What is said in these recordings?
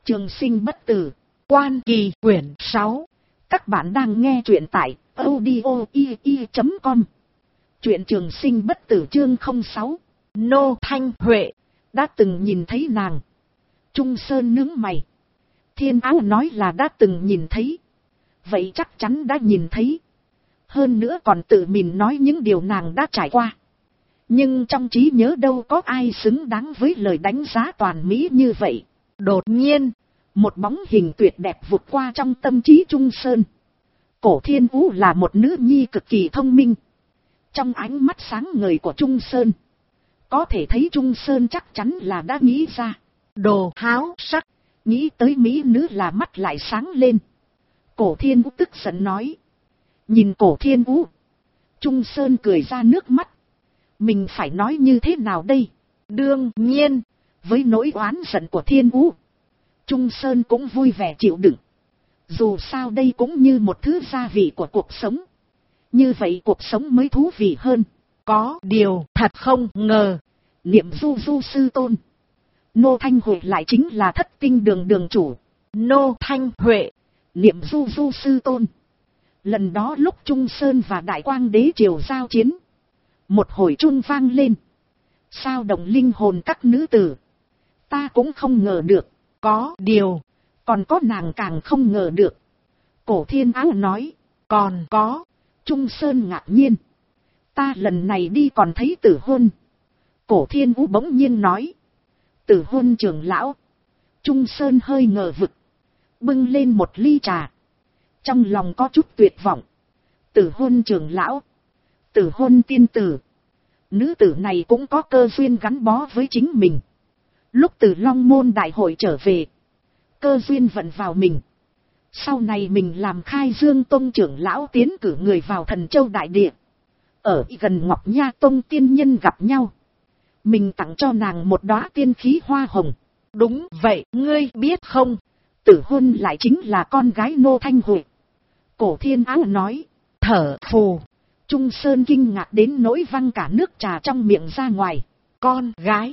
Trường sinh bất tử, Quan Kỳ quyển 6. Các bạn đang nghe truyện tại audio.com. Truyện Trường sinh bất tử chương 06. Nô Thanh Huệ đã từng nhìn thấy nàng. Trung Sơn nhướng mày. Thiên Áo nói là đã từng nhìn thấy. Vậy chắc chắn đã nhìn thấy. Hơn nữa còn tự mình nói những điều nàng đã trải qua. Nhưng trong trí nhớ đâu có ai xứng đáng với lời đánh giá toàn mỹ như vậy. Đột nhiên, một bóng hình tuyệt đẹp vụt qua trong tâm trí Trung Sơn. Cổ Thiên Vũ là một nữ nhi cực kỳ thông minh. Trong ánh mắt sáng ngời của Trung Sơn, có thể thấy Trung Sơn chắc chắn là đã nghĩ ra. Đồ háo sắc, nghĩ tới mỹ nữ là mắt lại sáng lên. Cổ Thiên Vũ tức giận nói. Nhìn Cổ Thiên Vũ, Trung Sơn cười ra nước mắt. Mình phải nói như thế nào đây? Đương nhiên, với nỗi oán giận của Thiên Vũ, Trung Sơn cũng vui vẻ chịu đựng. Dù sao đây cũng như một thứ gia vị của cuộc sống. Như vậy cuộc sống mới thú vị hơn. Có điều thật không ngờ, Niệm Du Du sư tôn Nô Thanh Huệ lại chính là Thất Tinh đường đường chủ. Nô Thanh Huệ, Niệm Du Du sư tôn. Lần đó lúc Trung Sơn và Đại Quang Đế triều giao chiến, một hồi chuông vang lên, sao động linh hồn các nữ tử. Ta cũng không ngờ được. Có điều, còn có nàng càng không ngờ được. Cổ Thiên Áo nói. Còn có. Trung Sơn ngạc nhiên. Ta lần này đi còn thấy Tử Hôn. Cổ Thiên Vũ bỗng nhiên nói. Tử Hôn trưởng lão. Trung Sơn hơi ngờ vực, bưng lên một ly trà. Trong lòng có chút tuyệt vọng. Tử Hôn trưởng lão, Tử Hôn tiên tử. Nữ tử này cũng có cơ duyên gắn bó với chính mình. Lúc từ Long Môn đại hội trở về, cơ duyên vận vào mình. Sau này mình làm Khai Dương Tông trưởng lão tiến cử người vào Thần Châu đại địa. Ở gần Ngọc Nha Tông tiên nhân gặp nhau. Mình tặng cho nàng một đóa tiên khí hoa hồng. Đúng vậy, ngươi biết không? Tử Hôn lại chính là con gái Nô Thanh Huệ. Cổ Thiên Áo nói. Thở phù. Trung Sơn kinh ngạc đến nỗi văng cả nước trà trong miệng ra ngoài. Con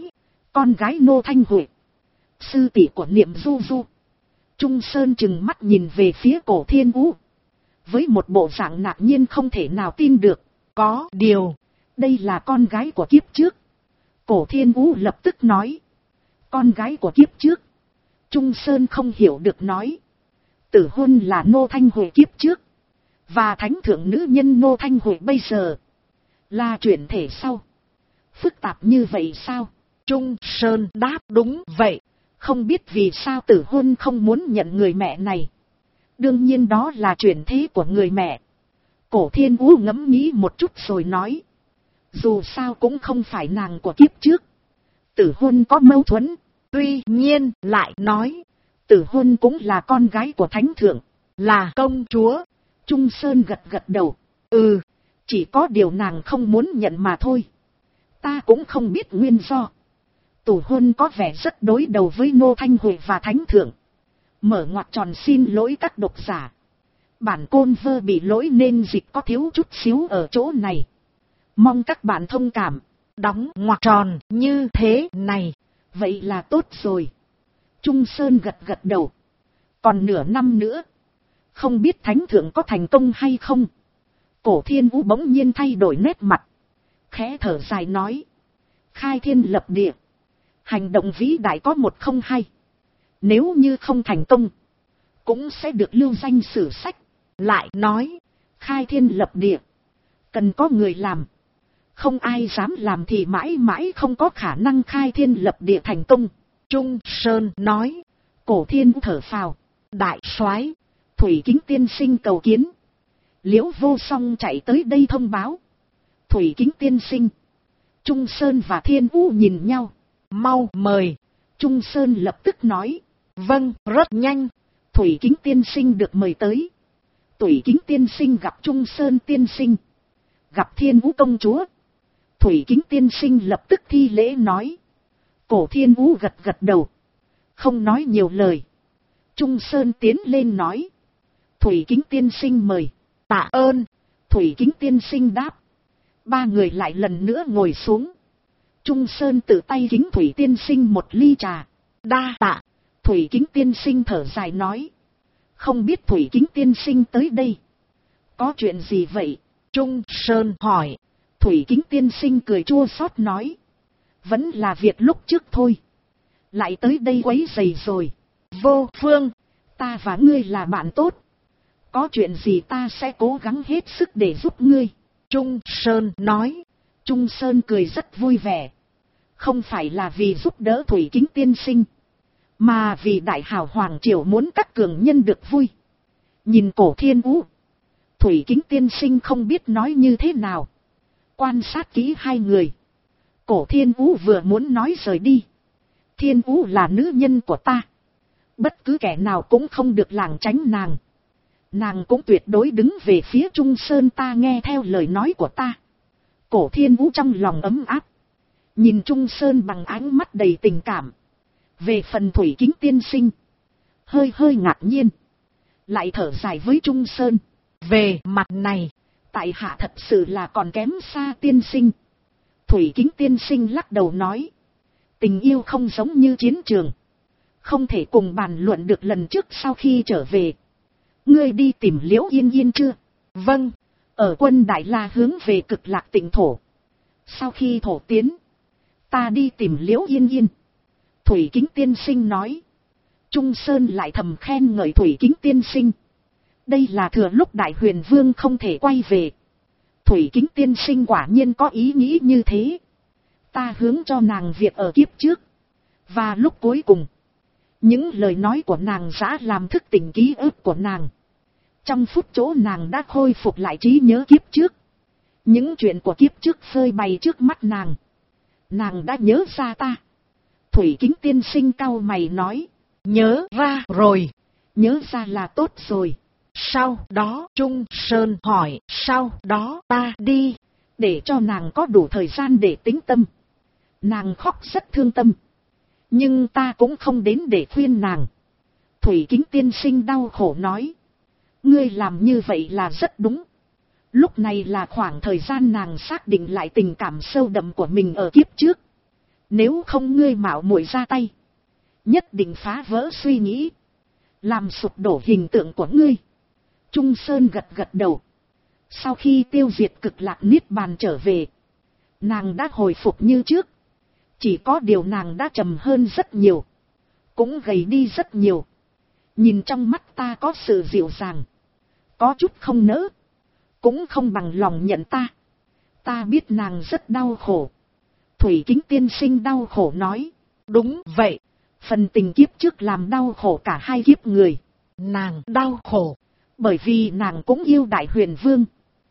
gái Nô Thanh Huệ, sư tỷ của Niệm Du Du. Trung Sơn trừng mắt nhìn về phía Cổ Thiên Vũ, với một bộ dạng ngạc nhiên không thể nào tin được. Có điều, đây là con gái của kiếp trước. Cổ Thiên Vũ lập tức nói. Con gái của kiếp trước? Trung Sơn không hiểu được nói. Tử Hôn là Nô Thanh Huệ kiếp trước, và thánh thượng nữ nhân Nô Thanh Huệ bây giờ là chuyển thể sau. Phức tạp như vậy sao? Trung Sơn đáp đúng vậy. Không biết vì sao Tử Hôn không muốn nhận người mẹ này. Đương nhiên đó là chuyển thế của người mẹ. Cổ Thiên Vũ ngẫm nghĩ một chút rồi nói. Dù sao cũng không phải nàng của kiếp trước. Tử Hôn có mâu thuẫn. Tuy nhiên lại nói, Tử Hôn cũng là con gái của thánh thượng, là công chúa. Trung Sơn gật gật đầu. Chỉ có điều nàng không muốn nhận mà thôi. Ta cũng không biết nguyên do. Tử Hôn có vẻ rất đối đầu với Nô Thanh Huệ và thánh thượng. Mở ngoặc tròn xin lỗi các độc giả. Bản côn vơ bị lỗi nên dịch có thiếu chút xíu ở chỗ này. Mong các bạn thông cảm. Đóng ngoặc tròn như thế này. Vậy là tốt rồi. Trung Sơn gật gật đầu. Còn nửa năm nữa, không biết thánh thượng có thành công hay không? Cổ Thiên Vũ bỗng nhiên thay đổi nét mặt, khẽ thở dài nói. Khai thiên lập địa, hành động vĩ đại có một không hai. Nếu như không thành công, cũng sẽ được lưu danh sử sách. Lại nói, khai thiên lập địa, cần có người làm. Không ai dám làm thì mãi mãi không có khả năng khai thiên lập địa thành công. Trung Sơn nói. Cổ Thiên thở phào. Đại soái, Thủy Kính tiên sinh cầu kiến. Liễu Vô Song chạy tới đây thông báo. Thủy Kính tiên sinh. Trung Sơn và Thiên Vũ nhìn nhau. Mau mời. Trung Sơn lập tức nói. Vâng, rất nhanh. Thủy Kính tiên sinh được mời tới. Thủy Kính tiên sinh gặp Trung Sơn tiên sinh, gặp Thiên Vũ công chúa. Thủy Kính tiên sinh lập tức thi lễ nói. Cổ Thiên Vũ gật gật đầu, không nói nhiều lời. Trung Sơn tiến lên nói. Thủy Kính tiên sinh mời. Tạ ơn. Thủy Kính tiên sinh đáp. Ba người lại lần nữa ngồi xuống. Trung Sơn tự tay kính Thủy tiên sinh một ly trà. Đa tạ. Thủy Kính tiên sinh thở dài nói. Không biết Thủy Kính tiên sinh tới đây. Có chuyện gì vậy? Trung Sơn hỏi. Thủy Kính tiên sinh cười chua xót nói. Vẫn là việc lúc trước thôi. Lại tới đây quấy rầy rồi. Vô Phương, ta và ngươi là bạn tốt. Có chuyện gì ta sẽ cố gắng hết sức để giúp ngươi. Trung Sơn nói. Trung Sơn cười rất vui vẻ. Không phải là vì giúp đỡ Thủy Kính tiên sinh, mà vì đại hào hoàng triều muốn các cường nhân được vui. Nhìn Cổ Thiên Vũ, Thủy Kính tiên sinh không biết nói như thế nào. Quan sát kỹ hai người, Cổ Thiên Vũ vừa muốn nói rời đi. Thiên Vũ là nữ nhân của ta, bất cứ kẻ nào cũng không được lảng tránh nàng. Nàng cũng tuyệt đối đứng về phía Trung Sơn ta, nghe theo lời nói của ta. Cổ Thiên Vũ trong lòng ấm áp, nhìn Trung Sơn bằng ánh mắt đầy tình cảm. Về phần Thủy Kính tiên sinh, hơi ngạc nhiên, lại thở dài với Trung Sơn. Về mặt này, tại hạ thật sự là còn kém xa tiên sinh. Thủy Kính tiên sinh lắc đầu nói. Tình yêu không giống như chiến trường, không thể cùng bàn luận được lần trước sau khi trở về. Ngươi đi tìm Liễu Yên Yên chưa? Vâng, ở quân Đại La hướng về Cực Lạc Tịnh thổ. Sau khi thổ tiến, ta đi tìm Liễu Yên Yên. Thủy Kính tiên sinh nói. Trung Sơn lại thầm khen ngợi Thủy Kính tiên sinh. Đây là thừa lúc Đại Huyền Vương không thể quay về. Thủy Kính tiên sinh quả nhiên có ý nghĩ như thế. Ta hướng cho nàng việc ở kiếp trước. Và lúc cuối cùng, những lời nói của nàng đã làm thức tỉnh ký ức của nàng. Trong phút chốc nàng đã khôi phục lại trí nhớ kiếp trước. Những chuyện của kiếp trước phơi bày trước mắt nàng. Nàng đã nhớ ra ta. Thủy Kính tiên sinh cau mày nói. Nhớ ra rồi. Nhớ ra là tốt rồi. Sau đó Trung Sơn hỏi. Sau đó ta đi, để cho nàng có đủ thời gian để tĩnh tâm. Nàng khóc rất thương tâm, nhưng ta cũng không đến để khuyên nàng. Thủy Kính tiên sinh đau khổ nói. Ngươi làm như vậy là rất đúng. Lúc này là khoảng thời gian nàng xác định lại tình cảm sâu đậm của mình ở kiếp trước. Nếu không ngươi mạo muội ra tay, nhất định phá vỡ suy nghĩ, làm sụp đổ hình tượng của ngươi. Trung Sơn gật gật đầu. Sau khi tiêu diệt Cực Lạc Niết Bàn trở về, nàng đã hồi phục như trước. Chỉ có điều nàng đã trầm hơn rất nhiều, cũng gầy đi rất nhiều. Nhìn trong mắt ta có sự dịu dàng, có chút không nỡ, cũng không bằng lòng nhận ta. Ta biết nàng rất đau khổ. Thủy Kính tiên sinh đau khổ nói. Đúng vậy, phần tình kiếp trước làm đau khổ cả hai kiếp người. Nàng đau khổ bởi vì nàng cũng yêu Đại Huyền Vương.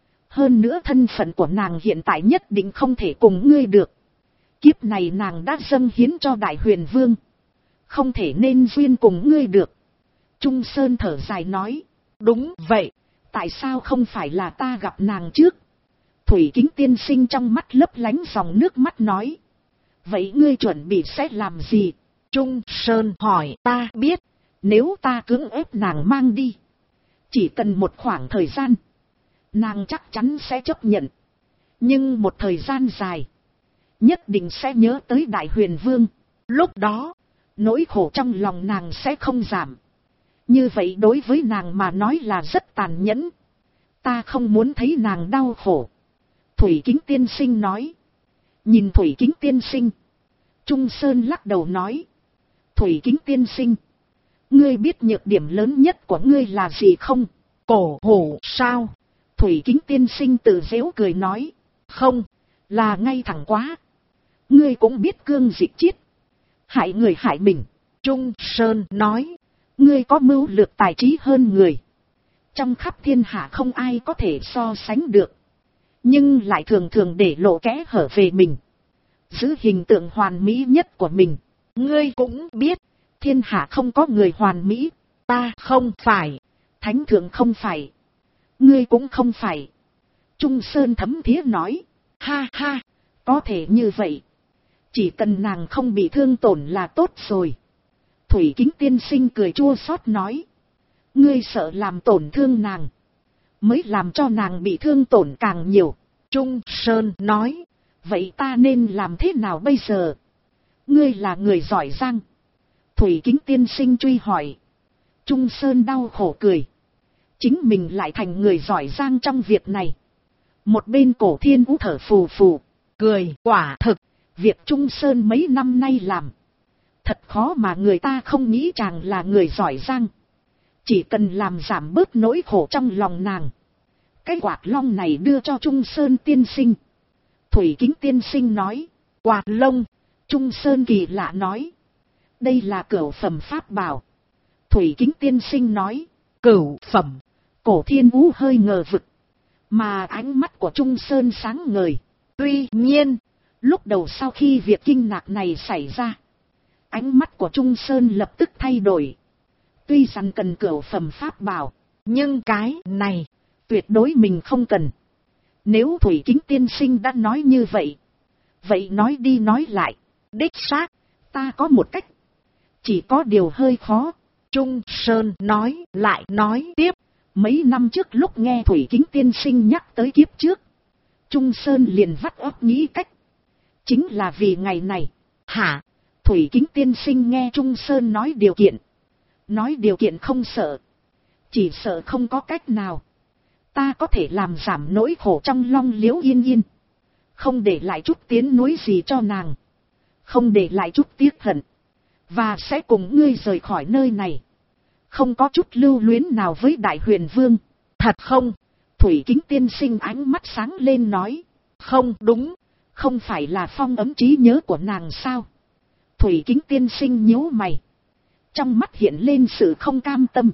Hơn nữa thân phận của nàng hiện tại nhất định không thể cùng ngươi được. Kiếp này nàng đã dâng hiến cho Đại Huyền Vương, không thể nên duyên cùng ngươi được. Trung Sơn thở dài nói. Đúng vậy, tại sao không phải là ta gặp nàng trước? Thủy Kính tiên sinh trong mắt lấp lánh dòng nước mắt nói. Vậy ngươi chuẩn bị sẽ làm gì? Trung Sơn hỏi. Ta biết, nếu ta cưỡng ép nàng mang đi, chỉ cần một khoảng thời gian, nàng chắc chắn sẽ chấp nhận. Nhưng một thời gian dài, nhất định sẽ nhớ tới Đại Huyền Vương. Lúc đó, nỗi khổ trong lòng nàng sẽ không giảm. Như vậy đối với nàng mà nói là rất tàn nhẫn. Ta không muốn thấy nàng đau khổ. Thủy Kính tiên sinh nói. Nhìn Thủy Kính tiên sinh, Trung Sơn lắc đầu nói. Thủy Kính tiên sinh, ngươi biết nhược điểm lớn nhất của ngươi là gì không? Cổ hủ sao? Thủy Kính tiên sinh tự giễu cười nói. Không, là ngay thẳng quá. Ngươi cũng biết cương dịch chiết, hại người hại mình. Trung Sơn nói. Ngươi có mưu lược tài trí hơn người, trong khắp thiên hạ không ai có thể so sánh được. Nhưng lại thường thường để lộ kẽ hở về mình, giữ hình tượng hoàn mỹ nhất của mình. Ngươi cũng biết, thiên hạ không có người hoàn mỹ. Ta không phải, thánh thượng không phải, ngươi cũng không phải. Trung Sơn thấm thía nói. Ha ha, có thể như vậy. Chỉ cần nàng không bị thương tổn là tốt rồi. Thủy Kính tiên sinh cười chua xót nói. Ngươi sợ làm tổn thương nàng, mới làm cho nàng bị thương tổn càng nhiều. Trung Sơn nói. Vậy ta nên làm thế nào bây giờ? Ngươi là người giỏi giang. Thủy Kính tiên sinh truy hỏi. Trung Sơn đau khổ cười. Chính mình lại thành người giỏi giang trong việc này. Một bên Cổ Thiên Vũ thở phù phù, cười, quả thực, việc Trung Sơn mấy năm nay làm. Thật khó mà người ta không nghĩ chàng là người giỏi giang. Chỉ cần làm giảm bớt nỗi khổ trong lòng nàng. Cái quạt long này đưa cho Trung Sơn tiên sinh. Thủy Kính tiên sinh nói. Quạt lông. Trung Sơn kỳ lạ nói. Đây là cửu phẩm pháp bảo. Thủy Kính tiên sinh nói. Cửu phẩm. Cổ Thiên Vũ hơi ngờ vực. Mà ánh mắt của Trung Sơn sáng ngời. Tuy nhiên, lúc đầu sau khi việc kinh ngạc này xảy ra, ánh mắt của Trung Sơn lập tức thay đổi. Tuy rằng cần cửu phẩm pháp bảo, nhưng cái này tuyệt đối mình không cần. Nếu Thủy Kính tiên sinh đã nói như vậy, vậy nói đi nói lại, đích xác, ta có một cách. Chỉ có điều hơi khó. Trung Sơn nói lại nói tiếp. Mấy năm trước lúc nghe Thủy Kính tiên sinh nhắc tới kiếp trước, Trung Sơn liền vắt óc nghĩ cách. Chính là vì ngày này. Hả? Thủy Kính tiên sinh nghe Trung Sơn nói điều kiện. Nói điều kiện không sợ. Chỉ sợ không có cách nào. Ta có thể làm giảm nỗi khổ trong Long Liễu Yên Yên. Không để lại chút tiếng nuối gì cho nàng. Không để lại chút tiếc hận. Và sẽ cùng ngươi rời khỏi nơi này. Không có chút lưu luyến nào với Đại Huyền Vương. Thật không? Thủy Kính tiên sinh ánh mắt sáng lên nói. Không đúng. Không phải là phong ấm trí nhớ của nàng sao? Thủy Kính tiên sinh nhíu mày. Trong mắt hiện lên sự không cam tâm.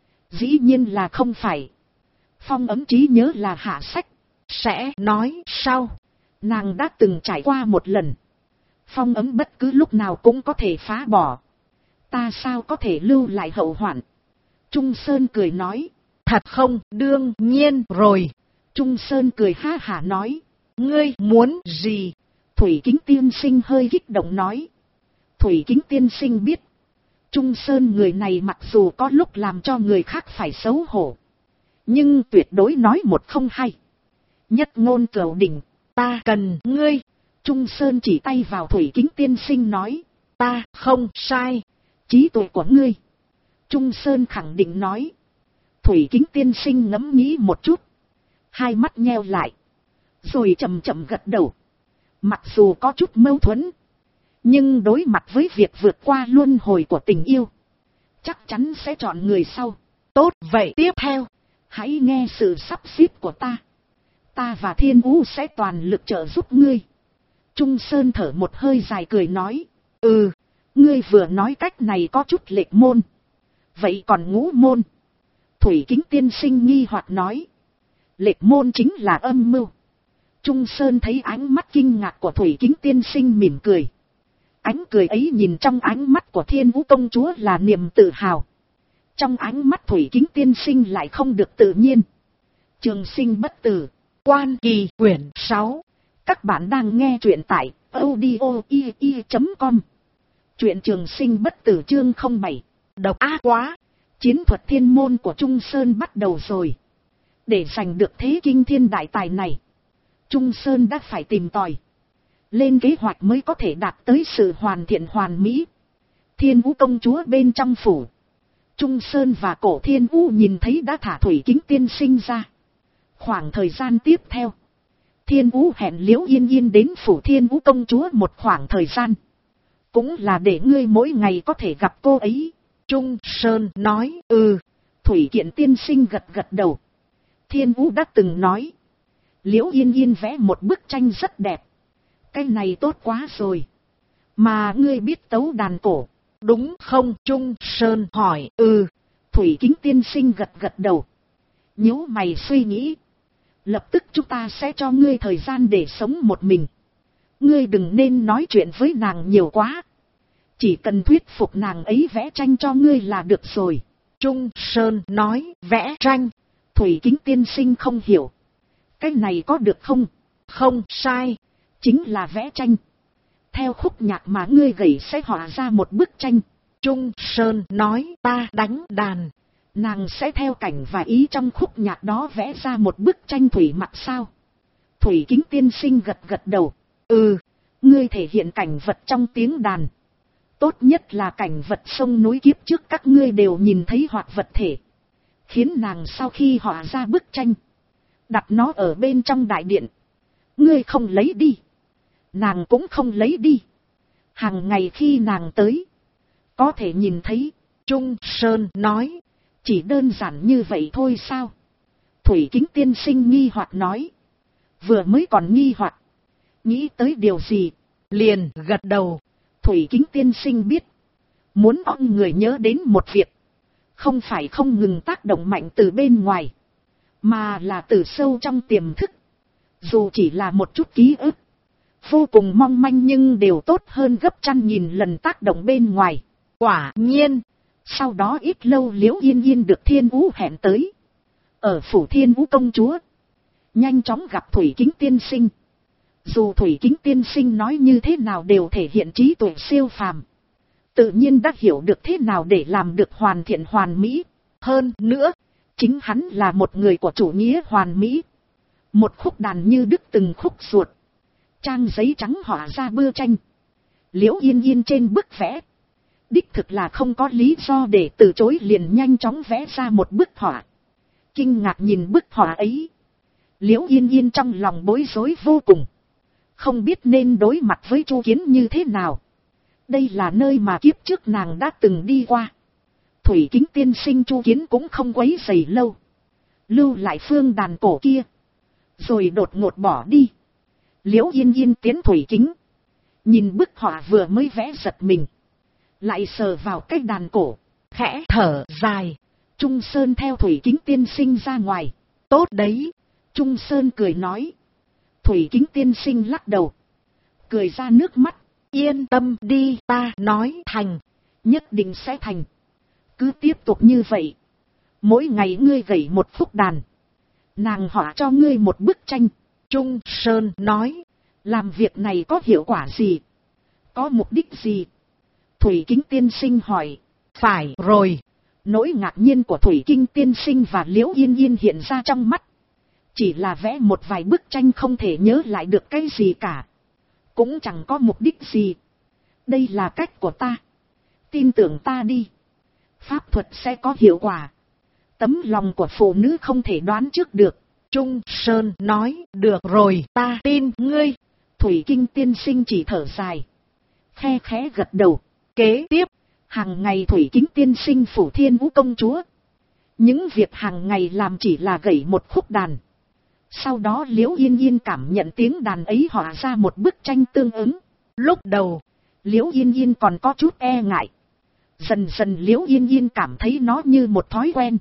Dĩ nhiên là không phải. Phong ấm trí nhớ là hạ sách. Sẽ nói sau. Nàng đã từng trải qua một lần. Phong ấm bất cứ lúc nào cũng có thể phá bỏ. Ta sao có thể lưu lại hậu hoạn? Trung Sơn cười nói. Thật không? Đương nhiên rồi. Trung Sơn cười ha hả nói. Ngươi muốn gì? Thủy Kính tiên sinh hơi kích động nói. Thủy Kính tiên sinh biết. Trung Sơn người này mặc dù có lúc làm cho người khác phải xấu hổ. Nhưng tuyệt đối nói một không hai. Nhất ngôn cửu đỉnh. Ta cần ngươi. Trung Sơn chỉ tay vào Thủy Kính tiên sinh nói. Ta không sai. Trí tuệ của ngươi. Trung Sơn khẳng định nói. Thủy Kính tiên sinh ngẫm nghĩ một chút. Hai mắt nheo lại. Rồi chậm chậm gật đầu. Mặc dù có chút mâu thuẫn. Nhưng đối mặt với việc vượt qua luân hồi của tình yêu. Chắc chắn sẽ chọn người sau. Tốt vậy tiếp theo. Hãy nghe sự sắp xếp của ta. Ta và Thiên Vũ sẽ toàn lực trợ giúp ngươi. Trung Sơn thở một hơi dài cười nói. Ngươi vừa nói cách này có chút lệch môn. Vậy còn ngũ môn? Thủy Kính tiên sinh nghi hoặc nói. Lệch môn chính là âm mưu. Trung Sơn thấy ánh mắt kinh ngạc của Thủy Kính tiên sinh mỉm cười. Ánh cười ấy nhìn trong ánh mắt của Thiên Vũ công chúa là niềm tự hào. Trong ánh mắt Thủy Kính tiên sinh lại không được tự nhiên. Trường Sinh bất tử. Quan Kỳ quyển 6. Các bạn đang nghe truyện tại audio.com. Truyện Trường Sinh bất tử chương 07. Độc ác quá. Chiến thuật thiên môn của Trung Sơn bắt đầu rồi. Để giành được thế kinh thiên đại tài này, Trung Sơn đã phải tìm tòi. Lên kế hoạch mới có thể đạt tới sự hoàn thiện hoàn mỹ. Thiên Vũ công chúa bên trong phủ. Trung Sơn và Cổ Thiên Vũ nhìn thấy đã thả Thủy Kính tiên sinh ra. Khoảng thời gian tiếp theo, Thiên Vũ hẹn Liễu Yên Yên đến phủ Thiên Vũ công chúa một khoảng thời gian. Cũng là để ngươi mỗi ngày có thể gặp cô ấy. Trung Sơn nói. Thủy Kiện tiên sinh gật gật đầu. Thiên Vũ đã từng nói. Liễu Yên Yên vẽ một bức tranh rất đẹp. Cái này tốt quá rồi. Mà ngươi biết tấu đàn cổ, đúng không? Trung Sơn hỏi. Thủy Kính tiên sinh gật gật đầu. Nhíu mày suy nghĩ. Lập tức chúng ta sẽ cho ngươi thời gian để sống một mình. Ngươi đừng nên nói chuyện với nàng nhiều quá. Chỉ cần thuyết phục nàng ấy vẽ tranh cho ngươi là được rồi. Trung Sơn nói. Vẽ tranh? Thủy Kính tiên sinh không hiểu. Cái này có được không? Không sai. Chính là vẽ tranh. Theo khúc nhạc mà ngươi gảy sẽ họa ra một bức tranh. Trung Sơn nói. Ta đánh đàn, nàng sẽ theo cảnh và ý trong khúc nhạc đó vẽ ra một bức tranh thủy mặc sao? Thủy Kính tiên sinh gật gật đầu. Ngươi thể hiện cảnh vật trong tiếng đàn. Tốt nhất là cảnh vật sông núi kiếp trước các ngươi đều nhìn thấy hoặc vật thể. Khiến nàng sau khi họa ra bức tranh, đặt nó ở bên trong đại điện. Ngươi không lấy đi, nàng cũng không lấy đi. Hàng ngày khi nàng tới, có thể nhìn thấy. Trung Sơn nói, chỉ đơn giản như vậy thôi sao? Thủy Kính tiên sinh nghi hoặc nói. Vừa mới còn nghi hoặc, nghĩ tới điều gì, liền gật đầu. Thủy Kính tiên sinh biết, muốn ông người nhớ đến một việc, không phải không ngừng tác động mạnh từ bên ngoài, mà là từ sâu trong tiềm thức. Dù chỉ là một chút ký ức, vô cùng mong manh nhưng đều tốt hơn gấp trăm nghìn lần tác động bên ngoài. Quả nhiên, sau đó ít lâu Liễu Yên Yên được Thiên Vũ hẹn tới. Ở phủ Thiên Vũ công chúa, nhanh chóng gặp Thủy Kính tiên sinh. Dù Thủy Kính tiên sinh nói như thế nào đều thể hiện trí tuệ siêu phàm. Tự nhiên đã hiểu được thế nào để làm được hoàn thiện hoàn mỹ. Hơn nữa, chính hắn là một người của chủ nghĩa hoàn mỹ. Một khúc đàn như đứt từng khúc ruột. Trang giấy trắng họa ra bức tranh. Liễu Yên Yên trên bức vẽ, đích thực là không có lý do để từ chối, liền nhanh chóng vẽ ra một bức họa. Kinh ngạc nhìn bức họa ấy, Liễu Yên Yên trong lòng bối rối vô cùng. Không biết nên đối mặt với Chu Kiến như thế nào. Đây là nơi mà kiếp trước nàng đã từng đi qua. Thủy Kính tiên sinh Chu Kiến cũng không quấy rầy lâu. Lưu lại phương đàn cổ kia, rồi đột ngột bỏ đi. Liễu Yên Yên tiến Thủy Kính, nhìn bức họa vừa mới vẽ giật mình. Lại sờ vào cái đàn cổ, khẽ thở dài. Trung Sơn theo Thủy Kính tiên sinh ra ngoài. Tốt đấy, Trung Sơn cười nói. Thủy Kính tiên sinh lắc đầu, cười ra nước mắt. Yên tâm đi, ta nói thành, nhất định sẽ thành. Cứ tiếp tục như vậy, mỗi ngày ngươi gảy một khúc đàn, nàng họa cho ngươi một bức tranh. Trung Sơn nói, làm việc này có hiệu quả gì? Có mục đích gì? Thủy Kính tiên sinh hỏi. Phải rồi. Nỗi ngạc nhiên của Thủy Kính tiên sinh và Liễu Yên Yên hiện ra trong mắt. Chỉ là vẽ một vài bức tranh không thể nhớ lại được cái gì cả. Cũng chẳng có mục đích gì. Đây là cách của ta. Tin tưởng ta đi. Pháp thuật sẽ có hiệu quả. Tấm lòng của phụ nữ không thể đoán trước được. Trung Sơn nói, được rồi, ta tin ngươi. Thủy Kính tiên sinh chỉ thở dài, khe khẽ gật đầu. Kế tiếp, hàng ngày Thủy Kính tiên sinh phủ Thiên Vũ công chúa. Những việc hàng ngày làm chỉ là gảy một khúc đàn. Sau đó Liễu Yên Yên cảm nhận tiếng đàn ấy họa ra một bức tranh tương ứng. Lúc đầu, Liễu Yên Yên còn có chút e ngại. Dần dần Liễu Yên Yên cảm thấy nó như một thói quen.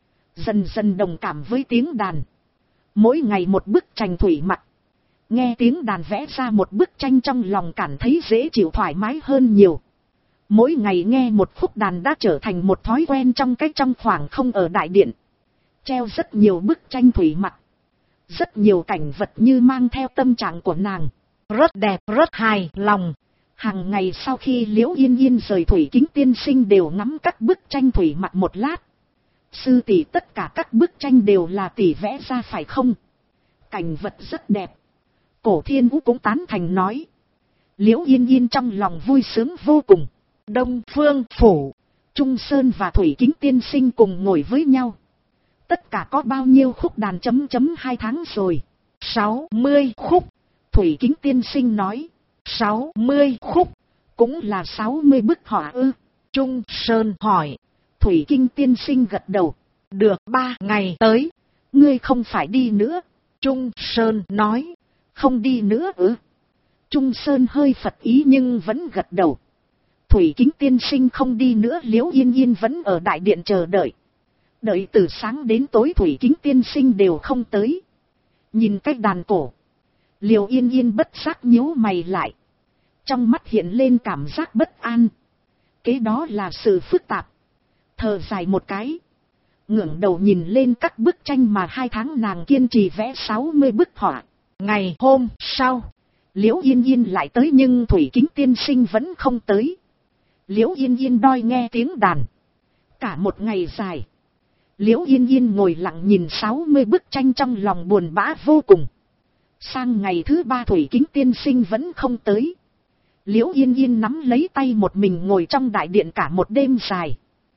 Dần dần đồng cảm với tiếng đàn. Mỗi ngày một bức tranh thủy mặc. Nghe tiếng đàn vẽ ra một bức tranh trong lòng cảm thấy dễ chịu thoải mái hơn nhiều. Mỗi ngày nghe một khúc đàn đã trở thành một thói quen trong khoảng không ở đại điện. Treo rất nhiều bức tranh thủy mặc. Rất nhiều cảnh vật như mang theo tâm trạng của nàng. Rất đẹp, rất hài lòng. Hàng ngày sau khi Liễu Yên Yên rời Thủy Kính tiên sinh đều ngắm các bức tranh thủy mặc một lát. Sư tỷ, tất cả các bức tranh đều là tỷ vẽ ra phải không? Cảnh vật rất đẹp. Cổ Thiên Vũ cũng tán thành nói. Liễu Yên Yên trong lòng vui sướng vô cùng. Đông Phương phủ, Trung Sơn và Thủy Kính tiên sinh cùng ngồi với nhau. Tất cả có bao nhiêu khúc đàn 2 tháng rồi? 60 khúc. Thủy Kính tiên sinh nói. 60 khúc, cũng là 60 bức họa ư? Trung Sơn hỏi. Thủy Kính tiên sinh gật đầu. Được 3 ngày tới, ngươi không phải đi nữa. Trung Sơn nói. Không đi nữa ư? Trung Sơn hơi phật ý nhưng vẫn gật đầu. Thủy Kính tiên sinh không đi nữa. Liễu Yên Yên vẫn ở đại điện chờ đợi. Đợi từ sáng đến tối Thủy Kính tiên sinh đều không tới. Nhìn cái đàn cổ, Liễu Yên Yên bất giác nhíu mày lại. Trong mắt hiện lên cảm giác bất an. Kế đó là sự phức tạp. Thở dài một cái, ngẩng đầu nhìn lên các bức tranh mà 2 tháng nàng kiên trì vẽ 60 bức họa. Ngày hôm sau, Liễu Yên Yên lại tới nhưng Thủy Kính tiên sinh vẫn không tới. Liễu Yên Yên đòi nghe tiếng đàn. Cả một ngày dài, Liễu Yên Yên ngồi lặng nhìn 60 bức tranh trong lòng buồn bã vô cùng. Sang ngày thứ 3 Thủy Kính tiên sinh vẫn không tới. Liễu Yên Yên nắm lấy tay một mình ngồi trong đại điện cả một đêm dài.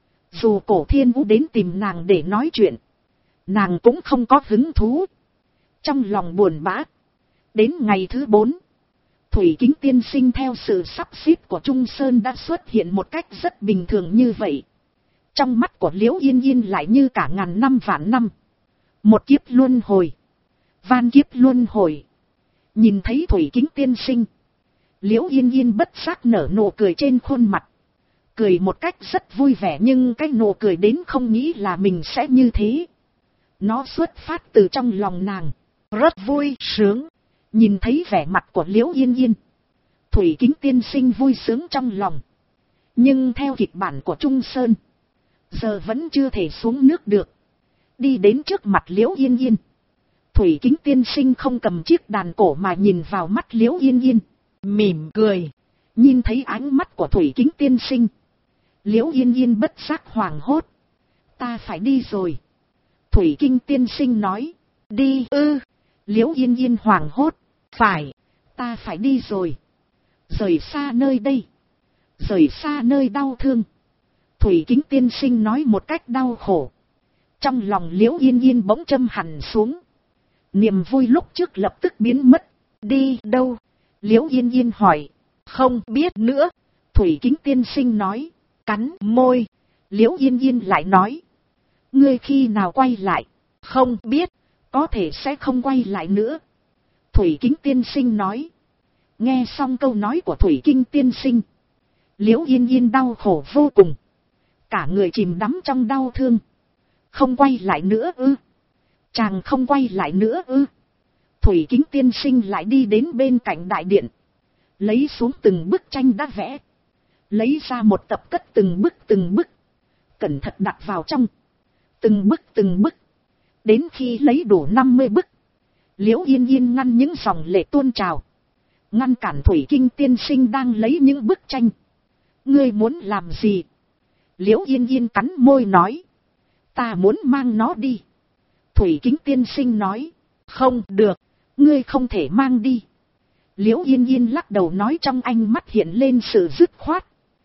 Dù Cổ Thiên Vũ đến tìm nàng để nói chuyện, nàng cũng không có hứng thú. Trong lòng buồn bã. Đến ngày thứ 4, Thủy Kính tiên sinh theo sự sắp xếp của Trung Sơn đã xuất hiện một cách rất bình thường như vậy. Trong mắt của Liễu Yên Yên lại như cả ngàn năm vạn năm. Một kiếp luân hồi. Van kiếp luân hồi. Nhìn thấy Thủy Kính tiên sinh, Liễu Yên Yên bất giác nở nụ cười trên khuôn mặt. Cười một cách rất vui vẻ, nhưng cái nụ cười đến không nghĩ là mình sẽ như thế. Nó xuất phát từ trong lòng nàng. Rất vui sướng. Nhìn thấy vẻ mặt của Liễu Yên Yên, Thủy Kính tiên sinh vui sướng trong lòng. Nhưng theo kịch bản của Trung Sơn, giờ vẫn chưa thể xuống nước được. Đi đến trước mặt Liễu Yên Yên, Thủy Kính tiên sinh không cầm chiếc đàn cổ mà nhìn vào mắt Liễu Yên Yên, mỉm cười. Nhìn thấy ánh mắt của Thủy Kính tiên sinh, Liễu Yên Yên bất giác hoảng hốt. Ta phải đi rồi. Thủy Kính tiên sinh nói. Đi ư? Liễu Yên Yên hoảng hốt. Phải, ta phải đi rồi. Rời xa nơi đây. Rời xa nơi đau thương. Thủy Kính tiên sinh nói một cách đau khổ. Trong lòng Liễu Yên Yên bỗng châm hẳn xuống. Niềm vui lúc trước lập tức biến mất. Đi đâu? Liễu Yên Yên hỏi. Không biết nữa. Thủy Kính tiên sinh nói. Cắn môi. Liễu Yên Yên lại nói. Ngươi khi nào quay lại? Không biết. Có thể sẽ không quay lại nữa. Thủy Kính tiên sinh nói. Nghe xong câu nói của Thủy Kính tiên sinh, Liễu Yên Yên đau khổ vô cùng. Cả người chìm đắm trong đau thương. Không quay lại nữa ư? Chàng không quay lại nữa ư? Thủy Kính tiên sinh lại đi đến bên cạnh đại điện, lấy xuống từng bức tranh đã vẽ, lấy ra một tập cất từng bức, cẩn thận đặt vào trong. Từng bức. Đến khi lấy đủ 50 bức, Liễu Yên Yên ngăn những dòng lệ tuôn trào, ngăn cản Thủy Kính tiên sinh đang lấy những bức tranh. Ngươi muốn làm gì? Liễu Yên Yên cắn môi nói. Ta muốn mang nó đi. Thủy Kính tiên sinh nói. Không được, ngươi không thể mang đi. Liễu Yên Yên lắc đầu nói, trong ánh mắt hiện lên sự dứt khoát.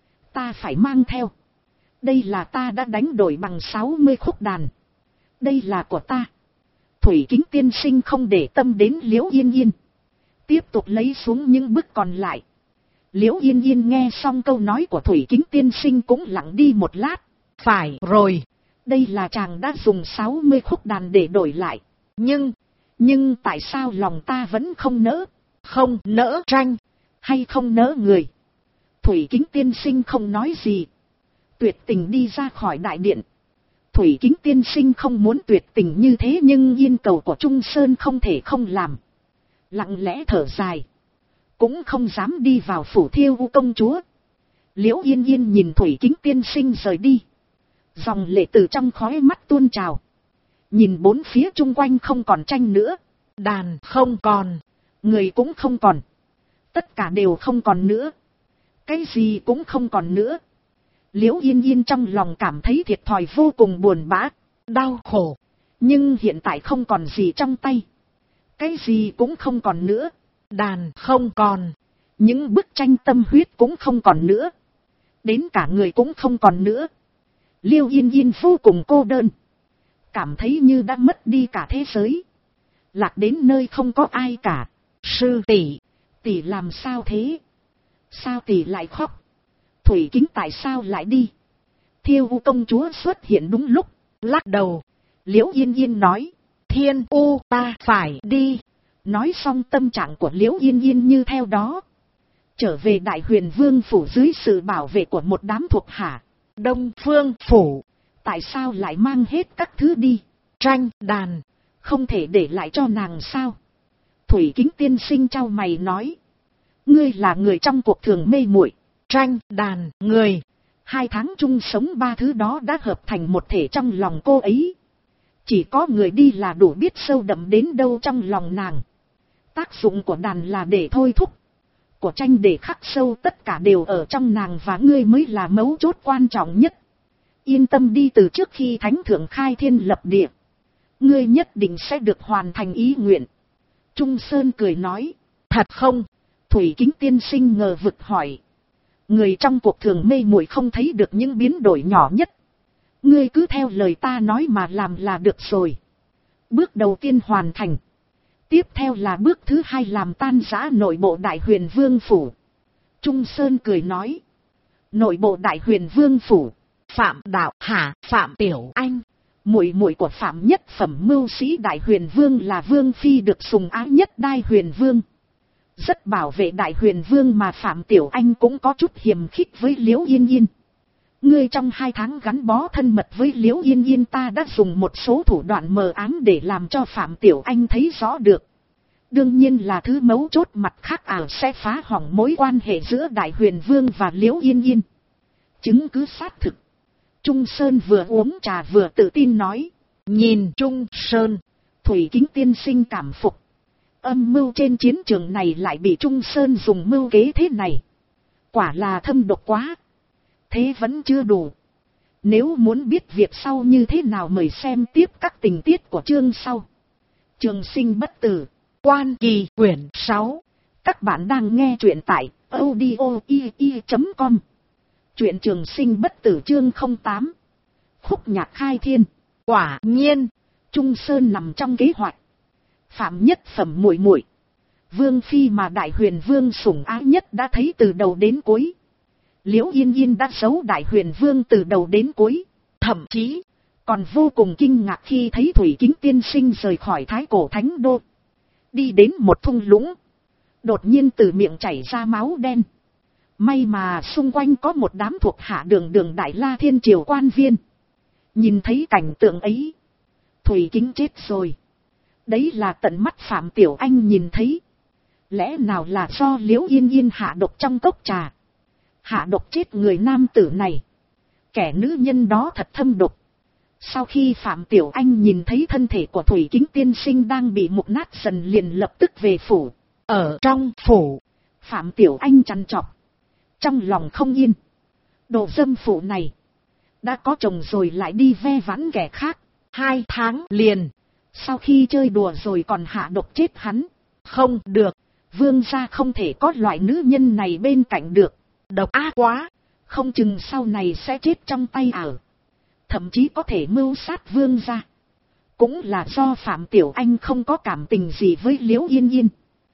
Ta phải mang theo. Đây là ta đã đánh đổi bằng 60 khúc đàn. Đây là của ta. Thủy Kính tiên sinh không để tâm đến Liễu Yên Yên, tiếp tục lấy xuống những bức còn lại. Liễu Yên Yên nghe xong câu nói của Thủy Kính tiên sinh cũng lặng đi một lát. Phải rồi, đây là chàng đã dùng 60 khúc đàn để đổi lại. Nhưng tại sao lòng ta vẫn không nỡ? Không nỡ tranh, hay không nỡ người? Thủy Kính tiên sinh không nói gì, tuyệt tình đi ra khỏi đại điện. Thủy Kính tiên sinh không muốn tuyệt tình như thế, nhưng yên cầu của Trung Sơn không thể không làm. Lặng lẽ thở dài, cũng không dám đi vào phủ Thiêu U công chúa. Liễu Yên Yên nhìn Thủy Kính tiên sinh rời đi, dòng lệ từ trong khóe mắt tuôn trào. Nhìn bốn phía chung quanh không còn tranh nữa, đàn không còn, người cũng không còn, tất cả đều không còn nữa, cái gì cũng không còn nữa. Liễu Yên Yên trong lòng cảm thấy thiệt thòi vô cùng, buồn bã, đau khổ. Nhưng hiện tại không còn gì trong tay, cái gì cũng không còn nữa. Đàn không còn, những bức tranh tâm huyết cũng không còn nữa, đến cả người cũng không còn nữa. Liễu Yên Yên vô cùng cô đơn, cảm thấy như đã mất đi cả thế giới, lạc đến nơi không có ai cả. Sư tỷ, tỷ làm sao thế? Sao tỷ lại khóc? Thủy Kính tại sao lại đi? Thiêu U công chúa xuất hiện đúng lúc, lắc đầu. Liễu Yên Yên nói, Thiên U ta phải đi. Nói xong tâm trạng của Liễu Yên Yên như theo đó. Trở về Đại Huyền Vương phủ dưới sự bảo vệ của một đám thuộc hạ. Đông Phương phủ, tại sao lại mang hết các thứ đi? Tranh, đàn, không thể để lại cho nàng sao? Thủy Kính tiên sinh chau mày nói, ngươi là người trong cuộc thường mê muội, tranh, đàn, người. 2 tháng chung sống 3 thứ đó đã hợp thành một thể trong lòng cô ấy. Chỉ có người đi là đủ biết sâu đậm đến đâu trong lòng nàng. Tác dụng của đàn là để thôi thúc, của tranh để khắc sâu, tất cả đều ở trong nàng, và ngươi mới là mấu chốt quan trọng nhất. Yên tâm đi, từ trước khi Thánh Thượng khai thiên lập địa, ngươi nhất định sẽ được hoàn thành ý nguyện. Trung Sơn cười nói, thật không? Thủy Kính tiên sinh ngờ vực hỏi. Người trong cuộc thường mê muội không thấy được những biến đổi nhỏ nhất. Ngươi cứ theo lời ta nói mà làm là được rồi. Bước đầu tiên hoàn thành. Tiếp theo là bước thứ hai làm tan rã nội bộ Đại Huyền Vương Phủ. Trung Sơn cười nói. Nội bộ Đại Huyền Vương Phủ. Phạm Đạo Hạ, Phạm Tiểu Anh. Muội muội của Phạm Nhất Phẩm mưu sĩ Đại Huyền Vương là Vương Phi được sùng ái nhất Đại Huyền Vương. Rất bảo vệ Đại Huyền Vương mà Phạm Tiểu Anh cũng có chút hiềm khích với Liễu Yên Yên. Ngươi trong 2 tháng gắn bó thân mật với Liễu Yên Yên, ta đã dùng một số thủ đoạn mờ ám để làm cho Phạm Tiểu Anh thấy rõ được. Đương nhiên là thứ mấu chốt mặt khác sẽ phá hỏng mối quan hệ giữa Đại Huyền Vương và Liễu Yên Yên. Chứng cứ xác thực. Trung Sơn vừa uống trà vừa tự tin nói. Nhìn Trung Sơn, Thủy Kính tiên sinh cảm phục. Âm mưu trên chiến trường này lại bị Trung Sơn dùng mưu kế thế này. Quả là thâm độc quá. Thế vẫn chưa đủ. Nếu muốn biết việc sau như thế nào mời xem tiếp các tình tiết của chương sau. Trường sinh bất tử, Quan Kỳ quyển 6. Các bạn đang nghe truyện tại audio.com. Truyện Trường Sinh bất tử chương 08. Khúc nhạc khai thiên. Quả nhiên, Trung Sơn nằm trong kế hoạch. Phạm Nhất Phẩm muội muội, Vương Phi mà Đại Huyền Vương sủng ái nhất đã thấy từ đầu đến cuối. Liễu Yên Yên đã giấu Đại Huyền Vương từ đầu đến cuối. Thậm chí, còn vô cùng kinh ngạc khi thấy Thủy Kính tiên sinh rời khỏi Thái Cổ Thánh Đô. Đi đến một thung lũng. Đột nhiên từ miệng chảy ra máu đen. May mà xung quanh có một đám thuộc hạ đường Đại La Thiên Triều quan viên. Nhìn thấy cảnh tượng ấy. Thủy Kính chết rồi. Đấy là tận mắt Phạm Tiểu Anh nhìn thấy. Lẽ nào là do Liễu Yên Yên hạ độc trong cốc trà. Hạ độc chết người nam tử này. Kẻ nữ nhân đó thật thâm độc. Sau khi Phạm Tiểu Anh nhìn thấy thân thể của Thủy Kính tiên sinh đang bị mục nát dần liền lập tức về phủ. Ở trong phủ, Phạm Tiểu Anh trằn trọc. Trong lòng không yên. Đồ dâm phụ này. Đã có chồng rồi lại đi ve vãn kẻ khác. 2 tháng liền. Sau khi chơi đùa rồi còn hạ độc chết hắn. Không được. Vương gia không thể có loại nữ nhân này bên cạnh được. Độc ác quá. Không chừng sau này sẽ chết trong tay thậm chí có thể mưu sát vương gia. Cũng là do Phạm Tiểu Anh không có cảm tình gì với Liễu Yên Yên.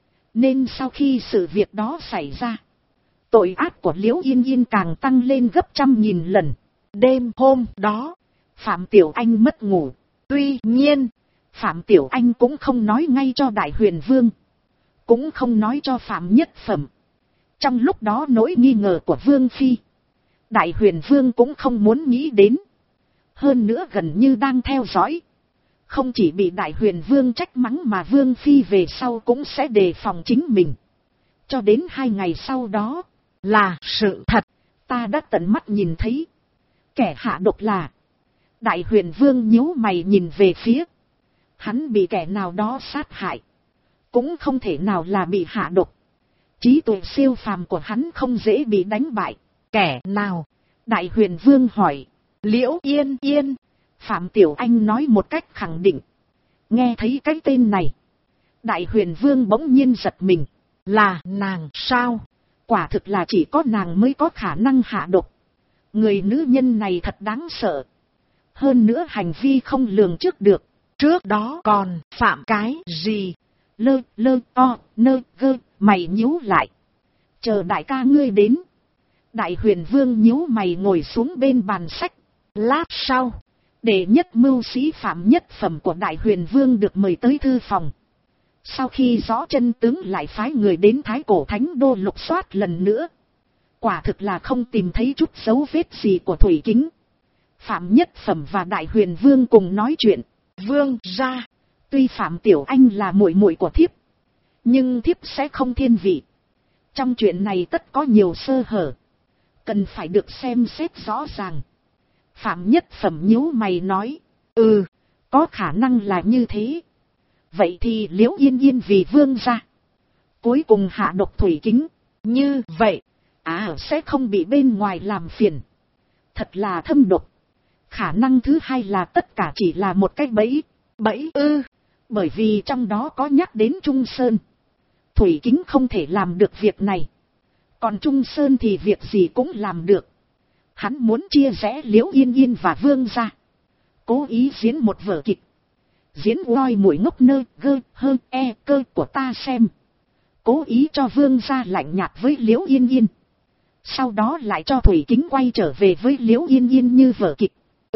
Nên sau khi sự việc đó xảy ra, tội ác của Liễu Yên Yên càng tăng lên gấp 100.000 lần. Đêm hôm đó, Phạm Tiểu Anh mất ngủ. Tuy nhiên, Phạm Tiểu Anh cũng không nói ngay cho Đại Huyền Vương. Cũng không nói cho Phạm Nhất Phẩm. Trong lúc đó nỗi nghi ngờ của Vương Phi, Đại Huyền Vương cũng không muốn nghĩ đến. Hơn nữa gần như đang theo dõi. Không chỉ bị Đại Huyền Vương trách mắng mà Vương Phi về sau cũng sẽ đề phòng chính mình. Cho đến 2 ngày sau đó, là sự thật. Ta đã tận mắt nhìn thấy. Kẻ hạ độc là... Đại Huyền Vương nhíu mày nhìn về phía. Hắn bị kẻ nào đó sát hại. Cũng không thể nào là bị hạ độc. Trí tuệ siêu phàm của hắn không dễ bị đánh bại. Kẻ nào? Đại Huyền Vương hỏi. Liễu Yên Yên. Phạm Tiểu Anh nói một cách khẳng định. Nghe thấy cái tên này, Đại Huyền Vương bỗng nhiên giật mình. Là nàng sao? Quả thực là chỉ có nàng mới có khả năng hạ độc. Người nữ nhân này thật đáng sợ. Hơn nữa hành vi không lường trước được. Trước đó còn phạm cái gì? Mày nhíu lại. Chờ đại ca ngươi đến. Đại Huyền Vương nhíu mày ngồi xuống bên bàn sách. Lát sau, đệ nhất mưu sĩ Phạm Nhất Phẩm của Đại Huyền Vương được mời tới thư phòng. Sau khi rõ chân tướng lại phái người đến Thái Cổ Thánh Đô lục soát lần nữa. Quả thực là không tìm thấy chút dấu vết gì của Thủy Kính. Phạm Nhất Phẩm và Đại Huyền Vương cùng nói chuyện. Vương gia, tuy Phạm Tiểu Anh là muội muội của thiếp, nhưng thiếp sẽ không thiên vị. Trong chuyện này tất có nhiều sơ hở, cần phải được xem xét rõ ràng. Phạm Nhất Phẩm nhíu mày nói. Có khả năng là như thế. Vậy thì Liễu Yên Yên vì vương gia, cuối cùng hạ độc Thủy Kính. Như vậy, sẽ không bị bên ngoài làm phiền. Thật là thâm độc. Khả năng thứ hai là tất cả chỉ là một cái bẫy. Bởi vì trong đó có nhắc đến Trung Sơn. Thủy Kính không thể làm được việc này. Còn Trung Sơn thì việc gì cũng làm được. Hắn muốn chia rẽ Liễu Yên Yên và Vương gia. Cố ý diễn một vở kịch. Diễn oai mũi ngốc nơ gơ hơ e cơ của ta xem. Cố ý cho Vương gia lạnh nhạt với Liễu Yên Yên. Sau đó lại cho Thủy Kính quay trở về với Liễu Yên Yên như vở kịch.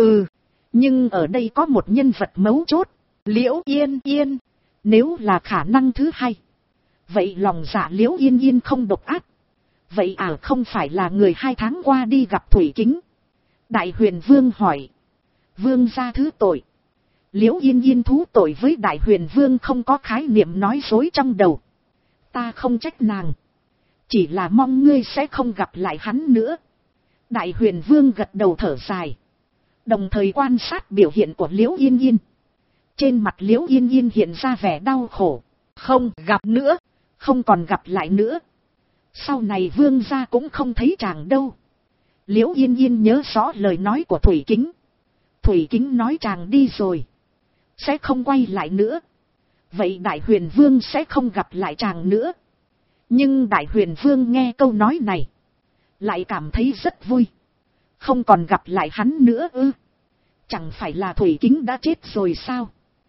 Nhưng ở đây có một nhân vật mấu chốt. Liễu Yên Yên. Nếu là khả năng thứ hai. Vậy lòng dạ Liễu Yên Yên không độc ác. Vậy không phải là người 2 tháng qua đi gặp Thủy Kính. Đại Huyền Vương hỏi. Vương gia thứ tội. Liễu Yên Yên thú tội với Đại Huyền Vương không có khái niệm nói dối trong đầu. Ta không trách nàng. Chỉ là mong ngươi sẽ không gặp lại hắn nữa. Đại Huyền Vương gật đầu thở dài. Đồng thời quan sát biểu hiện của Liễu Yên Yên. Trên mặt Liễu Yên Yên hiện ra vẻ đau khổ. Không gặp nữa. Không còn gặp lại nữa. Sau này Vương gia cũng không thấy chàng đâu. Liễu Yên Yên nhớ rõ lời nói của Thủy Kính. Thủy Kính nói chàng đi rồi. Sẽ không quay lại nữa. Vậy Đại Huyền Vương sẽ không gặp lại chàng nữa. Nhưng Đại Huyền Vương nghe câu nói này. Lại cảm thấy rất vui. Không còn gặp lại hắn nữa ư. Chẳng phải là Thủy Kính đã chết rồi sao?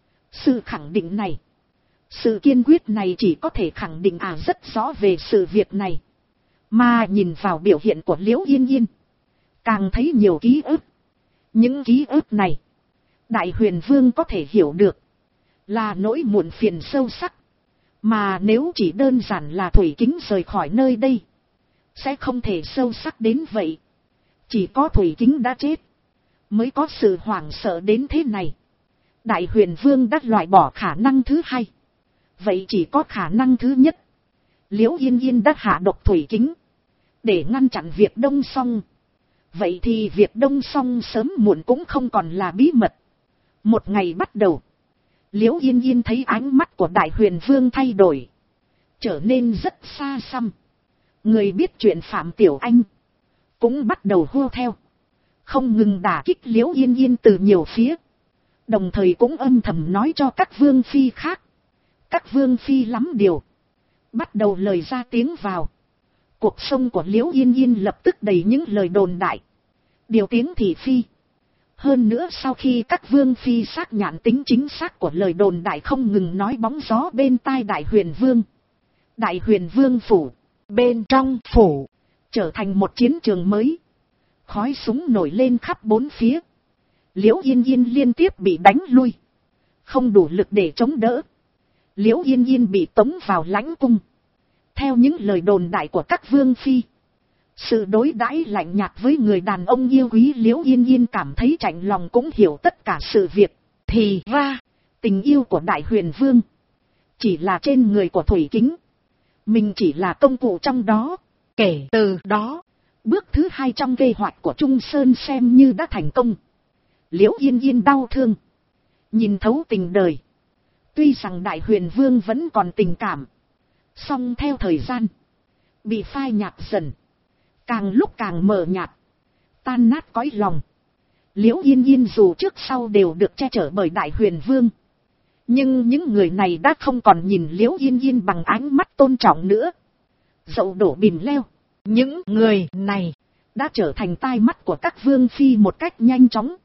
Sự khẳng định này. Sự kiên quyết này chỉ có thể khẳng định rất rõ về sự việc này. Mà nhìn vào biểu hiện của Liễu Yên Yên. Càng thấy nhiều ký ức. Những ký ức này. Đại Huyền Vương có thể hiểu được. Là nỗi muộn phiền sâu sắc. Mà nếu chỉ đơn giản là Thủy Kính rời khỏi nơi đây. Sẽ không thể sâu sắc đến vậy. Chỉ có Thủy Kính đã chết. Mới có sự hoảng sợ đến thế này. Đại Huyền Vương đã loại bỏ khả năng thứ hai. Vậy chỉ có khả năng thứ nhất. Liễu Yên Yên đã hạ độc Thủy Kính. Để ngăn chặn việc Đông Song. Vậy thì việc Đông Song sớm muộn cũng không còn là bí mật. Một ngày bắt đầu. Liễu Yên Yên thấy ánh mắt của Đại Huyền Vương thay đổi. Trở nên rất xa xăm. Người biết chuyện Phạm Tiểu Anh. Cũng bắt đầu hô theo. Không ngừng đả kích Liễu Yên Yên từ nhiều phía. Đồng thời cũng âm thầm nói cho các vương phi khác. Các vương phi lắm điều. Bắt đầu lời ra tiếng vào. Cuộc sống của Liễu Yên Yên lập tức đầy những lời đồn đại. Điều tiếng thị phi. Hơn nữa sau khi các vương phi xác nhận tính chính xác của lời đồn đại không ngừng nói bóng gió bên tai Đại Huyền Vương. Đại Huyền Vương phủ. Bên trong phủ. Trở thành một chiến trường mới. Khói súng nổi lên khắp bốn phía. Liễu Yên Yên liên tiếp bị đánh lui. Không đủ lực để chống đỡ. Liễu Yên Yên bị tống vào lãnh cung. Theo những lời đồn đại của các vương phi. Sự đối đãi lạnh nhạt với người đàn ông yêu quý Liễu Yên Yên cảm thấy chạnh lòng cũng hiểu tất cả sự việc. Thì ra, tình yêu của Đại Huyền Vương. Chỉ là trên người của Thủy Kính. Mình chỉ là công cụ trong đó. Kể từ đó, bước thứ hai trong kế hoạch của Trung Sơn xem như đã thành công. Liễu Yên Yên đau thương. Nhìn thấu tình đời. Tuy rằng Đại Huyền Vương vẫn còn tình cảm. Song theo thời gian. Bị phai nhạt dần. Càng lúc càng mờ nhạt. Tan nát cõi lòng. Liễu Yên Yên dù trước sau đều được che chở bởi Đại Huyền Vương. Nhưng những người này đã không còn nhìn Liễu Yên Yên bằng ánh mắt tôn trọng nữa. Dậu đổ bìm leo. Những người này đã trở thành tai mắt của các vương phi một cách nhanh chóng.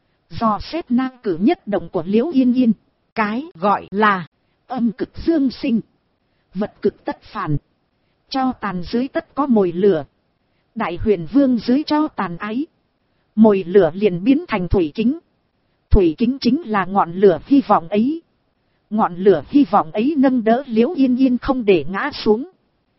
Dò xét năng cử nhất động của Liễu Yên Yên. Cái gọi là âm cực dương sinh. Vật cực tất phản. Cho tàn dưới tất có mồi lửa. Đại Huyền Vương dưới cho tàn ấy. Mồi lửa liền biến thành Thủy Kính. Thủy Kính chính là ngọn lửa hy vọng ấy. Ngọn lửa hy vọng ấy nâng đỡ Liễu Yên Yên không để ngã xuống.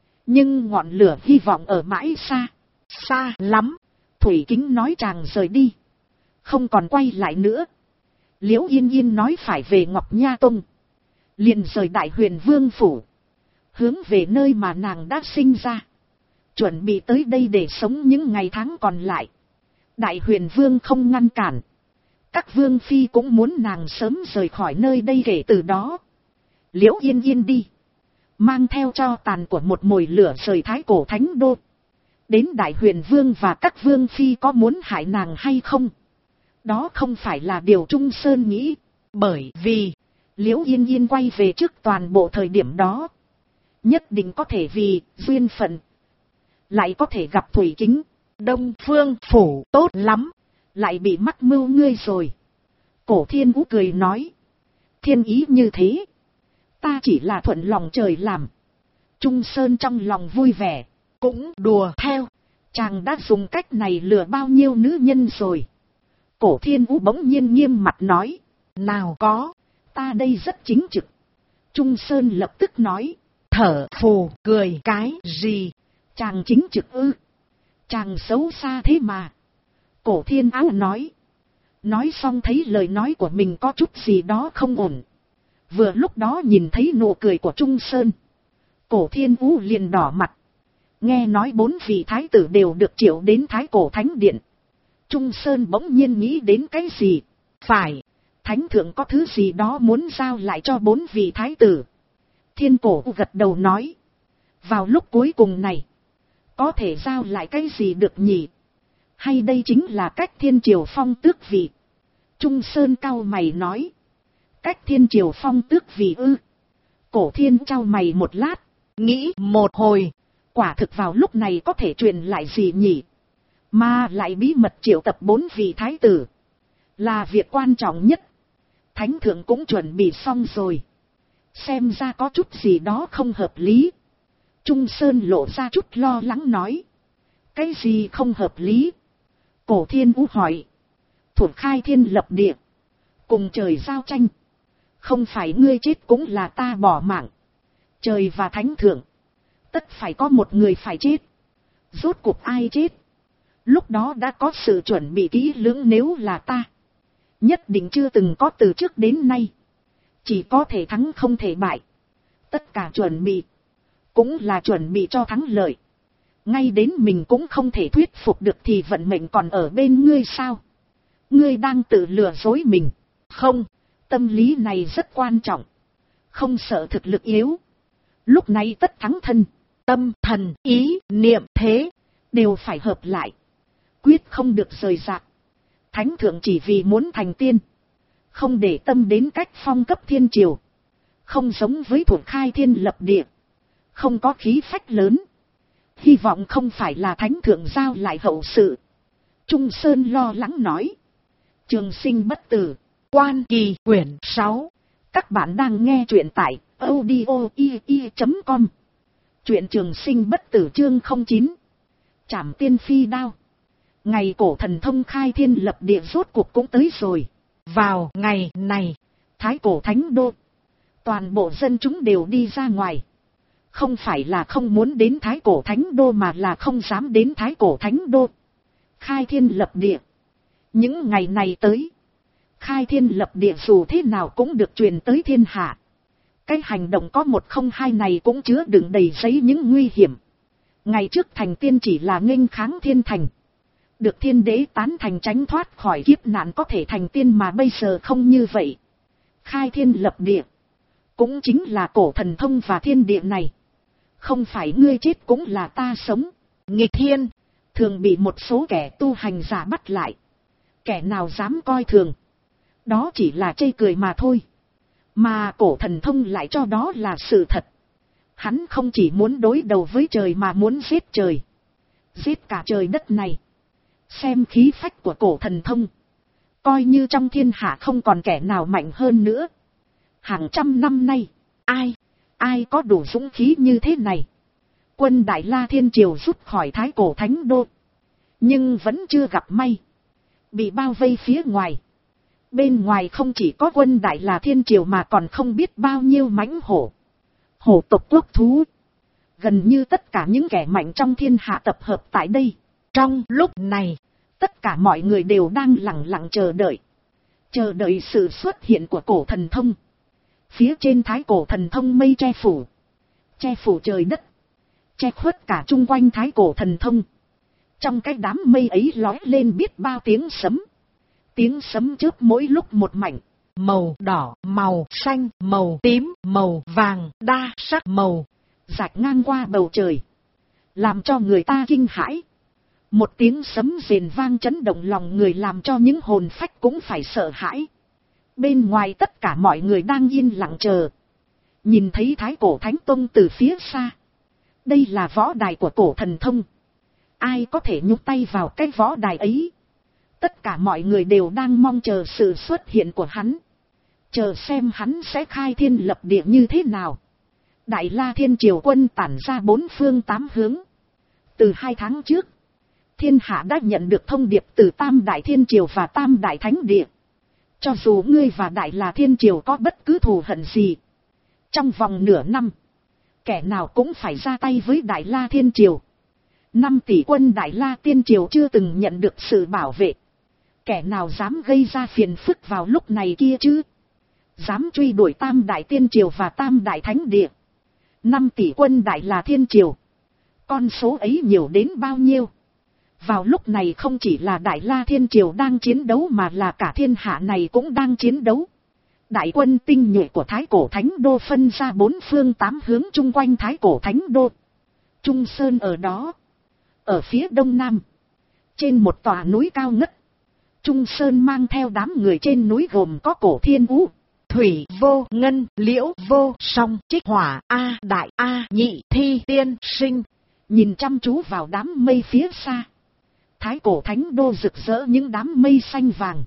Nhưng ngọn lửa hy vọng ở mãi xa. Xa lắm. Thủy Kính nói chàng rời đi. Không còn quay lại nữa. Liễu Yên Yên nói phải về Ngọc Nha Tông. Liền rời Đại Huyền Vương phủ. Hướng về nơi mà nàng đã sinh ra. Chuẩn bị tới đây để sống những ngày tháng còn lại. Đại Huyền Vương không ngăn cản. Các vương phi cũng muốn nàng sớm rời khỏi nơi đây kể từ đó. Liễu Yên Yên đi. Mang theo cho tàn của một mồi lửa rời Thái Cổ Thánh Đô. Đến Đại Huyền Vương và các vương phi có muốn hại nàng hay không? Đó không phải là điều Trung Sơn nghĩ. Bởi vì Liễu Yên Yên quay về trước toàn bộ thời điểm đó. nhất định có thể vì duyên phận, lại có thể gặp Thủy Kính. Đông Phương Phủ tốt lắm, lại bị mắc mưu ngươi rồi. Cổ Thiên Vũ cười nói, thiên ý như thế, ta chỉ là thuận lòng trời làm. Trung Sơn trong lòng vui vẻ, cũng đùa theo, chàng đã dùng cách này lừa bao nhiêu nữ nhân rồi. Cổ Thiên Vũ bỗng nhiên nghiêm mặt nói, nào có, ta đây rất chính trực. Trung Sơn lập tức nói, thở phù cười cái gì, chàng chính trực ư, chàng xấu xa thế mà. Cổ Thiên Áo nói xong thấy lời nói của mình có chút gì đó không ổn. Vừa lúc đó nhìn thấy nụ cười của Trung Sơn, Cổ Thiên Vũ liền đỏ mặt. Nghe nói 4 vị thái tử đều được triệu đến Thái Cổ Thánh Điện. Trung Sơn bỗng nhiên nghĩ đến cái gì, phải, Thánh Thượng có thứ gì đó muốn giao lại cho 4 vị thái tử. Thiên Cổ gật đầu nói, vào lúc cuối cùng này, có thể giao lại cái gì được nhỉ? Hay đây chính là cách Thiên Triều phong tước vị? Trung Sơn cau mày nói, cách Thiên Triều phong tước vị ư? Cổ Thiên trao mày một lát, nghĩ một hồi, quả thực vào lúc này có thể truyền lại gì nhỉ? Mà lại bí mật triệu tập 4 vị thái tử, là việc quan trọng nhất. Thánh Thượng cũng chuẩn bị xong rồi, xem ra có chút gì đó không hợp lý. Trung Sơn lộ ra chút lo lắng nói, cái gì không hợp lý? Cổ Thiên Vũ hỏi, thuộc khai thiên lập địa, cùng trời giao tranh, không phải ngươi chết cũng là ta bỏ mạng. Trời và Thánh Thượng, tất phải có một người phải chết. Rốt cuộc ai chết? Lúc đó đã có sự chuẩn bị kỹ lưỡng, nếu là ta, nhất định chưa từng có từ trước đến nay. Chỉ có thể thắng không thể bại. Tất cả chuẩn bị, cũng là chuẩn bị cho thắng lợi. Ngay đến mình cũng không thể thuyết phục được thì vận mệnh còn ở bên ngươi sao? Ngươi đang tự lừa dối mình. Không, tâm lý này rất quan trọng. Không sợ thực lực yếu. Lúc này tất thắng thân, tâm, thần, ý, niệm, thế, đều phải hợp lại. Quyết không được rời rạc. Thánh Thượng chỉ vì muốn thành tiên, không để tâm đến cách phong cấp thiên triều. Không giống với thuộc khai thiên lập địa, không có khí phách lớn. Hy vọng không phải là Thánh Thượng giao lại hậu sự. Trung Sơn lo lắng nói. Trường Sinh bất tử, Quan Kỳ quyển 6. Các bạn đang nghe truyện tại audio.com. Truyện Trường Sinh bất tử chương 09. Trảm tiên phi đao. Ngày cổ thần thông khai thiên lập địa rốt cuộc cũng tới rồi. Vào ngày này, Thái Cổ Thánh Đô, toàn bộ dân chúng đều đi ra ngoài. Không phải là không muốn đến Thái Cổ Thánh Đô, mà là không dám đến Thái Cổ Thánh Đô. Khai thiên lập địa. Những ngày này tới, khai thiên lập địa dù thế nào cũng được truyền tới thiên hạ. Cái hành động có 102 này cũng chứa đựng đầy giấy những nguy hiểm. Ngày trước thành tiên chỉ là nghênh kháng thiên thành, được thiên đế tán thành tránh thoát khỏi kiếp nạn có thể thành tiên, mà bây giờ không như vậy. Khai thiên lập địa, cũng chính là cổ thần thông và thiên địa này. Không phải ngươi chết cũng là ta sống. Nghịch thiên, thường bị một số kẻ tu hành giả bắt lại. Kẻ nào dám coi thường, đó chỉ là chê cười mà thôi. Mà cổ thần thông lại cho đó là sự thật. Hắn không chỉ muốn đối đầu với trời mà muốn giết trời, giết cả trời đất này. Xem khí phách của cổ thần thông, coi như trong thiên hạ không còn kẻ nào mạnh hơn nữa. Hàng trăm năm nay, ai có đủ dũng khí như thế này? Quân Đại La Thiên Triều rút khỏi Thái Cổ Thánh Đô, nhưng vẫn chưa gặp may, bị bao vây phía ngoài. Bên ngoài không chỉ có quân Đại La Thiên Triều mà còn không biết bao nhiêu mãnh hổ, hổ tộc quốc thú. Gần như tất cả những kẻ mạnh trong thiên hạ tập hợp tại đây. Trong lúc này, tất cả mọi người đều đang lặng lặng chờ đợi sự xuất hiện của cổ thần thông. Phía trên Thái Cổ thần thông mây che phủ trời đất, che khuất cả chung quanh Thái Cổ thần thông. Trong cái đám mây ấy lói lên biết bao tiếng sấm chớp mỗi lúc một mảnh, màu đỏ, màu xanh, màu tím, màu vàng, đa sắc màu, rạch ngang qua bầu trời, làm cho người ta kinh hãi. Một tiếng sấm rền vang chấn động lòng người, làm cho những hồn phách cũng phải sợ hãi. Bên ngoài tất cả mọi người đang yên lặng chờ. Nhìn thấy Thái Cổ Thánh Tông từ phía xa. Đây là võ đài của cổ thần thông. Ai có thể nhúc tay vào cái võ đài ấy? Tất cả mọi người đều đang mong chờ sự xuất hiện của hắn. Chờ xem hắn sẽ khai thiên lập địa như thế nào. Đại La Thiên Triều quân tản ra bốn phương tám hướng. Từ 2 tháng trước, thiên hạ đã nhận được thông điệp từ Tam Đại Thiên Triều và Tam Đại Thánh Địa. Cho dù ngươi và Đại La Thiên Triều có bất cứ thù hận gì, trong vòng nửa năm, kẻ nào cũng phải ra tay với Đại La Thiên Triều. 5 tỷ quân Đại La Thiên Triều chưa từng nhận được sự bảo vệ. Kẻ nào dám gây ra phiền phức vào lúc này kia chứ? Dám truy đuổi Tam Đại Thiên Triều và Tam Đại Thánh Địa. 5 tỷ quân Đại La Thiên Triều. Con số ấy nhiều đến bao nhiêu? Vào lúc này không chỉ là Đại La Thiên Triều đang chiến đấu mà là cả thiên hạ này cũng đang chiến đấu. Đại quân tinh nhuệ của Thái Cổ Thánh Đô phân ra 4 phương 8 hướng chung quanh Thái Cổ Thánh Đô. Trung Sơn ở đó. Ở phía đông nam, trên một tòa núi cao ngất, Trung Sơn mang theo đám người trên núi gồm có Cổ Thiên Vũ, Thủy Vô Ngân, Liễu Vô Song, Trích Hỏa, A Đại, A Nhị, Thi Tiên Sinh. Nhìn chăm chú vào đám mây phía xa. Thái Cổ Thánh Đô rực rỡ những đám mây xanh vàng.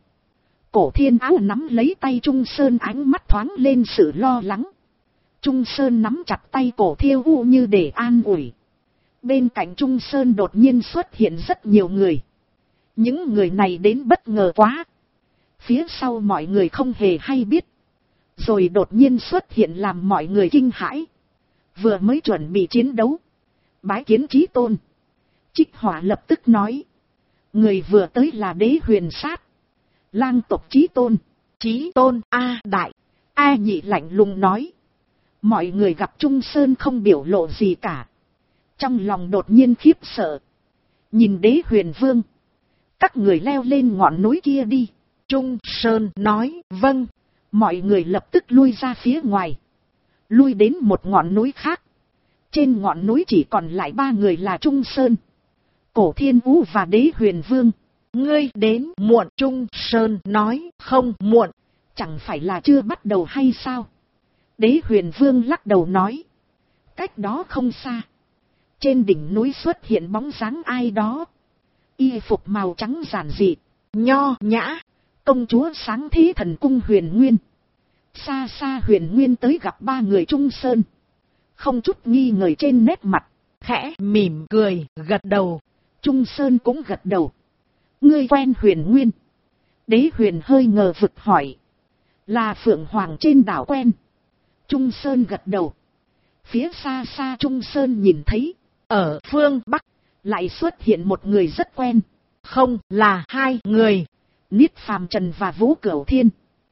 Cổ Thiên Áo nắm lấy tay Trung Sơn, ánh mắt thoáng lên sự lo lắng. Trung Sơn nắm chặt tay Cổ Thiên Vũ như để an ủi. Bên cạnh Trung Sơn đột nhiên xuất hiện rất nhiều người. Những người này đến bất ngờ quá. Phía sau mọi người không hề hay biết. Rồi đột nhiên xuất hiện làm mọi người kinh hãi. Vừa mới chuẩn bị chiến đấu, bái kiến Chí Tôn. Trích Hỏa lập tức nói. Người vừa tới là Đế Huyền Sát, lang tộc Chí Tôn. Chí Tôn A Đại. A Nhị lạnh lùng nói. Mọi người gặp Trung Sơn không biểu lộ gì cả. Trong lòng đột nhiên khiếp sợ. Nhìn Đế Huyền Vương. Các người leo lên ngọn núi kia đi. Trung Sơn nói vâng. Mọi người lập tức lui ra phía ngoài. Lui đến một ngọn núi khác. Trên ngọn núi chỉ còn lại 3 người là Trung Sơn, Cổ Thiên Vũ và Đế Huyền Vương. Ngươi đến muộn. Trung Sơn nói không muộn. Chẳng phải là chưa bắt đầu hay sao? Đế Huyền Vương lắc đầu nói. Cách đó không xa, trên đỉnh núi xuất hiện bóng dáng ai đó. Y phục màu trắng giản dị, nho nhã. Công chúa Sáng Thế Thần Cung Huyền Nguyên. Xa xa Huyền Nguyên tới gặp 3 người Trung Sơn. Không chút nghi ngờ trên nét mặt, khẽ mỉm cười, gật đầu. Trung Sơn cũng gật đầu. Ngươi quen Huyền Nguyên? Đế Huyền hơi ngờ vực hỏi. Là Phượng Hoàng trên đảo quen. Trung Sơn gật đầu. Phía xa xa Trung Sơn nhìn thấy, ở phương Bắc, lại xuất hiện một người rất quen. Không, là 2 người. Niết Phàm Trần và Vũ Cửu Thiên.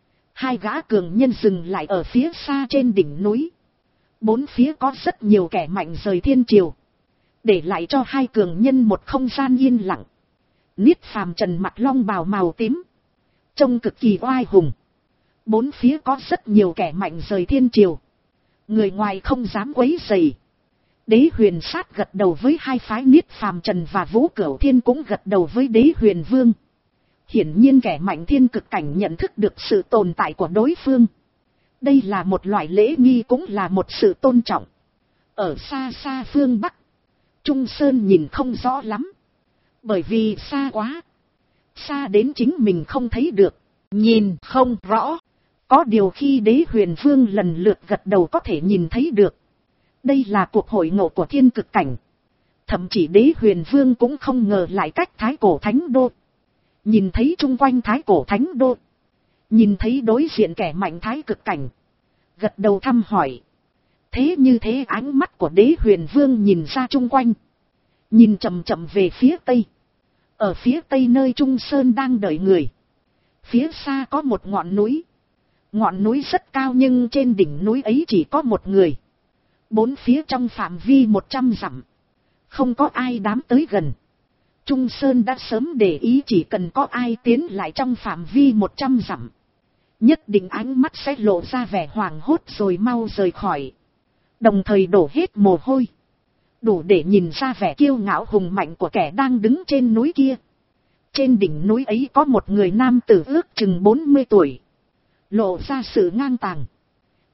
2 gã cường nhân dừng lại ở phía xa trên đỉnh núi. 4 phía có rất nhiều kẻ mạnh rời thiên triều, để lại cho 2 cường nhân một không gian yên lặng. Niết Phàm Trần mặc long bào màu tím, trông cực kỳ oai hùng. 4 phía có rất nhiều kẻ mạnh rời thiên triều, người ngoài không dám quấy rầy. Đế Huyền Sát gật đầu với 2 phái Niết Phàm Trần và Vũ Cửu Thiên cũng gật đầu với Đế Huyền Vương. Hiển nhiên kẻ mạnh thiên cực cảnh nhận thức được sự tồn tại của đối phương. Đây là một loại lễ nghi, cũng là một sự tôn trọng. Ở xa xa phương Bắc, Trung Sơn nhìn không rõ lắm. Bởi vì xa quá. Xa đến chính mình không thấy được, nhìn không rõ. Có điều khi Đế Huyền Vương lần lượt gật đầu có thể nhìn thấy được. Đây là cuộc hội ngộ của thiên cực cảnh. Thậm chí Đế Huyền Vương cũng không ngờ lại cách Thái Cổ Thánh Đô. Nhìn thấy chung quanh Thái Cổ Thánh Đô, nhìn thấy đối diện kẻ mạnh Thái cực cảnh, gật đầu thăm hỏi. Thế như thế ánh mắt của Đế Huyền Vương nhìn ra chung quanh, nhìn chậm chậm về phía tây. Ở phía tây nơi Trung Sơn đang đợi người, phía xa có một ngọn núi. Ngọn núi rất cao nhưng trên đỉnh núi ấy chỉ có một người. 4 phía trong phạm vi 100 dặm, không có ai dám tới gần. Trung Sơn đã sớm để ý chỉ cần có ai tiến lại trong phạm vi 100 dặm, nhất định ánh mắt sẽ lộ ra vẻ hoảng hốt rồi mau rời khỏi. Đồng thời đổ hết mồ hôi, đủ để nhìn ra vẻ kiêu ngạo hùng mạnh của kẻ đang đứng trên núi kia. Trên đỉnh núi ấy có một người nam tử ước chừng 40 tuổi, lộ ra sự ngang tàng.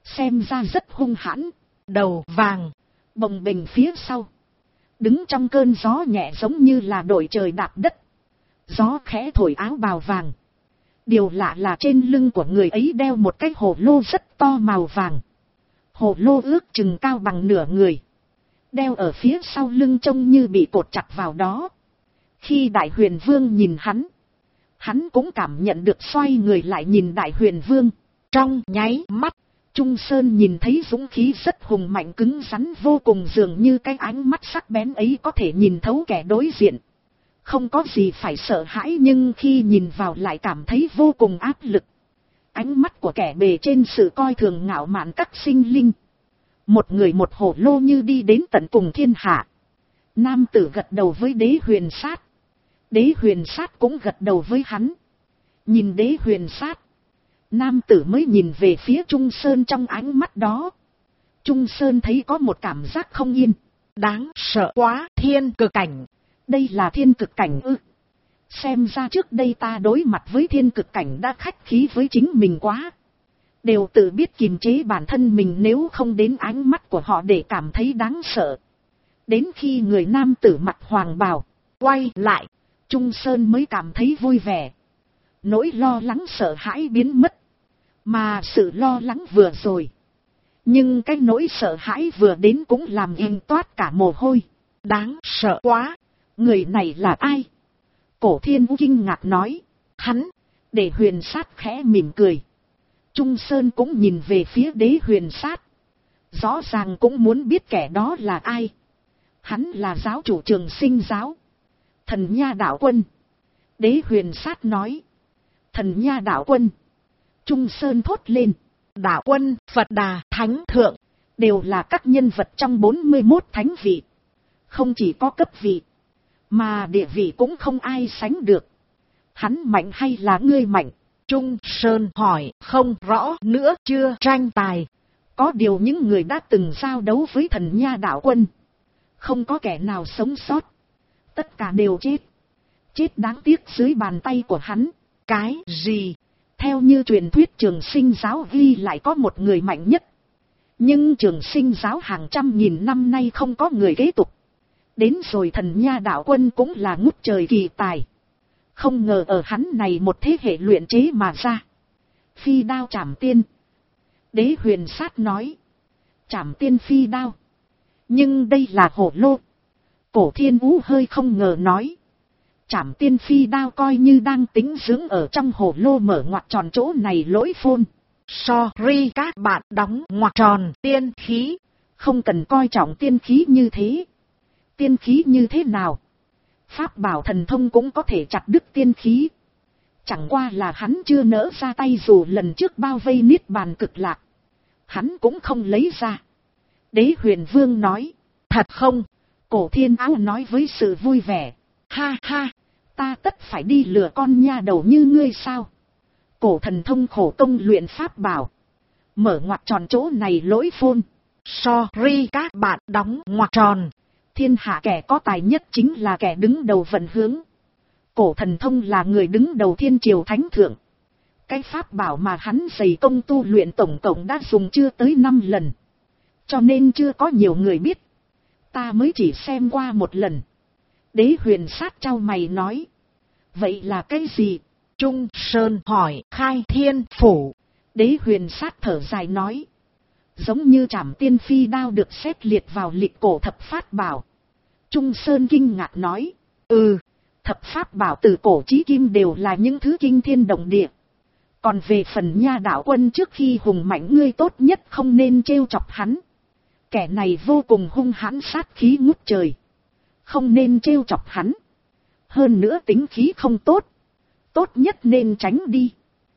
xem ra rất hung hãn, đầu vàng, bồng bềnh phía sau. Đứng trong cơn gió nhẹ giống như là đội trời đạp đất. Gió khẽ thổi áo bào vàng. Điều lạ là trên lưng của người ấy đeo một cái hồ lô rất to màu vàng. Hồ lô ước chừng cao bằng nửa người. Đeo ở phía sau lưng trông như bị cột chặt vào đó. Khi Đại Huyền Vương nhìn hắn cũng cảm nhận được, xoay người lại nhìn Đại Huyền Vương. Trong nháy mắt, Trung Sơn nhìn thấy dũng khí rất hùng mạnh cứng rắn vô cùng, dường như cái ánh mắt sắc bén ấy có thể nhìn thấu kẻ đối diện. Không có gì phải sợ hãi, nhưng khi nhìn vào lại cảm thấy vô cùng áp lực. Ánh mắt của kẻ bề trên sự coi thường ngạo mạn các sinh linh. Một người một hồ lô như đi đến tận cùng thiên hạ. Nam tử gật đầu với Đế Huyền Sát. Đế Huyền Sát cũng gật đầu với hắn. Nhìn Đế Huyền Sát, nam tử mới nhìn về phía Trung Sơn. Trong ánh mắt đó, Trung Sơn thấy có một cảm giác không yên. Đáng sợ quá, thiên cực cảnh. Đây là thiên cực cảnh ư? Xem ra trước đây ta đối mặt với thiên cực cảnh đã khách khí với chính mình quá. Đều tự biết kiềm chế bản thân mình, nếu không đến ánh mắt của họ để cảm thấy đáng sợ. Đến khi người nam tử mặc hoàng bào quay lại, Trung Sơn mới cảm thấy vui vẻ. Nỗi lo lắng sợ hãi biến mất. Mà sự lo lắng vừa rồi, nhưng cái nỗi sợ hãi vừa đến cũng làm anh toát cả mồ hôi. Đáng sợ quá, người này là ai? Cổ Thiên Vũ kinh ngạc nói. Hắn. Để Huyền Sát khẽ mỉm cười. Trung Sơn cũng nhìn về phía Đế Huyền Sát. Rõ ràng cũng muốn biết kẻ đó là ai. Hắn là giáo chủ Trường Sinh giáo, Thần Nha Đạo Quân. Đế Huyền Sát nói. Thần Nha Đạo Quân. Trung Sơn thốt lên. Đạo Quân, Phật Đà, Thánh Thượng, đều là các nhân vật trong 41 thánh vị. Không chỉ có cấp vị, mà địa vị cũng không ai sánh được. Hắn mạnh hay là ngươi mạnh? Trung Sơn hỏi. Không rõ nữa, chưa tranh tài. Có điều những người đã từng giao đấu với Thần Nha Đạo Quân, không có kẻ nào sống sót. Tất cả đều chết. Chết đáng tiếc dưới bàn tay của hắn. Cái gì? Theo như truyền thuyết Trường Sinh giáo ghi lại có một người mạnh nhất. Nhưng Trường Sinh giáo hàng trăm nghìn năm nay không có người kế tục. Đến rồi Thần Nha Đạo Quân cũng là ngút trời kỳ tài. Không ngờ ở hắn này một thế hệ luyện chế mà ra. Phi đao trảm tiên. Đế Huyền Sát nói. Trảm tiên phi đao. Nhưng đây là hổ lô. Cổ Thiên Vũ hơi không ngờ nói. Trảm tiên phi đao coi như đang tính dưỡng ở trong hổ lô, mở ngoặc tròn chỗ này lỗi phôn. Sorry các bạn, đóng ngoặc tròn tiên khí. Không cần coi trọng tiên khí như thế. Tiên khí như thế nào? Pháp bảo thần thông cũng có thể chặt đứt tiên khí. Chẳng qua là hắn chưa nỡ ra tay, dù lần trước bao vây niết bàn cực lạc, hắn cũng không lấy ra. Đế Huyền Vương nói. Thật không? Cổ Thiên Áo nói với sự vui vẻ. Ha ha, ta tất phải đi lừa con nha đầu như ngươi sao? Cổ thần thông khổ công luyện pháp bảo, mở ngoặc tròn chỗ này lỗi phôn. Sorry các bạn, đóng ngoặc tròn. Thiên hạ kẻ có tài nhất chính là kẻ đứng đầu vận hướng. Cổ thần thông là người đứng đầu thiên triều thánh thượng. Cái pháp bảo mà hắn dày công tu luyện tổng cộng đã dùng chưa tới 5 lần. Cho nên chưa có nhiều người biết. Ta mới chỉ xem qua một lần. Đế Huyền Sát chau mày nói. Vậy là cái gì? Trung Sơn hỏi. Khai Thiên Phủ. Đế Huyền Sát thở dài nói. Giống như trảm tiên phi đao được xếp liệt vào lịch cổ thập pháp bảo. Trung Sơn kinh ngạc nói. Thập pháp bảo từ cổ chí kim đều là những thứ kinh thiên động địa. Còn về phần Nha Đạo Quân, trước khi hùng mạnh ngươi tốt nhất không nên trêu chọc hắn. Kẻ này vô cùng hung hãn, sát khí ngút trời. Không nên trêu chọc hắn. Hơn nữa tính khí không tốt. Tốt nhất nên tránh đi.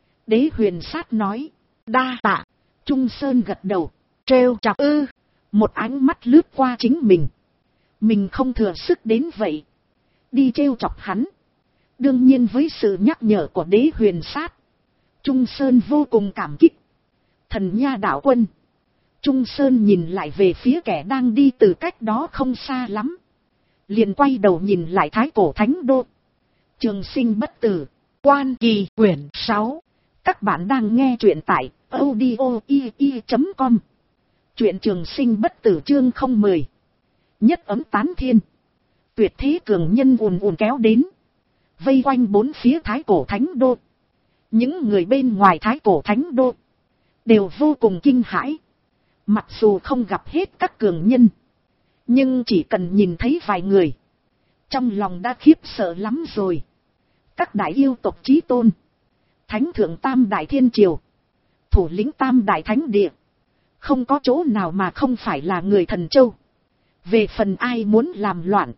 Đế Huyền Sát nói. Đa tạ. Trung Sơn gật đầu. Trêu chọc ư? Một ánh mắt lướt qua chính mình. Mình không thừa sức đến vậy. Đi trêu chọc hắn. Đương nhiên với sự nhắc nhở của Đế Huyền Sát, Trung Sơn vô cùng cảm kích. Thần Nha Đạo Quân. Trung Sơn nhìn lại về phía kẻ đang đi từ cách đó không xa lắm. Liền quay đầu nhìn lại Thái Cổ Thánh Đô. Trường Sinh bất tử. Quan Kỳ quyển 6. Các bạn đang nghe truyện tại audio.com. Truyện trường sinh bất tử chương 010. Nhất ấm tán thiên. Tuyệt thế cường nhân ùn ùn kéo đến, vây quanh bốn phía Thái Cổ Thánh Đô. Những người bên ngoài Thái Cổ Thánh Đô đều vô cùng kinh hãi. Mặc dù không gặp hết các cường nhân, nhưng chỉ cần nhìn thấy vài người, trong lòng đã khiếp sợ lắm rồi. Các đại yêu tộc chí tôn, Thánh thượng Tam Đại Thiên Triều, thủ lĩnh Tam Đại Thánh Địa, không có chỗ nào mà không phải là người Thần Châu. Về phần ai muốn làm loạn,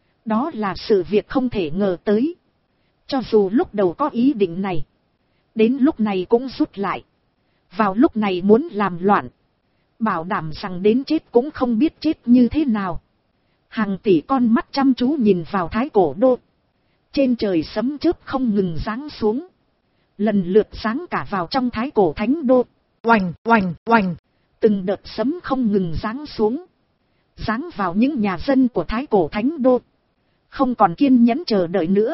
đó là sự việc không thể ngờ tới. Cho dù lúc đầu có ý định này, đến lúc này cũng rút lại. Vào lúc này muốn làm loạn, bảo đảm rằng đến chết cũng không biết chết như thế nào. Hàng tỷ con mắt chăm chú nhìn vào Thái Cổ Đô. Trên trời sấm chớp không ngừng giáng xuống, lần lượt giáng cả vào trong Thái Cổ Thánh Đô. Oành oành oành, từng đợt sấm không ngừng giáng xuống, giáng vào những nhà dân của Thái Cổ Thánh Đô. Không còn kiên nhẫn chờ đợi nữa,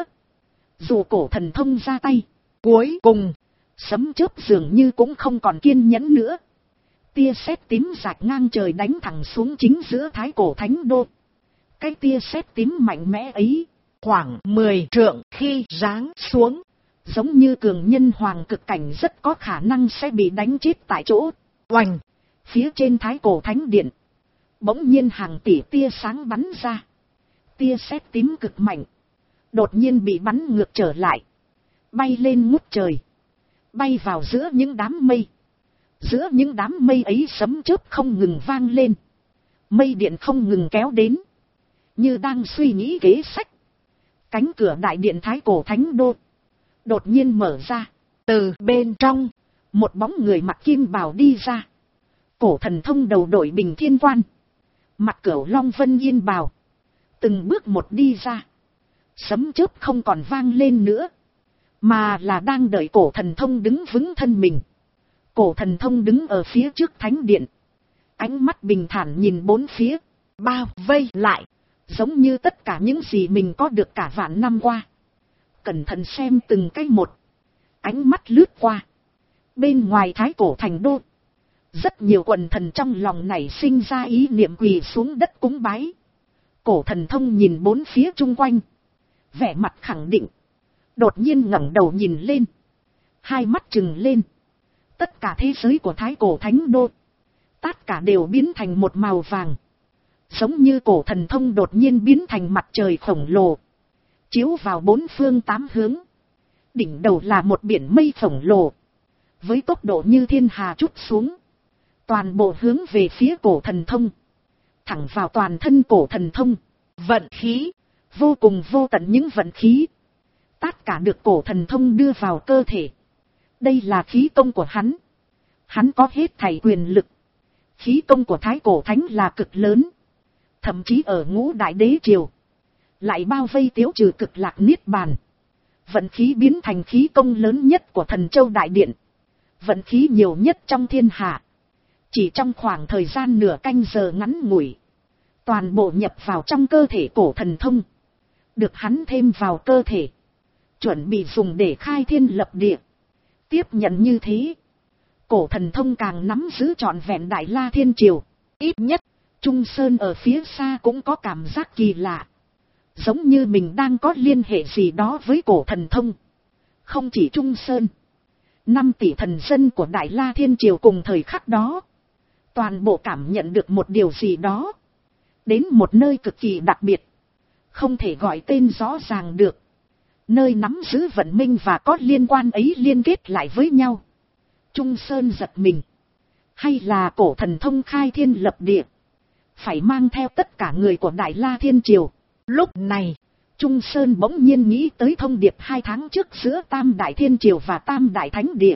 dù Cổ Thần Thông ra tay, cuối cùng sấm chớp dường như cũng không còn kiên nhẫn nữa. Tia sét tím rạch ngang trời đánh thẳng xuống chính giữa Thái Cổ Thánh Đô. Cái tia sét tím mạnh mẽ ấy, khoảng 10 trượng khi giáng xuống, giống như cường nhân hoàng cực cảnh rất có khả năng sẽ bị đánh chết tại chỗ. Oành, phía trên Thái Cổ Thánh Điện, bỗng nhiên hàng tỷ tia sáng bắn ra. Tia sét tím cực mạnh, đột nhiên bị bắn ngược trở lại, bay lên ngút trời, bay vào giữa những đám mây. Giữa những đám mây ấy sấm chớp không ngừng vang lên, mây điện không ngừng kéo đến, như đang suy nghĩ kế sách. Cánh cửa đại điện Thái Cổ Thánh Đô đột nhiên mở ra, từ bên trong một bóng người mặc kim bào đi ra. Cổ Thần Thông đầu đội bình thiên quan, mặc cửu long vân yên bào, từng bước một đi ra. Sấm chớp không còn vang lên nữa, mà là đang đợi Cổ Thần Thông đứng vững thân mình. Cổ Thần Thông đứng ở phía trước thánh điện, ánh mắt bình thản nhìn bốn phía, bao vây lại, giống như tất cả những gì mình có được cả vạn năm qua. Cẩn thận xem từng cái một, ánh mắt lướt qua. Bên ngoài Thái Cổ Thành Đô, rất nhiều quần thần trong lòng nảy sinh ra ý niệm quỳ xuống đất cúng bái. Cổ Thần Thông nhìn bốn phía chung quanh, vẻ mặt khẳng định, đột nhiên ngẩng đầu nhìn lên, hai mắt trừng lên. Tất cả thế giới của Thái Cổ Thánh Đô, tất cả đều biến thành một màu vàng, giống như Cổ Thần Thông đột nhiên biến thành mặt trời khổng lồ, chiếu vào bốn phương tám hướng. Đỉnh đầu là một biển mây khổng lồ, với tốc độ như thiên hà trút xuống, toàn bộ hướng về phía Cổ Thần Thông, thẳng vào toàn thân Cổ Thần Thông. Vận khí, vô cùng vô tận những vận khí, tất cả được Cổ Thần Thông đưa vào cơ thể. Đây là khí công của hắn. Hắn có hết thảy quyền lực. Khí công của Thái Cổ Thánh là cực lớn. Thậm chí ở Ngũ Đại Đế Triều, lại bao vây Tiếu Trừ Cực Lạc Niết Bàn. Vận khí biến thành khí công lớn nhất của Thần Châu Đại Điện. Vận khí nhiều nhất trong thiên hạ. Chỉ trong khoảng thời gian nửa canh giờ ngắn ngủi, toàn bộ nhập vào trong cơ thể Cổ Thần Thông, được hắn thêm vào cơ thể, chuẩn bị dùng để khai thiên lập địa. Tiếp nhận như thế, Cổ Thần Thông càng nắm giữ trọn vẹn Đại La Thiên Triều. Ít nhất, Trung Sơn ở phía xa cũng có cảm giác kỳ lạ, giống như mình đang có liên hệ gì đó với Cổ Thần Thông. Không chỉ Trung Sơn, 5 tỷ thần dân của Đại La Thiên Triều cùng thời khắc đó, toàn bộ cảm nhận được một điều gì đó, đến một nơi cực kỳ đặc biệt, không thể gọi tên rõ ràng được. Nơi nắm giữ vận minh và có liên quan ấy liên kết lại với nhau. Trung Sơn giật mình. Hay là Cổ Thần Thông khai thiên lập địa, phải mang theo tất cả người của Đại La Thiên Triều. Lúc này, Trung Sơn bỗng nhiên nghĩ tới thông điệp 2 tháng trước giữa Tam Đại Thiên Triều và Tam Đại Thánh Địa.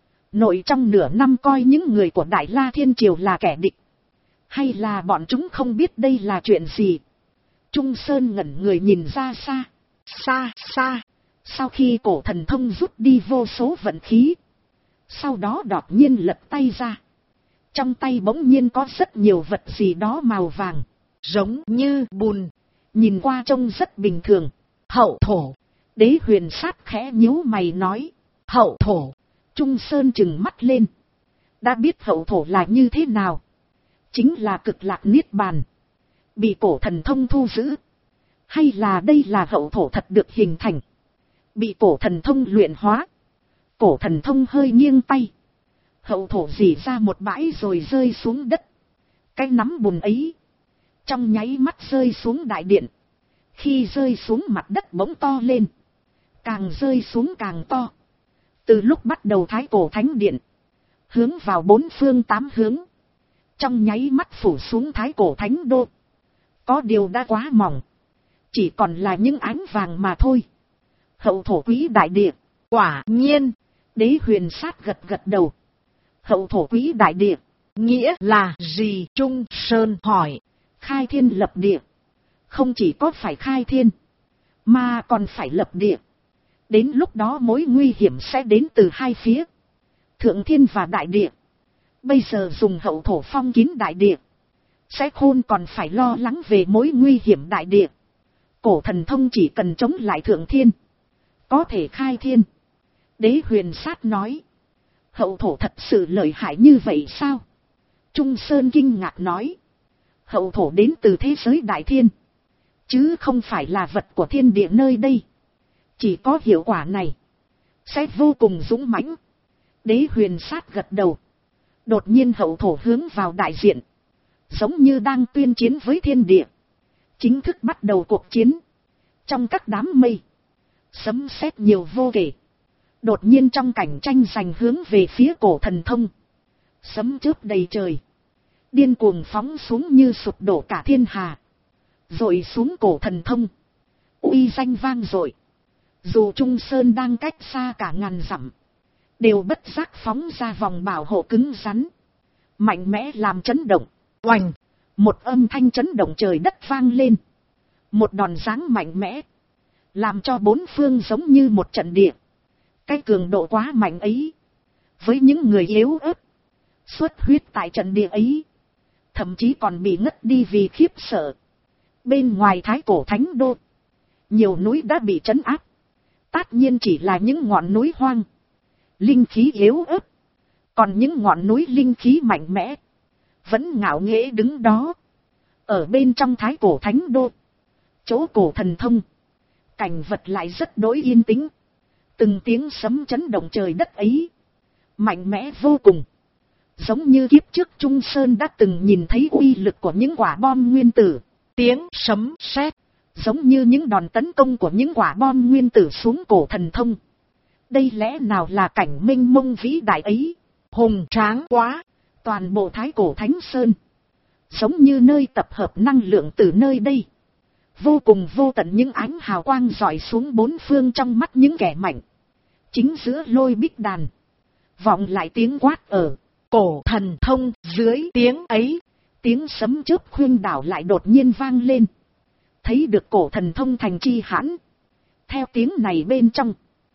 Nội trong nửa năm coi những người của Đại La Thiên Triều là kẻ địch. Hay là bọn chúng không biết đây là chuyện gì? Trung Sơn ngẩn người nhìn ra xa. Xa xa, sau khi Cổ Thần Thông rút đi vô số vận khí, sau đó đột nhiên lật tay ra. Trong tay bỗng nhiên có rất nhiều vật gì đó màu vàng, giống như bùn, nhìn qua trông rất bình thường. Hậu thổ. Đế Huyền Sát khẽ nhíu mày nói. Hậu thổ. Trung Sơn trừng mắt lên, đã biết hậu thổ là như thế nào, chính là cực lạc niết bàn, bị cổ thần thông thu giữ, hay là đây là hậu thổ thật được hình thành, bị cổ thần thông luyện hóa. Cổ thần thông hơi nghiêng tay, hậu thổ dỉ ra một bãi rồi rơi xuống đất. Cái nắm bùn ấy trong nháy mắt rơi xuống đại điện, khi rơi xuống mặt đất bỗng to lên, càng rơi xuống càng to. Từ lúc bắt đầu thái cổ thánh điện, hướng vào bốn phương tám hướng, trong nháy mắt phủ xuống thái cổ thánh đô. Có điều đã quá mỏng, chỉ còn là những ánh vàng mà thôi. Hậu thổ quý đại địa, quả nhiên. Đế Huyền Sát gật gật đầu. Hậu thổ quý đại địa, nghĩa là gì? Trung Sơn hỏi. Khai thiên lập địa, không chỉ có phải khai thiên, mà còn phải lập địa. Đến lúc đó mối nguy hiểm sẽ đến từ hai phía, thượng thiên và đại địa. Bây giờ dùng hậu thổ phong kín đại địa, sẽ khôn còn phải lo lắng về mối nguy hiểm đại địa. Cổ thần thông chỉ cần chống lại thượng thiên, có thể khai thiên. Đế Huyền Sát nói. Hậu thổ thật sự lợi hại như vậy sao? Trung Sơn kinh ngạc nói. Hậu thổ đến từ thế giới đại thiên, chứ không phải là vật của thiên địa nơi đây. Chỉ có hiệu quả này, sẽ vô cùng dũng mãnh. Đế Huyền Sát gật đầu. Đột nhiên hậu thổ hướng vào đại diện, giống như đang tuyên chiến với thiên địa. Chính thức bắt đầu cuộc chiến. Trong các đám mây, sấm sét nhiều vô kể. Đột nhiên trong cảnh tranh giành hướng về phía cổ thần thông, sấm chớp đầy trời, điên cuồng phóng xuống như sụp đổ cả thiên hà, rồi xuống cổ thần thông. Uy danh vang dội, dù Trung Sơn đang cách xa cả ngàn dặm, đều bất giác phóng ra vòng bảo hộ cứng rắn, mạnh mẽ làm chấn động. Oành, một âm thanh chấn động trời đất vang lên, một đòn giáng mạnh mẽ, làm cho bốn phương giống như một trận địa. Cái cường độ quá mạnh ấy, với những người yếu ớt, xuất huyết tại trận địa ấy, thậm chí còn bị ngất đi vì khiếp sợ. Bên ngoài thái cổ thánh đô, nhiều núi đã bị trấn áp, tất nhiên chỉ là những ngọn núi hoang, linh khí yếu ớt. Còn những ngọn núi linh khí mạnh mẽ, vẫn ngạo nghễ đứng đó. Ở bên trong thái cổ thánh đô, chỗ cổ thần thông, cảnh vật lại rất đối yên tĩnh. Từng tiếng sấm chấn động trời đất ấy, mạnh mẽ vô cùng. Giống như kiếp trước Trung Sơn đã từng nhìn thấy uy lực của những quả bom nguyên tử. Tiếng sấm sét, giống như những đòn tấn công của những quả bom nguyên tử xuống cổ thần thông. Đây lẽ nào là cảnh mênh mông vĩ đại ấy, hùng tráng quá. Toàn bộ thái cổ thánh sơn, giống như nơi tập hợp năng lượng từ nơi đây. Vô cùng vô tận những ánh hào quang rọi xuống bốn phương trong mắt những kẻ mạnh. Chính giữa lôi bích đàn, vọng lại tiếng quát ở cổ thần thông. Dưới tiếng ấy, tiếng sấm chớp khuynh đảo lại đột nhiên vang lên. Thấy được cổ thần thông thành chi hãn. Theo tiếng này bên trong,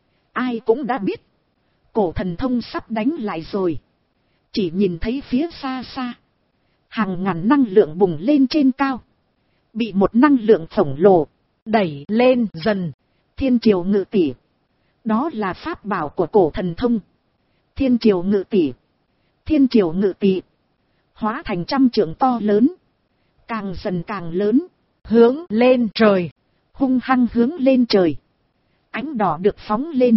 ai cũng đã biết cổ thần thông sắp đánh lại rồi. Chỉ nhìn thấy phía xa xa, hàng ngàn năng lượng bùng lên trên cao, bị một năng lượng khổng lồ đẩy lên dần. Thiên triều ngự tỷ, đó là pháp bảo của cổ thần thông. Thiên triều ngự tỷ, thiên triều ngự tỷ, hóa thành trăm trượng to lớn, càng dần càng lớn, hướng lên trời, hung hăng hướng lên trời. Ánh đỏ được phóng lên,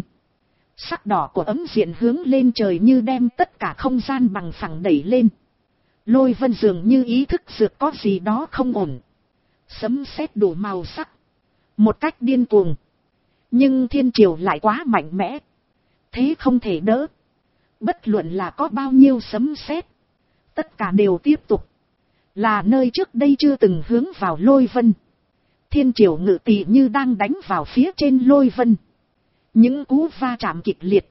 sắc đỏ của ấm diện hướng lên trời như đem tất cả không gian bằng phẳng đẩy lên. Lôi vân dường như ý thức dược có gì đó không ổn, sấm sét đủ màu sắc, một cách điên cuồng. Nhưng thiên triều lại quá mạnh mẽ, thế không thể đỡ. Bất luận là có bao nhiêu sấm sét, tất cả đều tiếp tục. Là nơi trước đây chưa từng hướng vào lôi vân. Thiên triều ngự tỷ như đang đánh vào phía trên lôi vân. Những cú va chạm kịch liệt,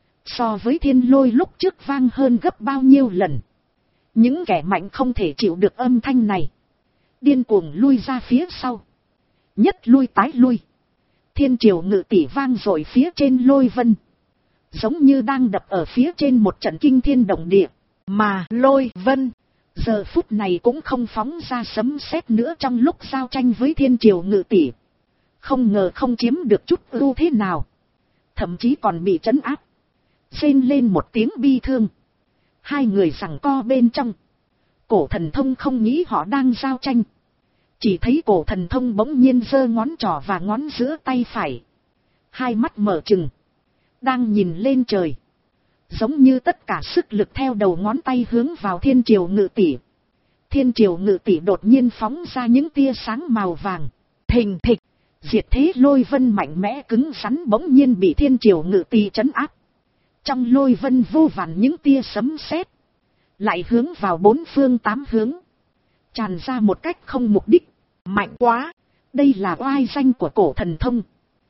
so với thiên lôi lúc trước vang hơn gấp bao nhiêu lần. Những kẻ mạnh không thể chịu được âm thanh này, điên cuồng lui ra phía sau, nhất lui tái lui. Thiên triều ngự tỷ vang dội phía trên lôi vân, giống như đang đập ở phía trên một trận kinh thiên động địa. Mà lôi vân giờ phút này cũng không phóng ra sấm sét nữa trong lúc giao tranh với thiên triều ngự tỷ. Không ngờ không chiếm được chút ưu thế nào, thậm chí còn bị trấn áp. Rên lên một tiếng bi thương, Hai người giằng co bên trong. Cổ thần thông không nghĩ họ đang giao tranh. Chỉ thấy cổ thần thông bỗng nhiên giơ ngón trỏ và ngón giữa tay phải. Hai mắt mở trừng. Đang nhìn lên trời. Giống như tất cả sức lực theo đầu ngón tay hướng vào thiên triều ngự tỷ. Thiên triều ngự tỷ đột nhiên phóng ra những tia sáng màu vàng. Thình thịch. Diệt thế lôi vân mạnh mẽ cứng rắn bỗng nhiên bị thiên triều ngự tỷ trấn áp. Trong lôi vân vô vàn những tia sấm sét. Lại hướng vào bốn phương tám hướng. Tràn ra một cách không mục đích. Mạnh quá. Đây là oai danh của cổ thần thông.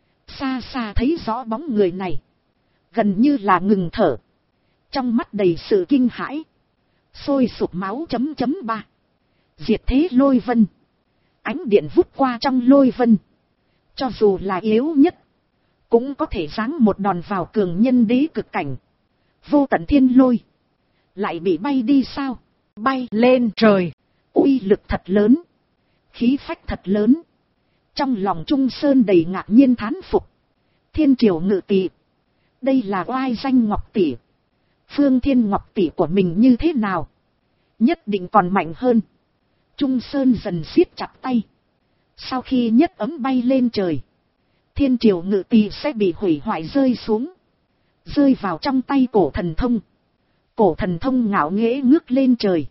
Xa xa thấy rõ bóng người này. Gần như là ngừng thở. Trong mắt đầy sự kinh hãi. Sôi sục máu .3. Diệt thế lôi vân. Ánh điện vút qua trong lôi vân. Cho dù là yếu nhất. Cũng có thể giáng một đòn vào cường nhân đế cực cảnh. Vô tận thiên lôi. Lại bị bay đi sao? Bay lên trời. Uy lực thật lớn. Khí phách thật lớn. Trong lòng Trung Sơn đầy ngạc nhiên thán phục. Thiên triều ngự tỷ. Đây là oai danh Ngọc tỷ. Phương Thiên Ngọc tỷ của mình như thế nào? Nhất định còn mạnh hơn. Trung Sơn dần siết chặt tay. Sau khi nhất ấm bay lên trời. Thiên triều ngự tỷ sẽ bị hủy hoại rơi xuống. Rơi vào trong tay cổ thần thông. Cổ thần thông ngạo nghễ ngước lên trời.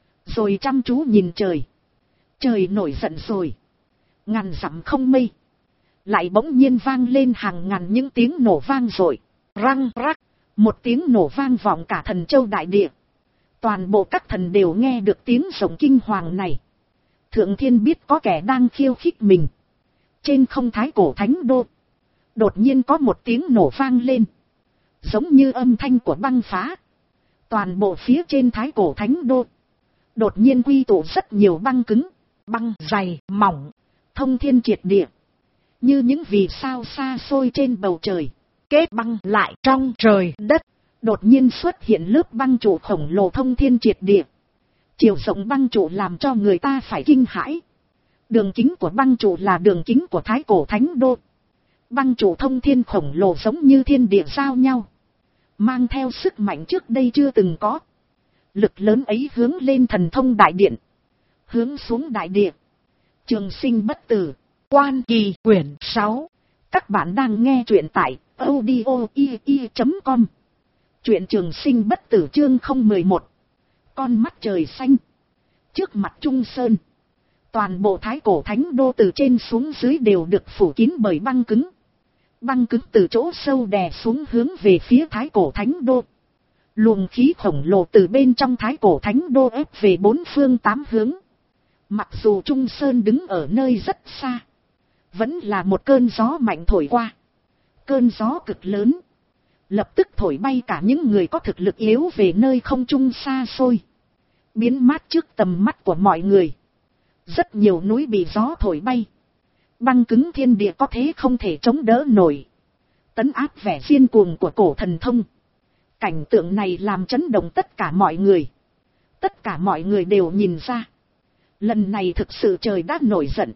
Rồi chăm chú nhìn trời. Trời nổi giận rồi. Ngàn dặm không mây. Lại bỗng nhiên vang lên hàng ngàn những tiếng nổ vang rồi. Răng rắc. Một tiếng nổ vang vọng cả Thần Châu đại địa. Toàn bộ các thần đều nghe được tiếng rồng kinh hoàng này. Thượng thiên biết có kẻ đang khiêu khích mình. Trên không thái cổ thánh đô. Đột nhiên có một tiếng nổ vang lên. Giống như âm thanh của băng phá. Toàn bộ phía trên thái cổ thánh đô. Đột nhiên quy tụ rất nhiều băng cứng. Băng dày, mỏng. Thông thiên triệt địa. Như những vì sao xa xôi trên bầu trời. Kết băng lại trong trời đất. Đột nhiên xuất hiện lớp băng trụ khổng lồ thông thiên triệt địa. Chiều rộng băng trụ làm cho người ta phải kinh hãi. Đường kính của băng trụ là đường kính của thái cổ thánh đô. Băng trụ thông thiên khổng lồ giống như thiên địa giao nhau. Mang theo sức mạnh trước đây chưa từng có. Lực lớn ấy hướng lên thần thông đại điện. Hướng xuống đại địa. Trường sinh bất tử. Quan Kỳ quyển 6. Các bạn đang nghe truyện tại audio.com. Truyện Trường Sinh bất tử chương 011. Con mắt trời xanh. Trước mặt Trung Sơn. Toàn bộ thái cổ thánh đô từ trên xuống dưới đều được phủ kín bởi băng cứng. Băng cứng từ chỗ sâu đè xuống hướng về phía thái cổ thánh đô. Luồng khí khổng lồ từ bên trong thái cổ thánh đô ép về bốn phương tám hướng. Mặc dù Trung Sơn đứng ở nơi rất xa. Vẫn là một cơn gió mạnh thổi qua. Cơn gió cực lớn. Lập tức thổi bay cả những người có thực lực yếu về nơi không trung xa xôi. Biến mát trước tầm mắt của mọi người. Rất nhiều núi bị gió thổi bay. Băng cứng thiên địa có thế không thể chống đỡ nổi. Tấn áp vẻ điên cuồng của cổ thần thông. Cảnh tượng này làm chấn động tất cả mọi người. Tất cả mọi người đều nhìn ra. Lần này thực sự trời đã nổi giận.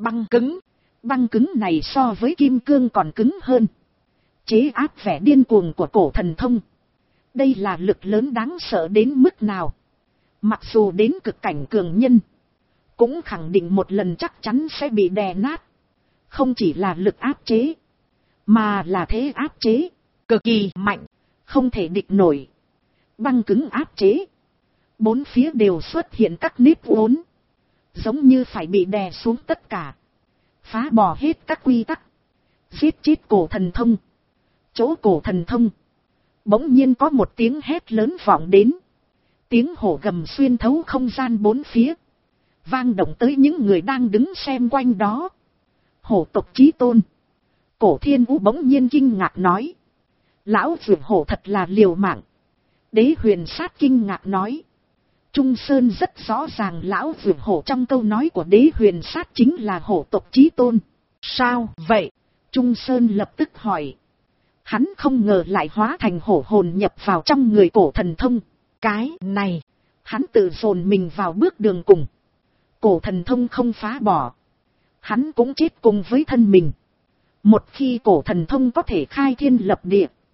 Băng cứng này so với kim cương còn cứng hơn. Chế áp vẻ điên cuồng của cổ thần thông. Đây là lực lớn đáng sợ đến mức nào. Mặc dù đến cực cảnh cường nhân. Cũng khẳng định một lần chắc chắn sẽ bị đè nát. Không chỉ là lực áp chế. Mà là thế áp chế. Cực kỳ mạnh. Không thể địch nổi. Băng cứng áp chế. Bốn phía đều xuất hiện các nếp uốn. Giống như phải bị đè xuống tất cả. Phá bỏ hết các quy tắc. Giết chết cổ thần thông. Chỗ cổ thần thông. Bỗng nhiên có một tiếng hét lớn vọng đến. Tiếng hổ gầm xuyên thấu không gian bốn phía. Vang động tới những người đang đứng xem quanh đó. Hổ tộc chí tôn. Cổ Thiên Vũ bỗng nhiên kinh ngạc nói. Lão vượt hổ thật là liều mạng. Đế Huyền Sát kinh ngạc nói. Trung Sơn rất rõ ràng lão vượt hổ trong câu nói của Đế Huyền Sát chính là hổ tộc chí tôn. Sao vậy? Trung Sơn lập tức hỏi. Hắn không ngờ lại hóa thành hổ hồn nhập vào trong người cổ thần thông. Cái này, hắn tự dồn mình vào bước đường cùng. Cổ thần thông không phá bỏ. Hắn cũng chết cùng với thân mình. Một khi cổ thần thông có thể khai thiên lập địa.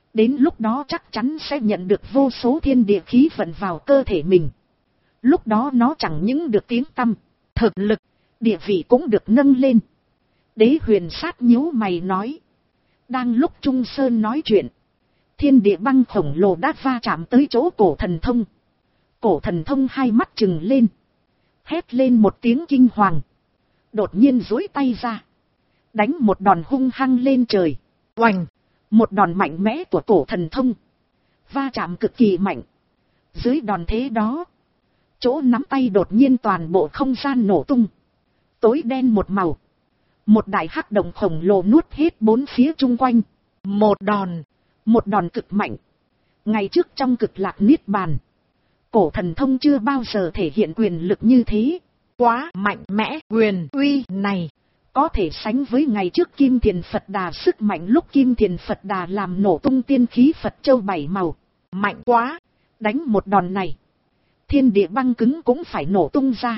Đến lúc đó chắc chắn sẽ nhận được vô số thiên địa khí vận vào cơ thể mình. Lúc đó nó chẳng những được tiếng tăm, thực lực, địa vị cũng được nâng lên. Đế Huyền Sát nhíu mày nói. Đang lúc Trung Sơn nói chuyện, thiên địa băng khổng lồ đã va chạm tới chỗ Cổ Thần Thông. Cổ Thần Thông hai mắt trừng lên, hét lên một tiếng kinh hoàng, đột nhiên duỗi tay ra, đánh một đòn hung hăng lên trời. Oành! Một đòn mạnh mẽ của Cổ Thần Thông, va chạm cực kỳ mạnh. Dưới đòn thế đó, chỗ nắm tay đột nhiên toàn bộ không gian nổ tung, tối đen một màu. Một đại hắc động khổng lồ nuốt hết bốn phía chung quanh. Một đòn cực mạnh. Ngày trước trong cực lạc niết bàn, Cổ Thần Thông chưa bao giờ thể hiện quyền lực như thế. Quá mạnh mẽ, quyền uy này có thể sánh với ngày trước Kim Thiền Phật Đà sức mạnh lúc Kim Thiền Phật Đà làm nổ tung tiên khí Phật Châu bảy màu. Mạnh quá, đánh một đòn này, thiên địa băng cứng cũng phải nổ tung ra.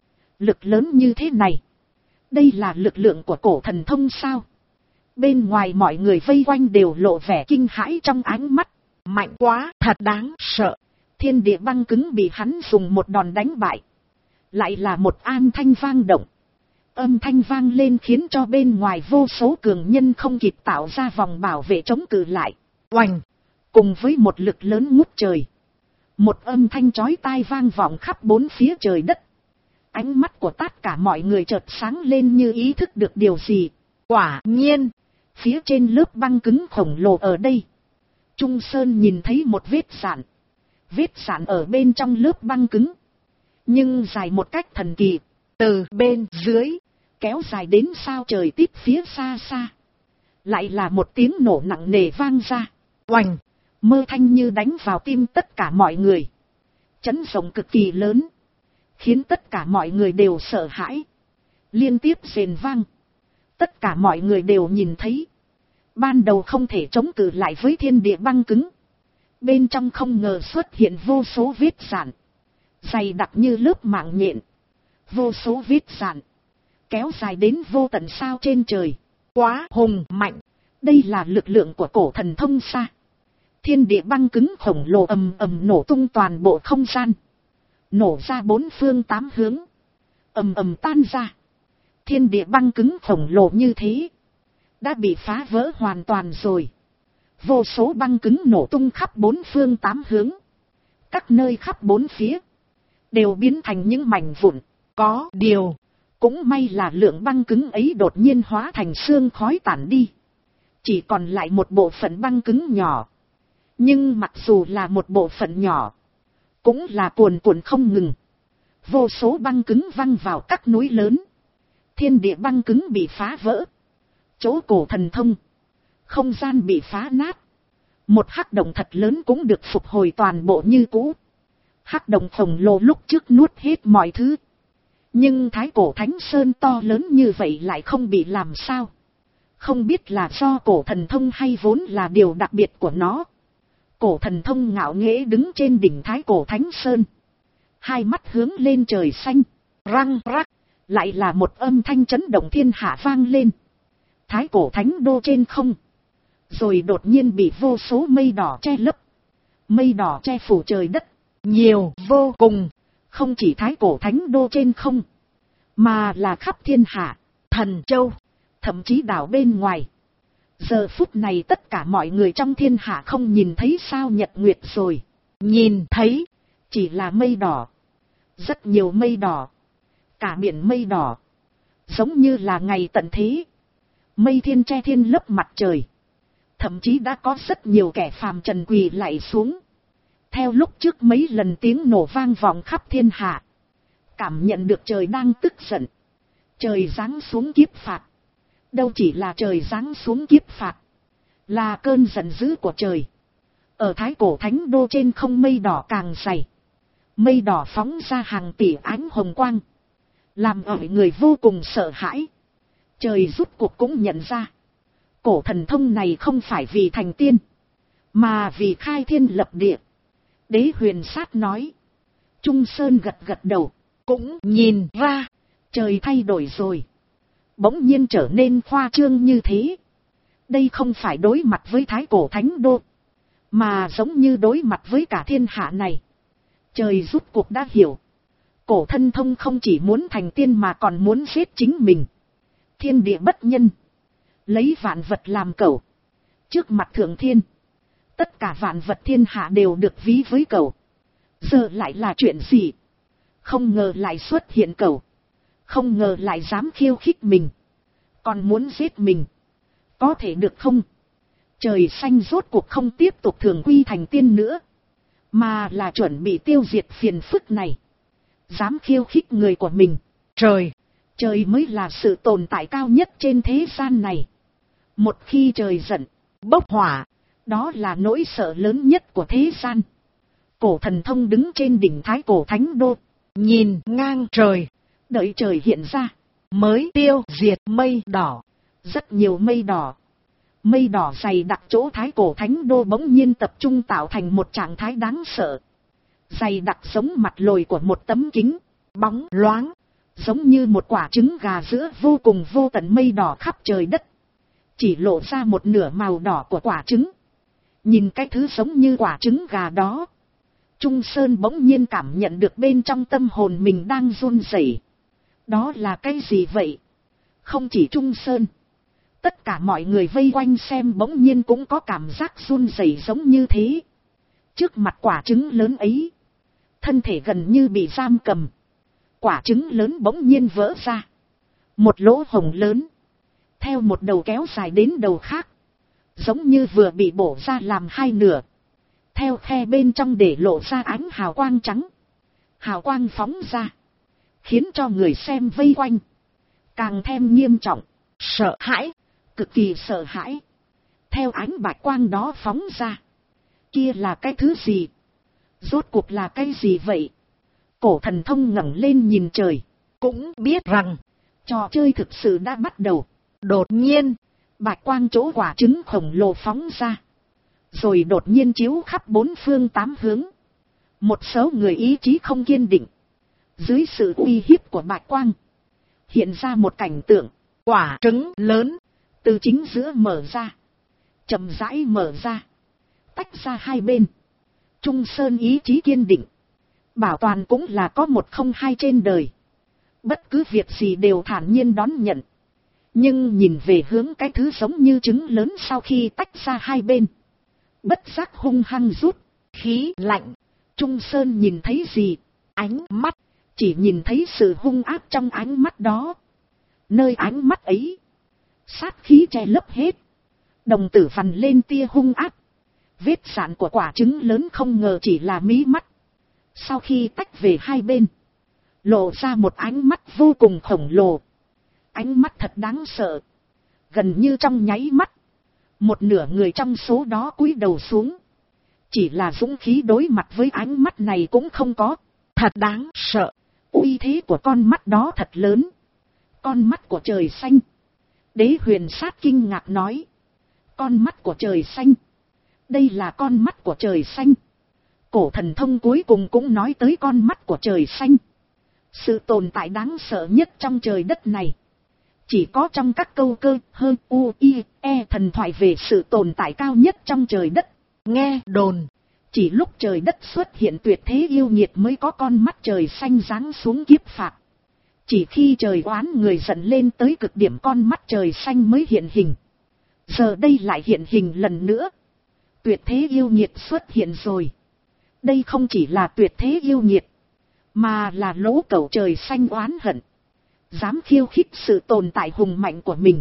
Lực lớn như thế này, đây là lực lượng của Cổ Thần Thông sao? Bên ngoài mọi người vây quanh đều lộ vẻ kinh hãi trong ánh mắt. Mạnh quá, thật đáng sợ. Thiên địa băng cứng bị hắn dùng một đòn đánh bại. Lại là một âm thanh vang động. Âm thanh vang lên khiến cho bên ngoài vô số cường nhân không kịp tạo ra vòng bảo vệ chống cự lại. Oành! Cùng với một lực lớn ngút trời, một âm thanh chói tai vang vọng khắp bốn phía trời đất. Ánh mắt của tất cả mọi người chợt sáng lên như ý thức được điều gì. Quả nhiên, phía trên lớp băng cứng khổng lồ ở đây, Trung Sơn nhìn thấy một vết rạn. Vết rạn ở bên trong lớp băng cứng, nhưng dài một cách thần kỳ, từ bên dưới kéo dài đến sao trời tít phía xa xa. Lại là một tiếng nổ nặng nề vang ra. Oành! Mơ thanh như đánh vào tim tất cả mọi người, chấn động cực kỳ lớn, khiến tất cả mọi người đều sợ hãi. Liên tiếp rền vang, tất cả mọi người đều nhìn thấy. Ban đầu không thể chống cự lại với thiên địa băng cứng, bên trong không ngờ xuất hiện vô số vết rạn, dày đặc như lớp mạng nhện. Vô số vết rạn kéo dài đến vô tận sao trên trời. Quá hùng mạnh, đây là lực lượng của Cổ Thần Thông sao? Thiên địa băng cứng khổng lồ ầm ầm nổ tung toàn bộ không gian, nổ ra bốn phương tám hướng, ầm ầm tan ra. Thiên địa băng cứng khổng lồ như thế đã bị phá vỡ hoàn toàn rồi. Vô số băng cứng nổ tung khắp bốn phương tám hướng, các nơi khắp bốn phía đều biến thành những mảnh vụn. Có điều, cũng may là lượng băng cứng ấy đột nhiên hóa thành sương khói tản đi, chỉ còn lại một bộ phận băng cứng nhỏ. Nhưng mặc dù là một bộ phận nhỏ, cũng là cuồn cuộn không ngừng. Vô số băng cứng văng vào các núi lớn, thiên địa băng cứng bị phá vỡ. Chỗ Cổ Thần Thông, không gian bị phá nát. Một hắc động thật lớn cũng được phục hồi toàn bộ như cũ. Hắc động khổng lồ lúc trước nuốt hết mọi thứ, nhưng Thái Cổ Thánh Sơn to lớn như vậy lại không bị làm sao. Không biết là do Cổ Thần Thông hay vốn là điều đặc biệt của nó. Cổ Thần Thông ngạo nghễ đứng trên đỉnh Thái Cổ Thánh Sơn, hai mắt hướng lên trời xanh. Răng rắc, lại là một âm thanh chấn động thiên hạ vang lên. Thái Cổ Thánh Đô trên không, rồi đột nhiên bị vô số mây đỏ che lấp. Mây đỏ che phủ trời đất, nhiều vô cùng. Không chỉ Thái Cổ Thánh Đô trên không, mà là khắp thiên hạ, Thần Châu, thậm chí đảo bên ngoài. Giờ phút này tất cả mọi người trong thiên hạ không nhìn thấy sao nhật nguyệt rồi. Nhìn thấy, chỉ là mây đỏ. Rất nhiều mây đỏ. Cả biển mây đỏ. Giống như là ngày tận thế. Mây thiên che thiên lấp mặt trời. Thậm chí đã có rất nhiều kẻ phàm trần quỳ lạy xuống. Theo lúc trước mấy lần tiếng nổ vang vọng khắp thiên hạ, cảm nhận được trời đang tức giận. Trời giáng xuống kiếp phạt. Đâu chỉ là trời giáng xuống kiếp phạt, là cơn giận dữ của trời. Ở Thái Cổ Thánh Đô trên không mây đỏ càng dày. Mây đỏ phóng ra hàng tỷ ánh hồng quang, làm ở người vô cùng sợ hãi. Trời rút cuộc cũng nhận ra, Cổ Thần Thông này không phải vì thành tiên, mà vì khai thiên lập địa. Đế Huyền Sát nói. Trung Sơn gật gật đầu, cũng nhìn ra, trời thay đổi rồi. Bỗng nhiên trở nên khoa trương như thế. Đây không phải đối mặt với Thái Cổ Thánh Đô, Mà giống như đối mặt với cả thiên hạ này, trời rút cuộc đã hiểu. Cổ Thần Thông không chỉ muốn thành tiên mà còn muốn giết chính mình. Thiên địa bất nhân, lấy vạn vật làm cẩu. Trước mặt thượng thiên, tất cả vạn vật thiên hạ đều được ví với cẩu. Giờ lại là chuyện gì? Không ngờ lại xuất hiện cẩu. Không ngờ lại dám khiêu khích mình. Còn muốn giết mình. Có thể được không? Trời xanh rốt cuộc không tiếp tục thường quy thành tiên nữa, mà là chuẩn bị tiêu diệt phiền phức này. Dám khiêu khích người của mình. Trời mới là sự tồn tại cao nhất trên thế gian này. Một khi trời giận, bốc hỏa, đó là nỗi sợ lớn nhất của thế gian. Cổ Thần Thông đứng trên đỉnh Thái Cổ Thánh Đô, nhìn ngang trời, đợi trời hiện ra, mới tiêu diệt mây đỏ. Rất nhiều mây đỏ. Mây đỏ dày đặc chỗ Thái Cổ Thánh Đô bỗng nhiên tập trung tạo thành một trạng thái đáng sợ. Dày đặc giống mặt lồi của một tấm kính, bóng loáng, giống như một quả trứng gà giữa vô cùng vô tận mây đỏ khắp trời đất. Chỉ lộ ra một nửa màu đỏ của quả trứng. Nhìn cái thứ giống như quả trứng gà đó, Trung Sơn bỗng nhiên cảm nhận được bên trong tâm hồn mình đang run rẩy. Đó là cái gì vậy? Không chỉ Trung Sơn, tất cả mọi người vây quanh xem bỗng nhiên cũng có cảm giác run rẩy giống như thế. Trước mặt quả trứng lớn ấy, thân thể gần như bị giam cầm. Quả trứng lớn bỗng nhiên vỡ ra. Một lỗ hổng lớn, theo một đầu kéo dài đến đầu khác, giống như vừa bị bổ ra làm hai nửa. Theo khe bên trong để lộ ra ánh hào quang trắng. Hào quang phóng ra, khiến cho người xem vây quanh càng thêm nghiêm trọng, sợ hãi, cực kỳ sợ hãi. Theo ánh bạch quang đó phóng ra, kia là cái thứ gì? Rốt cuộc là cái gì vậy? Cổ Thần Thông ngẩng lên nhìn trời, cũng biết rằng trò chơi thực sự đã bắt đầu. Đột nhiên, bạch quang chỗ quả trứng khổng lồ phóng ra, rồi đột nhiên chiếu khắp bốn phương tám hướng. Một số người ý chí không kiên định, dưới sự uy hiếp của bạch quang, hiện ra một cảnh tượng, quả trứng lớn từ chính giữa mở ra, chậm rãi mở ra, tách ra hai bên. Trung Sơn ý chí kiên định, bảo toàn cũng là có một không hai trên đời. Bất cứ việc gì đều thản nhiên đón nhận. Nhưng nhìn về hướng cái thứ giống như trứng lớn sau khi tách ra hai bên, bất giác hung hăng rút khí lạnh. Trung Sơn nhìn thấy gì? Ánh mắt, chỉ nhìn thấy sự hung ác trong ánh mắt đó. Nơi ánh mắt ấy, sát khí che lấp hết, đồng tử vằn lên tia hung ác. Vết sạn của quả trứng lớn không ngờ chỉ là mí mắt. Sau khi tách về hai bên, lộ ra một ánh mắt vô cùng khổng lồ. Ánh mắt thật đáng sợ. Gần như trong nháy mắt, một nửa người trong số đó cúi đầu xuống. Chỉ là dũng khí đối mặt với ánh mắt này cũng không có. Thật đáng sợ. Uy thế của con mắt đó thật lớn. Con mắt của trời xanh. Đế Huyền Sát kinh ngạc nói. Con mắt của trời xanh. Đây là con mắt của trời xanh. Cổ Thần Thông cuối cùng cũng nói tới con mắt của trời xanh. Sự tồn tại đáng sợ nhất trong trời đất này, chỉ có trong các câu cơ hơn u i e thần thoại về sự tồn tại cao nhất trong trời đất. Nghe đồn, chỉ lúc trời đất xuất hiện tuyệt thế yêu nghiệt mới có con mắt trời xanh giáng xuống kiếp phạt. Chỉ khi trời oán người giận lên tới cực điểm, con mắt trời xanh mới hiện hình. Giờ đây lại hiện hình lần nữa. Tuyệt thế yêu nghiệt xuất hiện rồi. Đây không chỉ là tuyệt thế yêu nghiệt, mà là lỗ cẩu trời xanh oán hận, dám khiêu khích sự tồn tại hùng mạnh của mình.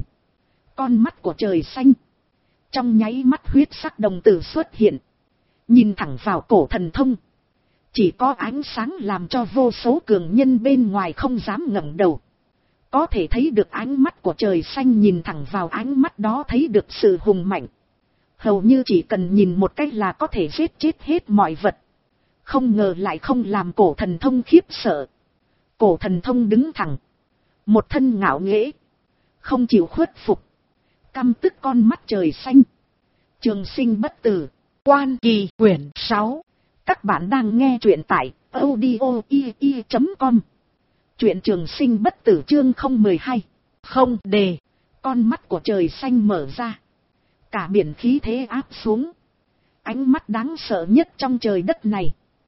Con mắt của trời xanh, trong nháy mắt huyết sắc đồng tử xuất hiện, nhìn thẳng vào Cổ Thần Thông. Chỉ có ánh sáng làm cho vô số cường nhân bên ngoài không dám ngẩng đầu. Có thể thấy được ánh mắt của trời xanh, nhìn thẳng vào ánh mắt đó thấy được sự hùng mạnh. Hầu như chỉ cần nhìn một cách là có thể giết chết hết mọi vật. Không ngờ lại không làm Cổ Thần Thông khiếp sợ. Cổ Thần Thông đứng thẳng, một thân ngạo nghễ, không chịu khuất phục, căm tức con mắt trời xanh. Trường Sinh Bất Tử, Quan Kỳ, quyển 6. Các bạn đang nghe truyện tại audio.com. Truyện Trường Sinh Bất Tử chương 012. Không đề. Con mắt của trời xanh mở ra, cả biển khí thế áp xuống. Ánh mắt đáng sợ nhất trong trời đất này.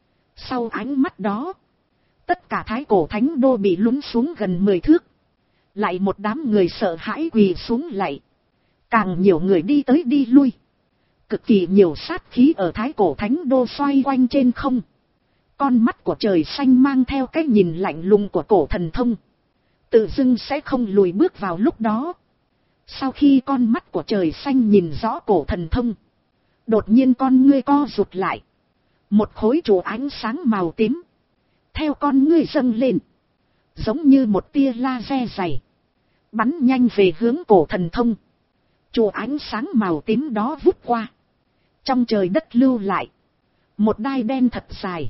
Sau ánh mắt đó, tất cả Thái Cổ Thánh Đô bị lún xuống gần 10 thước. Lại một đám người sợ hãi quỳ xuống lạy. Càng nhiều người đi tới đi lui. Cực kỳ nhiều sát khí ở Thái Cổ Thánh Đô xoay quanh trên không. Con mắt của trời xanh mang theo cái nhìn lạnh lùng của Cổ Thần Thông. Tự dưng sẽ không lùi bước vào lúc đó. Sau khi con mắt của trời xanh nhìn rõ Cổ Thần Thông, đột nhiên con ngươi co rụt lại. Một khối trụ ánh sáng màu tím theo con ngươi dâng lên, giống như một tia laser dày, bắn nhanh về hướng Cổ Thần Thông. Trụ ánh sáng màu tím đó vút qua, trong trời đất lưu lại một đai đen thật dài,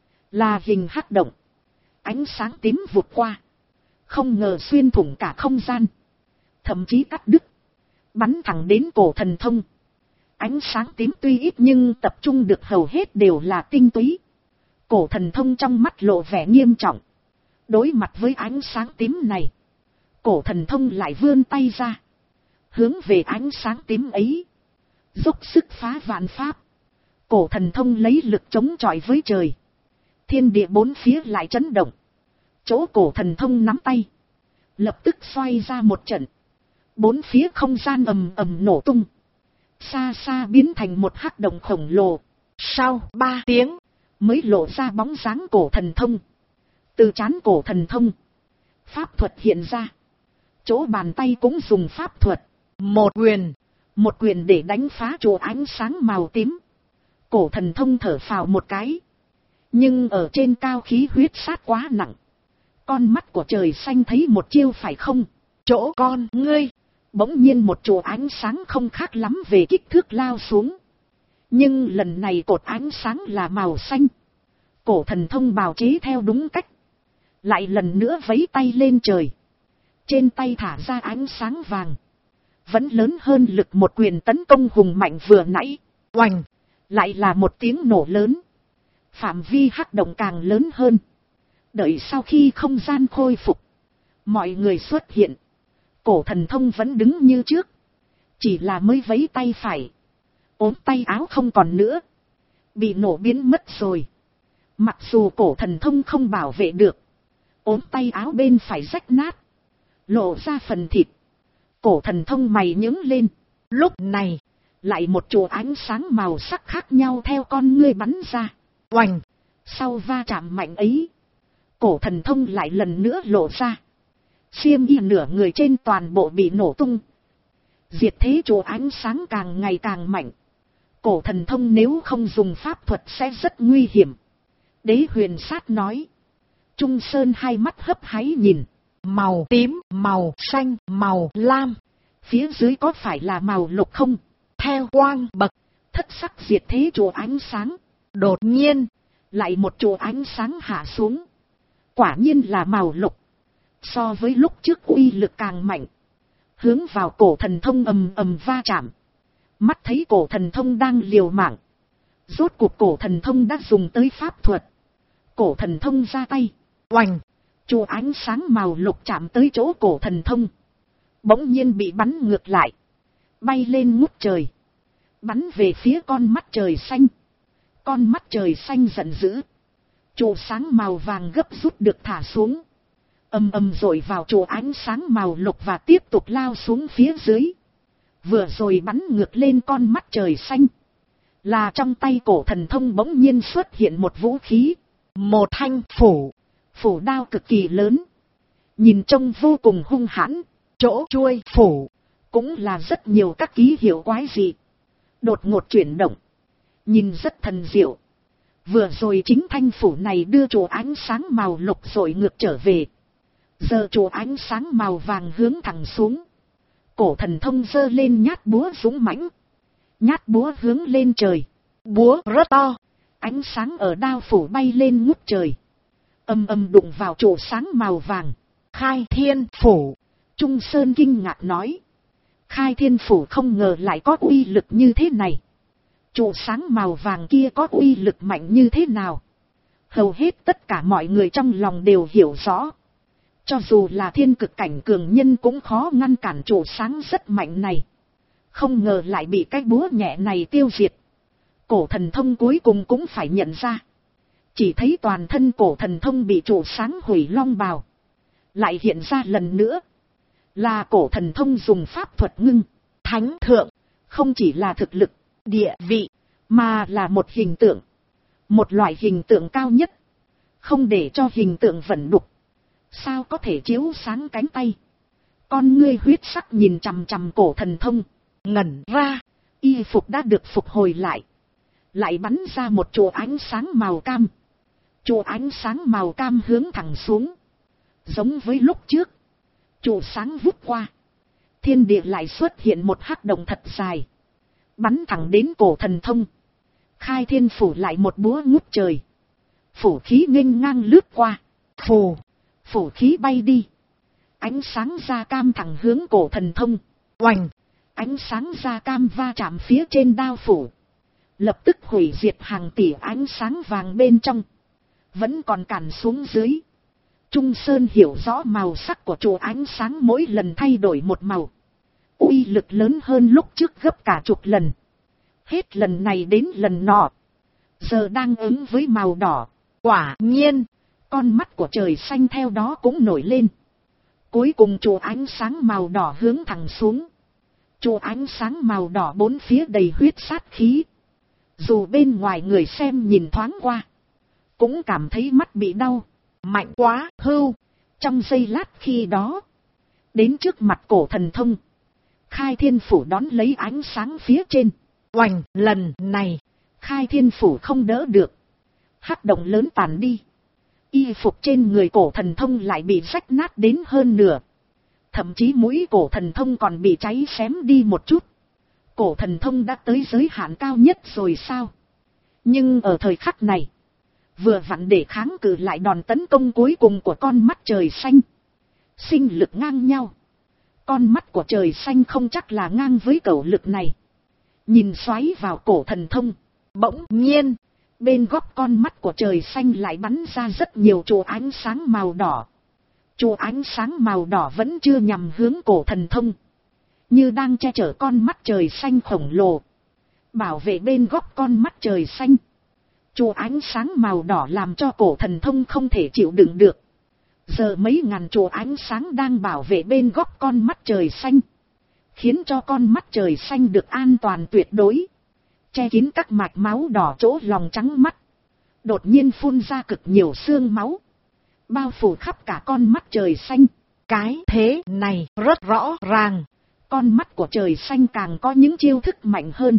là hình hắc động. Ánh sáng tím vụt qua, không ngờ xuyên thủng cả không gian, thậm chí cắt đứt, bắn thẳng đến Cổ Thần Thông. Ánh sáng tím tuy ít nhưng tập trung được hầu hết đều là tinh túy. Cổ Thần Thông trong mắt lộ vẻ nghiêm trọng. Đối mặt với ánh sáng tím này, Cổ Thần Thông lại vươn tay ra, hướng về ánh sáng tím ấy, dốc sức phá vạn pháp. Cổ Thần Thông lấy lực chống chọi với trời. Thiên địa bốn phía lại chấn động. Chỗ Cổ Thần Thông nắm tay, lập tức xoay ra một trận. Bốn phía không gian ầm ầm nổ tung, xa xa biến thành một hắc động khổng lồ. Sau 3 tiếng, mới lộ ra bóng dáng Cổ Thần Thông. Từ trán Cổ Thần Thông, pháp thuật hiện ra. Chỗ bàn tay cũng dùng pháp thuật. Một quyền để đánh phá trụ ánh sáng màu tím. Cổ Thần Thông thở phào một cái. Nhưng ở trên cao khí huyết sát quá nặng. Con mắt của trời xanh thấy một chiêu phải không? Chỗ con ngươi, bỗng nhiên một trụ ánh sáng không khác lắm về kích thước lao xuống. Nhưng lần này cột ánh sáng là màu xanh. Cổ Thần Thông bào chế theo đúng cách. Lại lần nữa vấy tay lên trời. Trên tay thả ra ánh sáng vàng. Vẫn lớn hơn lực một quyền tấn công hùng mạnh vừa nãy. Oành! Lại là một tiếng nổ lớn. Phạm vi hắc động càng lớn hơn. Đợi sau khi không gian khôi phục, mọi người xuất hiện. Cổ Thần Thông vẫn đứng như trước. Chỉ là mới vấy tay phải. Ốm tay áo không còn nữa. Bị nổ biến mất rồi. Mặc dù Cổ Thần Thông không bảo vệ được, ốm tay áo bên phải rách nát, lộ ra phần thịt. Cổ Thần Thông mày nhướng lên. Lúc này, lại một trụ ánh sáng màu sắc khác nhau theo con ngươi bắn ra. Oành! Sau va chạm mạnh ấy, Cổ Thần Thông lại lần nữa lộ ra. Xiêm y nửa người trên toàn bộ bị nổ tung. Diệt thế trụ ánh sáng càng ngày càng mạnh. Cổ Thần Thông nếu không dùng pháp thuật sẽ rất nguy hiểm. Đế Huyền Sát nói. Trung Sơn hai mắt hấp háy nhìn. Màu tím, màu xanh, màu lam. Phía dưới có phải là màu lục không? Theo quang bậc, thất sắc diệt thế trụ ánh sáng. Đột nhiên, lại một trụ ánh sáng hạ xuống. Quả nhiên là màu lục. So với lúc trước uy lực càng mạnh. Hướng vào Cổ Thần Thông ầm ầm va chạm. Mắt thấy Cổ Thần Thông đang liều mạng. Rốt cuộc Cổ Thần Thông đã dùng tới pháp thuật. Cổ Thần Thông ra tay. Oành! Trụ ánh sáng màu lục chạm tới chỗ Cổ Thần Thông. Bỗng nhiên bị bắn ngược lại. Bay lên ngút trời. Bắn về phía con mắt trời xanh. Con mắt trời xanh giận dữ. Trụ sáng màu vàng gấp rút được thả xuống. Ầm ầm dội vào trụ ánh sáng màu lục và tiếp tục lao xuống phía dưới. Vừa rồi bắn ngược lên con mắt trời xanh. Là trong tay Cổ Thần Thông bỗng nhiên xuất hiện một vũ khí. Một thanh phủ đao cực kỳ lớn. Nhìn trông vô cùng hung hãn. Chỗ chuôi phủ cũng là rất nhiều các ký hiệu quái dị. Đột ngột chuyển động. Nhìn rất thần diệu. Vừa rồi chính thanh phủ này đưa trụ ánh sáng màu lục rồi ngược trở về. Giờ trụ ánh sáng màu vàng hướng thẳng xuống. Cổ Thần Thông giơ lên nhát búa dũng mãnh. Nhát búa hướng lên trời. Búa rất to. Ánh sáng ở đao phủ bay lên ngút trời. Ầm ầm đụng vào trụ sáng màu vàng. Khai Thiên Phủ. Trung Sơn kinh ngạc nói. Khai Thiên Phủ không ngờ lại có uy lực như thế này. Trụ sáng màu vàng kia có uy lực mạnh như thế nào? Hầu hết tất cả mọi người trong lòng đều hiểu rõ. Cho dù là thiên cực cảnh cường nhân cũng khó ngăn cản trụ sáng rất mạnh này. Không ngờ lại bị cái búa nhẹ này tiêu diệt. Cổ thần thông cuối cùng cũng phải nhận ra. Chỉ thấy toàn thân cổ thần thông bị trụ sáng hủy long bào. Lại hiện ra lần nữa. Là cổ thần thông dùng pháp thuật ngưng, thánh thượng. Không chỉ là thực lực, địa vị, mà là một hình tượng. Một loại hình tượng cao nhất. Không để cho hình tượng vẩn đục. Sao có thể chiếu sáng cánh tay. Con ngươi huyết sắc nhìn chằm chằm cổ thần thông. Ngẩn ra. Y phục đã được phục hồi lại. Lại bắn ra một chùm ánh sáng màu cam. Chùm ánh sáng màu cam hướng thẳng xuống. Giống với lúc trước. Chùm sáng vút qua. Thiên địa lại xuất hiện một hắc động thật dài. Bắn thẳng đến cổ thần thông. Khai thiên phủ lại một búa ngút trời. Phủ khí nghênh ngang lướt qua. Phủ khí bay đi. Ánh sáng da cam thẳng hướng cổ thần thông. Oành. Ánh sáng da cam va chạm phía trên đao phủ. Lập tức hủy diệt hàng tỷ ánh sáng vàng bên trong. Vẫn còn cản xuống dưới. Trung Sơn hiểu rõ màu sắc của chùm ánh sáng mỗi lần thay đổi một màu. Uy lực lớn hơn lúc trước gấp cả chục lần. Hết lần này đến lần nọ. Giờ đang ứng với màu đỏ. Quả nhiên. Con mắt của trời xanh theo đó cũng nổi lên. Cuối cùng chùm ánh sáng màu đỏ hướng thẳng xuống. Chùm ánh sáng màu đỏ bốn phía đầy huyết sát khí. Dù bên ngoài người xem nhìn thoáng qua. Cũng cảm thấy mắt bị đau. Mạnh quá hưu. Trong giây lát khi đó. Đến trước mặt cổ thần thông. Khai thiên phủ đón lấy ánh sáng phía trên. Oành, lần này. Khai thiên phủ không đỡ được. Hắc động lớn tàn đi. Y phục trên người cổ thần thông lại bị rách nát đến hơn nửa. Thậm chí mũi cổ thần thông còn bị cháy xém đi một chút. Cổ thần thông đã tới giới hạn cao nhất rồi sao? Nhưng ở thời khắc này. Vừa vặn để kháng cự lại đòn tấn công cuối cùng của con mắt trời xanh. Sinh lực ngang nhau. Con mắt của trời xanh không chắc là ngang với cẩu lực này. Nhìn xoáy vào cổ thần thông. Bỗng nhiên. Bên góc con mắt của trời xanh lại bắn ra rất nhiều chùm ánh sáng màu đỏ. Chùm ánh sáng màu đỏ vẫn chưa nhằm hướng cổ thần thông. Như đang che chở con mắt trời xanh khổng lồ. Bảo vệ bên góc con mắt trời xanh. Chùm ánh sáng màu đỏ làm cho cổ thần thông không thể chịu đựng được. Giờ mấy ngàn chùm ánh sáng đang bảo vệ bên góc con mắt trời xanh. Khiến cho con mắt trời xanh được an toàn tuyệt đối. Che kín các mạch máu đỏ chỗ lòng trắng mắt. Đột nhiên phun ra cực nhiều xương máu. Bao phủ khắp cả con mắt trời xanh. Cái thế này rất rõ ràng. Con mắt của trời xanh càng có những chiêu thức mạnh hơn.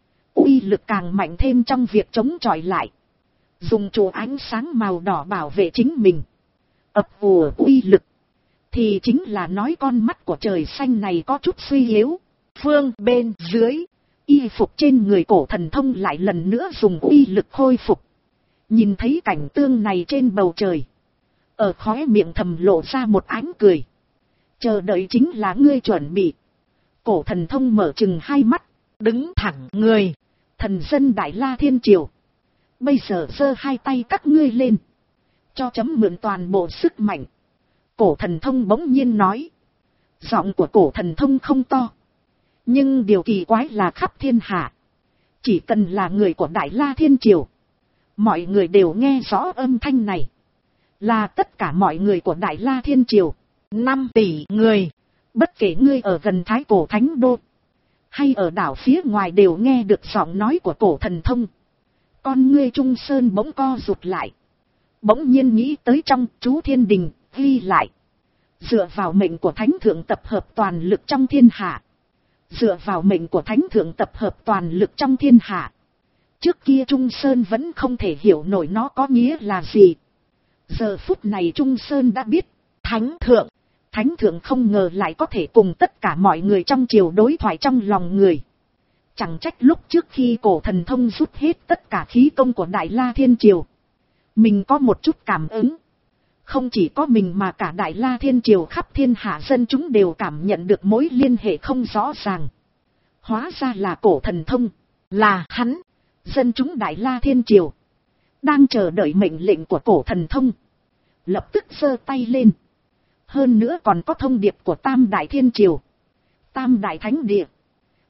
Uy lực càng mạnh thêm trong việc chống chọi lại. Dùng chùm ánh sáng màu đỏ bảo vệ chính mình. Ập ùa uy lực. Thì chính là nói con mắt của trời xanh này có chút suy yếu. Phương bên dưới. Y phục trên người cổ thần thông lại lần nữa dùng uy lực khôi phục. Nhìn thấy cảnh tương này trên bầu trời. Ở khóe miệng thầm lộ ra một ánh cười. Chờ đợi chính là ngươi chuẩn bị. Cổ thần thông mở chừng hai mắt. Đứng thẳng người. Thần dân Đại La Thiên Triều. Bây giờ giơ hai tay các ngươi lên. Cho chấm mượn toàn bộ sức mạnh. Cổ thần thông bỗng nhiên nói. Giọng của cổ thần thông không to. Nhưng điều kỳ quái là khắp thiên hạ. Chỉ cần là người của Đại La Thiên Triều. Mọi người đều nghe rõ âm thanh này. Là tất cả mọi người của Đại La Thiên Triều. 5 tỷ người. Bất kể ngươi ở gần Thái Cổ Thánh Đô. Hay ở đảo phía ngoài đều nghe được giọng nói của cổ thần thông. Con ngươi Trung Sơn bỗng co rụt lại. Bỗng nhiên nghĩ tới trong chú Thiên Đình, ghi lại. Dựa vào mệnh của Thánh Thượng tập hợp toàn lực trong thiên hạ. Dựa vào mệnh của Thánh Thượng tập hợp toàn lực trong thiên hạ. Trước kia Trung Sơn vẫn không thể hiểu nổi nó có nghĩa là gì. Giờ phút này Trung Sơn đã biết. Thánh Thượng không ngờ lại có thể cùng tất cả mọi người trong triều đối thoại trong lòng người. Chẳng trách lúc trước khi cổ thần thông rút hết tất cả khí công của Đại La Thiên Triều. Mình có một chút cảm ứng. Không chỉ có mình mà cả Đại La Thiên Triều khắp thiên hạ dân chúng đều cảm nhận được mối liên hệ không rõ ràng. Hóa ra là cổ thần thông. Là hắn. Dân chúng Đại La Thiên Triều. Đang chờ đợi mệnh lệnh của cổ thần thông. Lập tức giơ tay lên. Hơn nữa còn có thông điệp của Tam Đại Thiên Triều. Tam Đại Thánh Địa.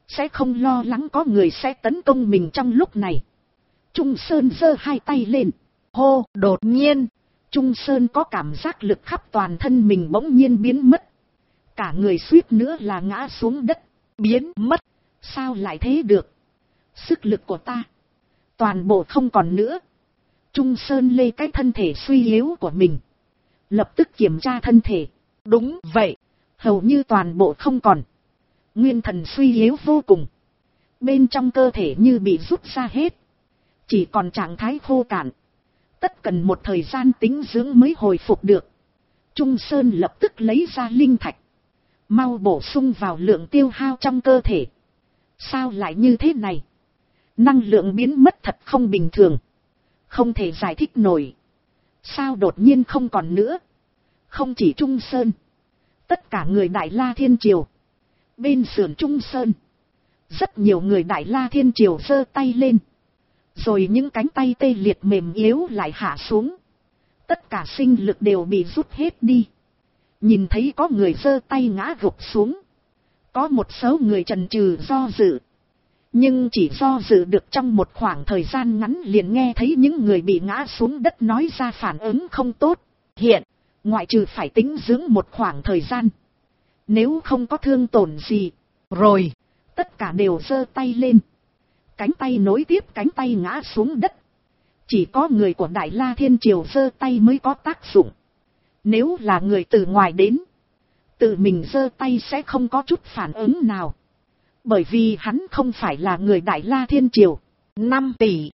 sẽ không lo lắng có người sẽ tấn công mình trong lúc này. Trung Sơn giơ hai tay lên, hô. Đột nhiên, Trung Sơn có cảm giác lực khắp toàn thân mình bỗng nhiên biến mất. Cả người suýt nữa là ngã xuống đất. Biến mất? Sao lại thế được? Sức lực của ta toàn bộ không còn nữa. Trung Sơn lê cái thân thể suy yếu của mình, lập tức kiểm tra thân thể. Đúng vậy, hầu như toàn bộ không còn. Nguyên thần suy yếu vô cùng. Bên trong cơ thể như bị rút ra hết, chỉ còn trạng thái khô cạn. Tất cần một thời gian tĩnh dưỡng mới hồi phục được. Trung Sơn lập tức lấy ra linh thạch, mau bổ sung vào lượng tiêu hao trong cơ thể. Sao lại như thế này? Năng lượng biến mất thật không bình thường. Không thể giải thích nổi. Sao đột nhiên không còn nữa? Không chỉ Trung Sơn, tất cả người Đại La Thiên Triều. Bên sườn Trung Sơn, rất nhiều người Đại La Thiên Triều giơ tay lên. Rồi những cánh tay tê liệt mềm yếu lại hạ xuống. Tất cả sinh lực đều bị rút hết đi. Nhìn thấy có người giơ tay ngã gục xuống. Có một số người chần chừ do dự. Nhưng chỉ do dự được trong một khoảng thời gian ngắn liền nghe thấy những người bị ngã xuống đất nói ra phản ứng không tốt. Hiện, ngoại trừ phải tĩnh dưỡng một khoảng thời gian, nếu không có thương tổn gì, rồi, tất cả đều giơ tay lên. Cánh tay nối tiếp cánh tay ngã xuống đất. Chỉ có người của Đại La Thiên Triều giơ tay mới có tác dụng. Nếu là người từ ngoài đến, tự mình giơ tay sẽ không có chút phản ứng nào. Bởi vì hắn không phải là người Đại La Thiên Triều. 5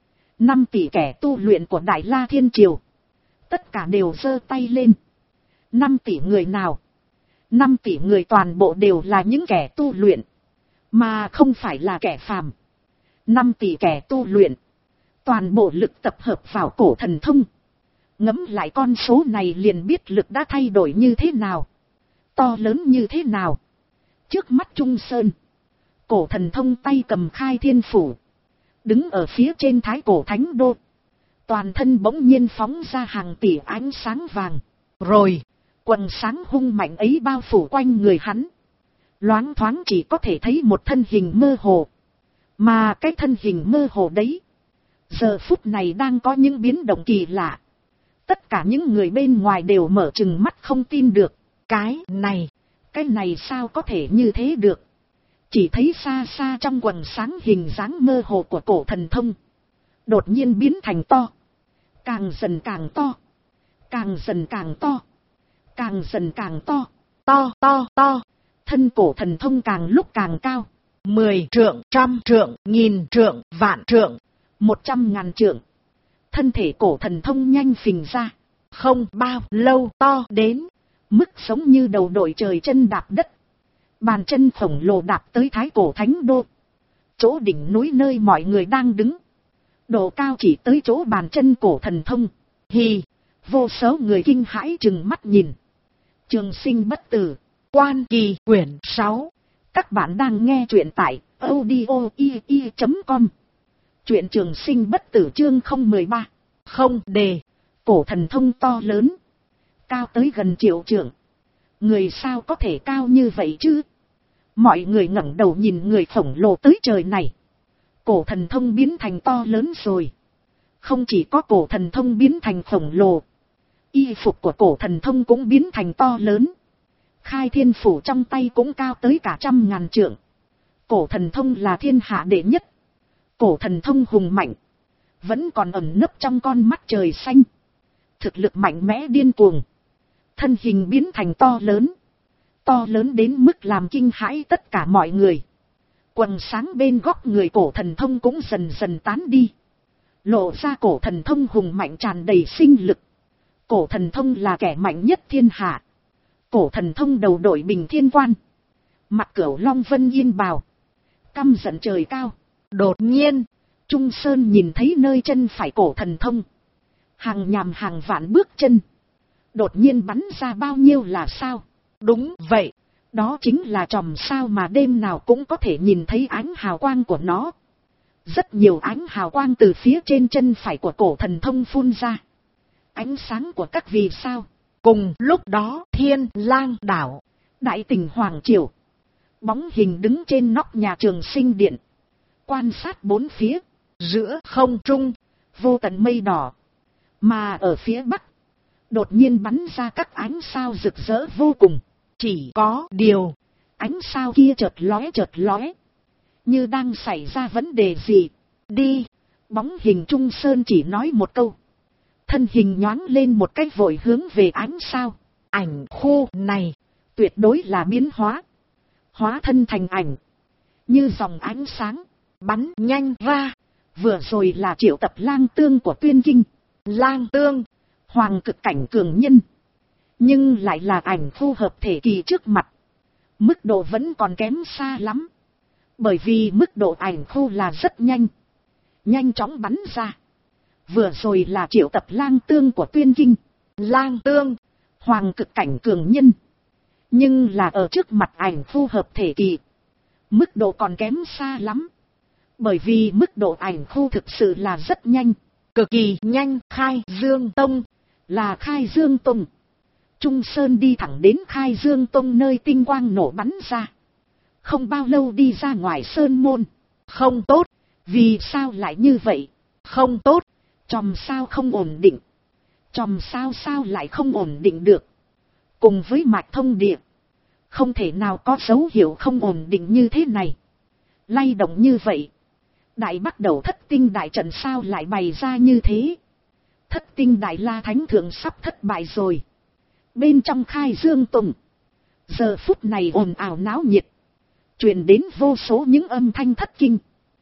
tỷ kẻ tu luyện của Đại La Thiên Triều, tất cả đều giơ tay lên. 5 tỷ người nào? 5 tỷ người toàn bộ đều là những kẻ tu luyện, mà không phải là kẻ phàm. 5 tỷ kẻ tu luyện, toàn bộ lực tập hợp vào cổ thần thông. Ngẫm lại con số này liền biết lực đã thay đổi như thế nào, to lớn như thế nào. Trước mắt Trung Sơn, cổ thần thông tay cầm khai thiên phủ, đứng ở phía trên thái cổ thánh đô. Toàn thân bỗng nhiên phóng ra hàng tỷ ánh sáng vàng. Rồi, quần sáng hung mạnh ấy bao phủ quanh người hắn. Loáng thoáng chỉ có thể thấy một thân hình mơ hồ. Mà cái thân hình mơ hồ đấy, giờ phút này đang có những biến động kỳ lạ. Tất cả những người bên ngoài đều mở trừng mắt không tin được. Cái này sao có thể như thế được? Chỉ thấy xa xa trong quần sáng hình dáng mơ hồ của cổ thần thông đột nhiên biến thành to. Càng dần càng to. Càng dần càng to. Càng dần càng to. To. Thân cổ thần thông càng lúc càng cao. 10 trượng, 100 trượng, 1000 trượng, vạn trượng, 100.000 trượng. Thân thể cổ thần thông nhanh phình ra. Không bao lâu to đến mức giống như đầu đội trời chân đạp đất. Bàn chân khổng lồ đạp tới thái cổ thánh đô, chỗ đỉnh núi nơi mọi người đang đứng. Độ cao chỉ tới chỗ bàn chân cổ thần thông. Vô số người kinh hãi trừng mắt nhìn. Trường Sinh Bất Tử, Quan Kỳ, quyển 6. Các bạn đang nghe truyện tại audio.com. Truyện Trường Sinh Bất Tử chương 013. Không đề. Cổ thần thông to lớn, cao tới gần 1 triệu trượng. Người sao có thể cao như vậy chứ? Mọi người ngẩng đầu nhìn người khổng lồ tới trời này. Cổ thần thông biến thành to lớn rồi. Không chỉ có cổ thần thông biến thành khổng lồ, y phục của cổ thần thông cũng biến thành to lớn. Khai thiên phủ trong tay cũng cao tới cả 100.000 trượng. Cổ thần thông là thiên hạ đệ nhất. Cổ thần thông hùng mạnh, vẫn còn ẩn nấp trong con mắt trời xanh. Thực lực mạnh mẽ điên cuồng. Thân hình biến thành to lớn. To lớn đến mức làm kinh hãi tất cả mọi người. Quần sáng bên góc người cổ thần thông cũng dần dần tán đi. Lộ ra cổ thần thông hùng mạnh tràn đầy sinh lực. Cổ thần thông là kẻ mạnh nhất thiên hạ. Cổ thần thông đầu đội bình thiên quan, mặc cửu long vân yên bào, căm giận trời cao. Đột nhiên, Trung Sơn nhìn thấy nơi chân phải cổ thần thông, hàng nhàm hàng vạn bước chân đột nhiên bắn ra bao nhiêu là sao? Đúng vậy, đó chính là chòm sao mà đêm nào cũng có thể nhìn thấy ánh hào quang của nó. Rất nhiều ánh hào quang từ phía trên chân phải của cổ thần thông phun ra. Ánh sáng của các vì sao. Cùng lúc đó Thiên Lang đảo, Đại Tình Hoàng Triều, Bóng hình đứng trên nóc nhà Trường Sinh điện, quan sát bốn phía, giữa không trung, vô tận mây đỏ. Mà ở phía bắc, đột nhiên bắn ra các ánh sao rực rỡ vô cùng. Chỉ có điều, ánh sao kia chợt lóe, như đang xảy ra vấn đề gì. Đi, bóng hình Trung Sơn chỉ nói một câu. Thân hình nhoáng lên một cách vội hướng về ánh sao. Ảnh khu này, tuyệt đối là biến hóa. Hóa thân thành ảnh, như dòng ánh sáng, bắn nhanh ra. Vừa rồi là triệu tập Lang Tương của Tuyên Kinh. Lang Tương, hoàng cực cảnh cường nhân, nhưng lại là ảnh khu hợp thể kỳ trước mặt. Mức độ vẫn còn kém xa lắm. Bởi vì mức độ ảnh khu là rất nhanh chóng bắn ra. Vừa rồi là triệu tập Lang Tương của Tuyên Kinh. Lang Tương, hoàng cực cảnh cường nhân, nhưng là ở trước mặt ảnh khu hợp thể kỳ. Mức độ còn kém xa lắm. Bởi vì mức độ ảnh khu thực sự là rất nhanh, cực kỳ nhanh. Khai Dương Tông, là Khai Dương Tông. Trung Sơn đi thẳng đến Khai Dương Tông nơi tinh quang nổ bắn ra. Không bao lâu đi ra ngoài sơn môn. Không tốt, vì sao lại như vậy? Không tốt, chòm sao không ổn định. Chòm sao sao lại không ổn định được? Cùng với mạch thông địa, không thể nào có dấu hiệu không ổn định như thế này. Lay động như vậy. Đại bắt đầu thất tinh đại trận sao lại bày ra như thế? Thất tinh đại la thánh thượng sắp thất bại rồi. Bên trong Khai Dương Tông, giờ phút này ồn ào náo nhiệt, truyền đến vô số những âm thanh thất kinh.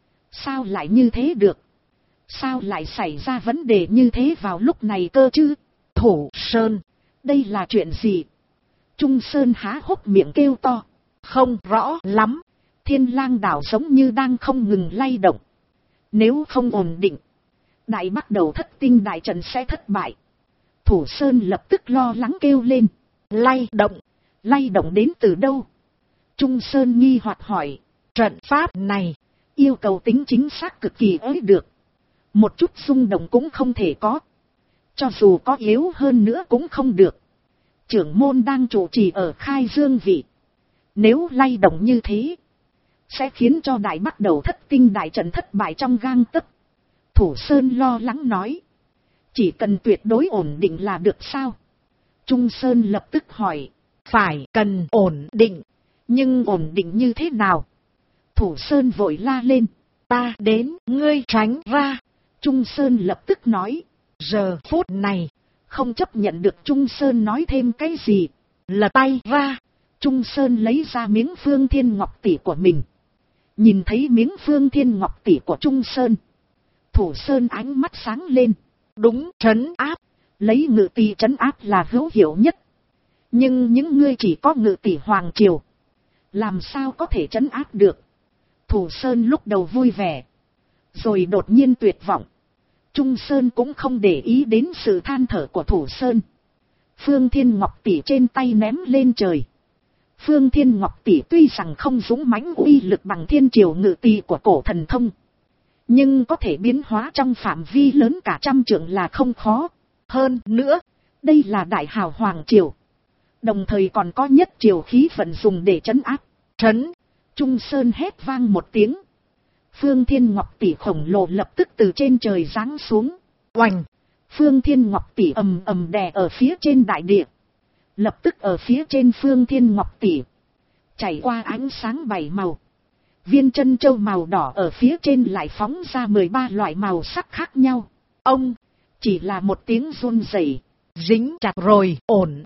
Sao lại như thế được? Sao lại xảy ra vấn đề như thế vào lúc này cơ chứ? Thủ Sơn, đây là chuyện gì? Trung Sơn há hốc miệng kêu to. Không rõ lắm. Thiên Lang đảo giống như đang không ngừng lay động. Nếu không ổn định, đại bắt đầu thất tinh đại trận sẽ thất bại. Thủ Sơn lập tức lo lắng kêu lên. Lay động đến từ đâu? Trung Sơn nghi hoặc hỏi. Trận pháp này, yêu cầu tính chính xác cực kỳ ới được. Một chút rung động cũng không thể có. Cho dù có yếu hơn nữa cũng không được. Trưởng môn đang trụ trì ở Khai Dương vị. Nếu lay động như thế, sẽ khiến cho đại bắt đầu thất tinh đại trận thất bại trong gang tấc. Thủ Sơn lo lắng nói. Chỉ cần tuyệt đối ổn định là được sao? Trung Sơn lập tức hỏi. Phải cần ổn định. Nhưng ổn định như thế nào? Thủ Sơn vội la lên. Ta đến, ngươi tránh ra. Trung Sơn lập tức nói. Giờ phút này, không chấp nhận được Trung Sơn nói thêm cái gì. Lật tay ra. Trung Sơn lấy ra miếng Phương Thiên Ngọc tỷ của mình. Nhìn thấy miếng Phương Thiên Ngọc tỷ của Trung Sơn, Thủ Sơn ánh mắt sáng lên. Đúng, trấn áp. Lấy ngự tỷ trấn áp là hữu hiệu nhất. Nhưng những ngươi chỉ có ngự tỷ hoàng triều, làm sao có thể trấn áp được? Thủ Sơn lúc đầu vui vẻ, rồi đột nhiên tuyệt vọng. Trung Sơn cũng không để ý đến sự than thở của Thủ Sơn. Phương Thiên Ngọc tỷ trên tay ném lên trời. Phương Thiên Ngọc tỷ tuy rằng không dũng mãnh uy lực bằng thiên triều ngự tỷ của cổ thần thông, nhưng có thể biến hóa trong phạm vi lớn cả trăm trượng là không khó. Hơn nữa, đây là đại hào hoàng triều, đồng thời còn có nhất triều khí vận dùng để trấn áp. Trấn! Trung Sơn hét vang một tiếng. Phương Thiên Ngọc tỷ khổng lồ lập tức từ trên trời giáng xuống. Oành! Phương Thiên Ngọc tỷ ầm ầm đè ở phía trên đại địa. Lập tức ở phía trên Phương Thiên Ngọc tỷ chảy qua ánh sáng 7 màu. Viên chân châu màu đỏ ở phía trên lại phóng ra 13 loại màu sắc khác nhau. Ông! Chỉ là một tiếng run rẩy. Dính chặt rồi, ổn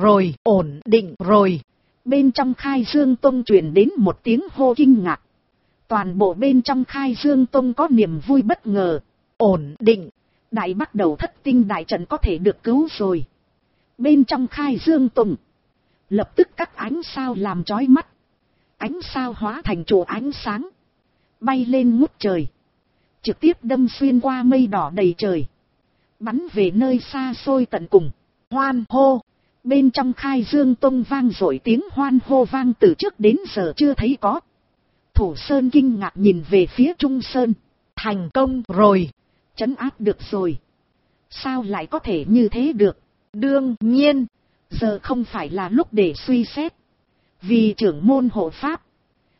định rồi. Bên trong Khai Dương Tông truyền đến một tiếng hô kinh ngạc. Toàn bộ bên trong Khai Dương Tông có niềm vui bất ngờ. Ổn định. Đại bắt đầu thất tinh đại trận có thể được cứu rồi. Bên trong Khai Dương Tông, lập tức các ánh sao làm chói mắt. Ánh sao hóa thành trụ ánh sáng, bay lên ngút trời, trực tiếp đâm xuyên qua mây đỏ đầy trời, bắn về nơi xa xôi tận cùng. Hoan hô! Bên trong Khai Dương Tông vang dội tiếng hoan hô vang từ trước đến giờ chưa thấy có. Thủ Sơn kinh ngạc nhìn về phía Trung Sơn. Thành công rồi! Trấn áp được rồi! Sao lại có thể như thế được? Đương nhiên, giờ không phải là lúc để suy xét. Vì trưởng môn hộ pháp,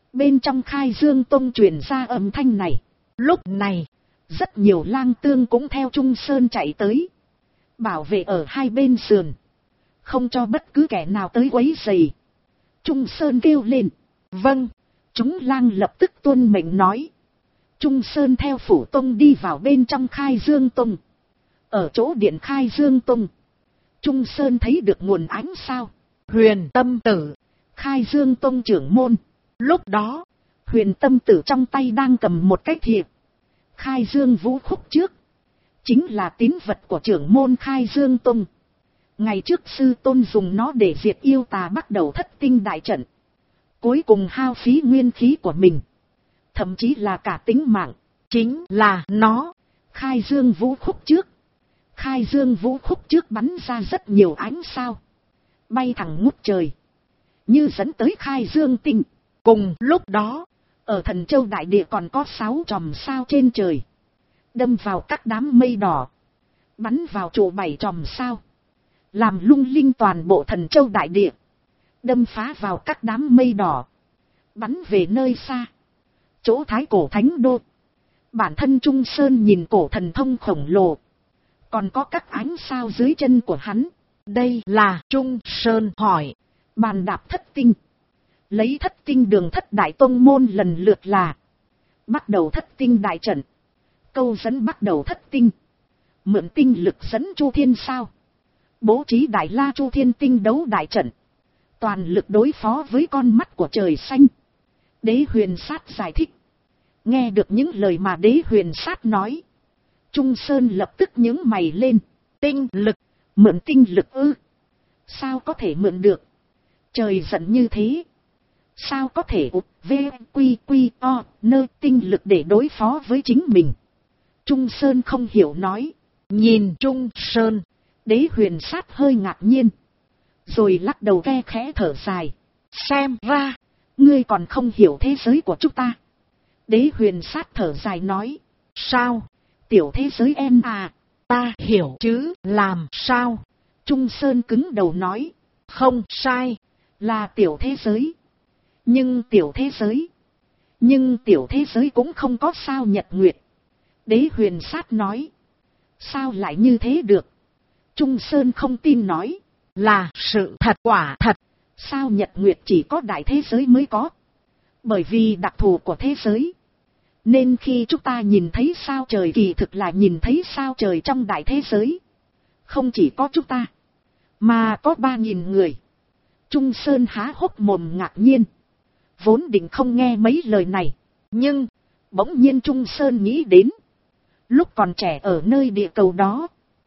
Bên trong Khai Dương Tông truyền ra âm thanh này. Lúc này, rất nhiều lang tương cũng theo Trung Sơn chạy tới. Bảo vệ ở hai bên sườn. Không cho bất cứ kẻ nào tới quấy rầy. Trung Sơn kêu lên. Vâng. Chúng lang lập tức tuân mệnh nói. Trung Sơn theo phủ tông đi vào bên trong Khai Dương Tông. Ở chỗ điện Khai Dương Tông, Trung Sơn thấy được nguồn ánh sao. Huyền Tâm Tử, Khai Dương Tông trưởng môn. Lúc đó, Huyền Tâm Tử trong tay đang cầm một cái thiệp. Khai Dương Vũ Khúc trước, chính là tín vật của trưởng môn Khai Dương Tông. Ngày trước sư tôn dùng nó để diệt yêu tà bắt đầu thất tinh đại trận. Cuối cùng hao phí nguyên khí của mình. Thậm chí là cả tính mạng. Chính là nó. Khai Dương Vũ Khúc trước. Khai Dương Vũ Khúc trước bắn ra rất nhiều ánh sao. Bay thẳng ngút trời. Như dẫn tới Khai Dương Tinh. Cùng lúc đó, ở Thần Châu Đại Địa còn có 6 chòm sao trên trời. Đâm vào các đám mây đỏ. Bắn vào trụ 7 chòm sao. Làm lung linh toàn bộ Thần Châu Đại Địa. Đâm phá vào các đám mây đỏ. Bắn về nơi xa. Chỗ Thái Cổ Thánh Đô. Bản thân Trung Sơn nhìn cổ thần thông khổng lồ. Còn có các ánh sao dưới chân của hắn. Đây là Trung Sơn hỏi. Bàn đạp thất tinh. Lấy thất tinh đường thất đại tông môn lần lượt là. Bắt đầu thất tinh đại trận. Câu dẫn bắt đầu thất tinh. Mượn tinh lực dẫn Chu Thiên sao. Bố trí Đại La Chu Thiên tinh đấu đại trận. Toàn lực đối phó với con mắt của trời xanh. Đế Huyền Sát giải thích. Nghe được những lời mà Đế Huyền Sát nói. Trung Sơn lập tức nhướng mày lên. Tinh lực. Mượn tinh lực ư? Sao có thể mượn được? Trời giận như thế. Sao có thể VQQ nơ tinh lực để đối phó với chính mình? Trung Sơn không hiểu nói. Nhìn Trung Sơn. Đế Huyền Sát hơi ngạc nhiên. Rồi lắc đầu khe khẽ thở dài. Xem ra, ngươi còn không hiểu thế giới của chúng ta. Đế Huyền Sát thở dài nói. Sao? Tiểu thế giới em à? Ta hiểu chứ, làm sao? Trung Sơn cứng đầu nói. Không sai, là tiểu thế giới. Nhưng tiểu thế giới cũng không có sao nhật nguyệt. Đế Huyền Sát nói. Sao lại như thế được? Trung Sơn không tin nói. Là sự thật, quả thật. Sao nhật nguyệt chỉ có đại thế giới mới có. Bởi vì đặc thù của thế giới. Nên khi chúng ta nhìn thấy sao trời kỳ thực là nhìn thấy sao trời trong đại thế giới. Không chỉ có chúng ta, mà có 3.000 người. Trung Sơn há hốc mồm ngạc nhiên. Vốn định không nghe mấy lời này. Nhưng, bỗng nhiên Trung Sơn nghĩ đến. Lúc còn trẻ ở nơi địa cầu đó.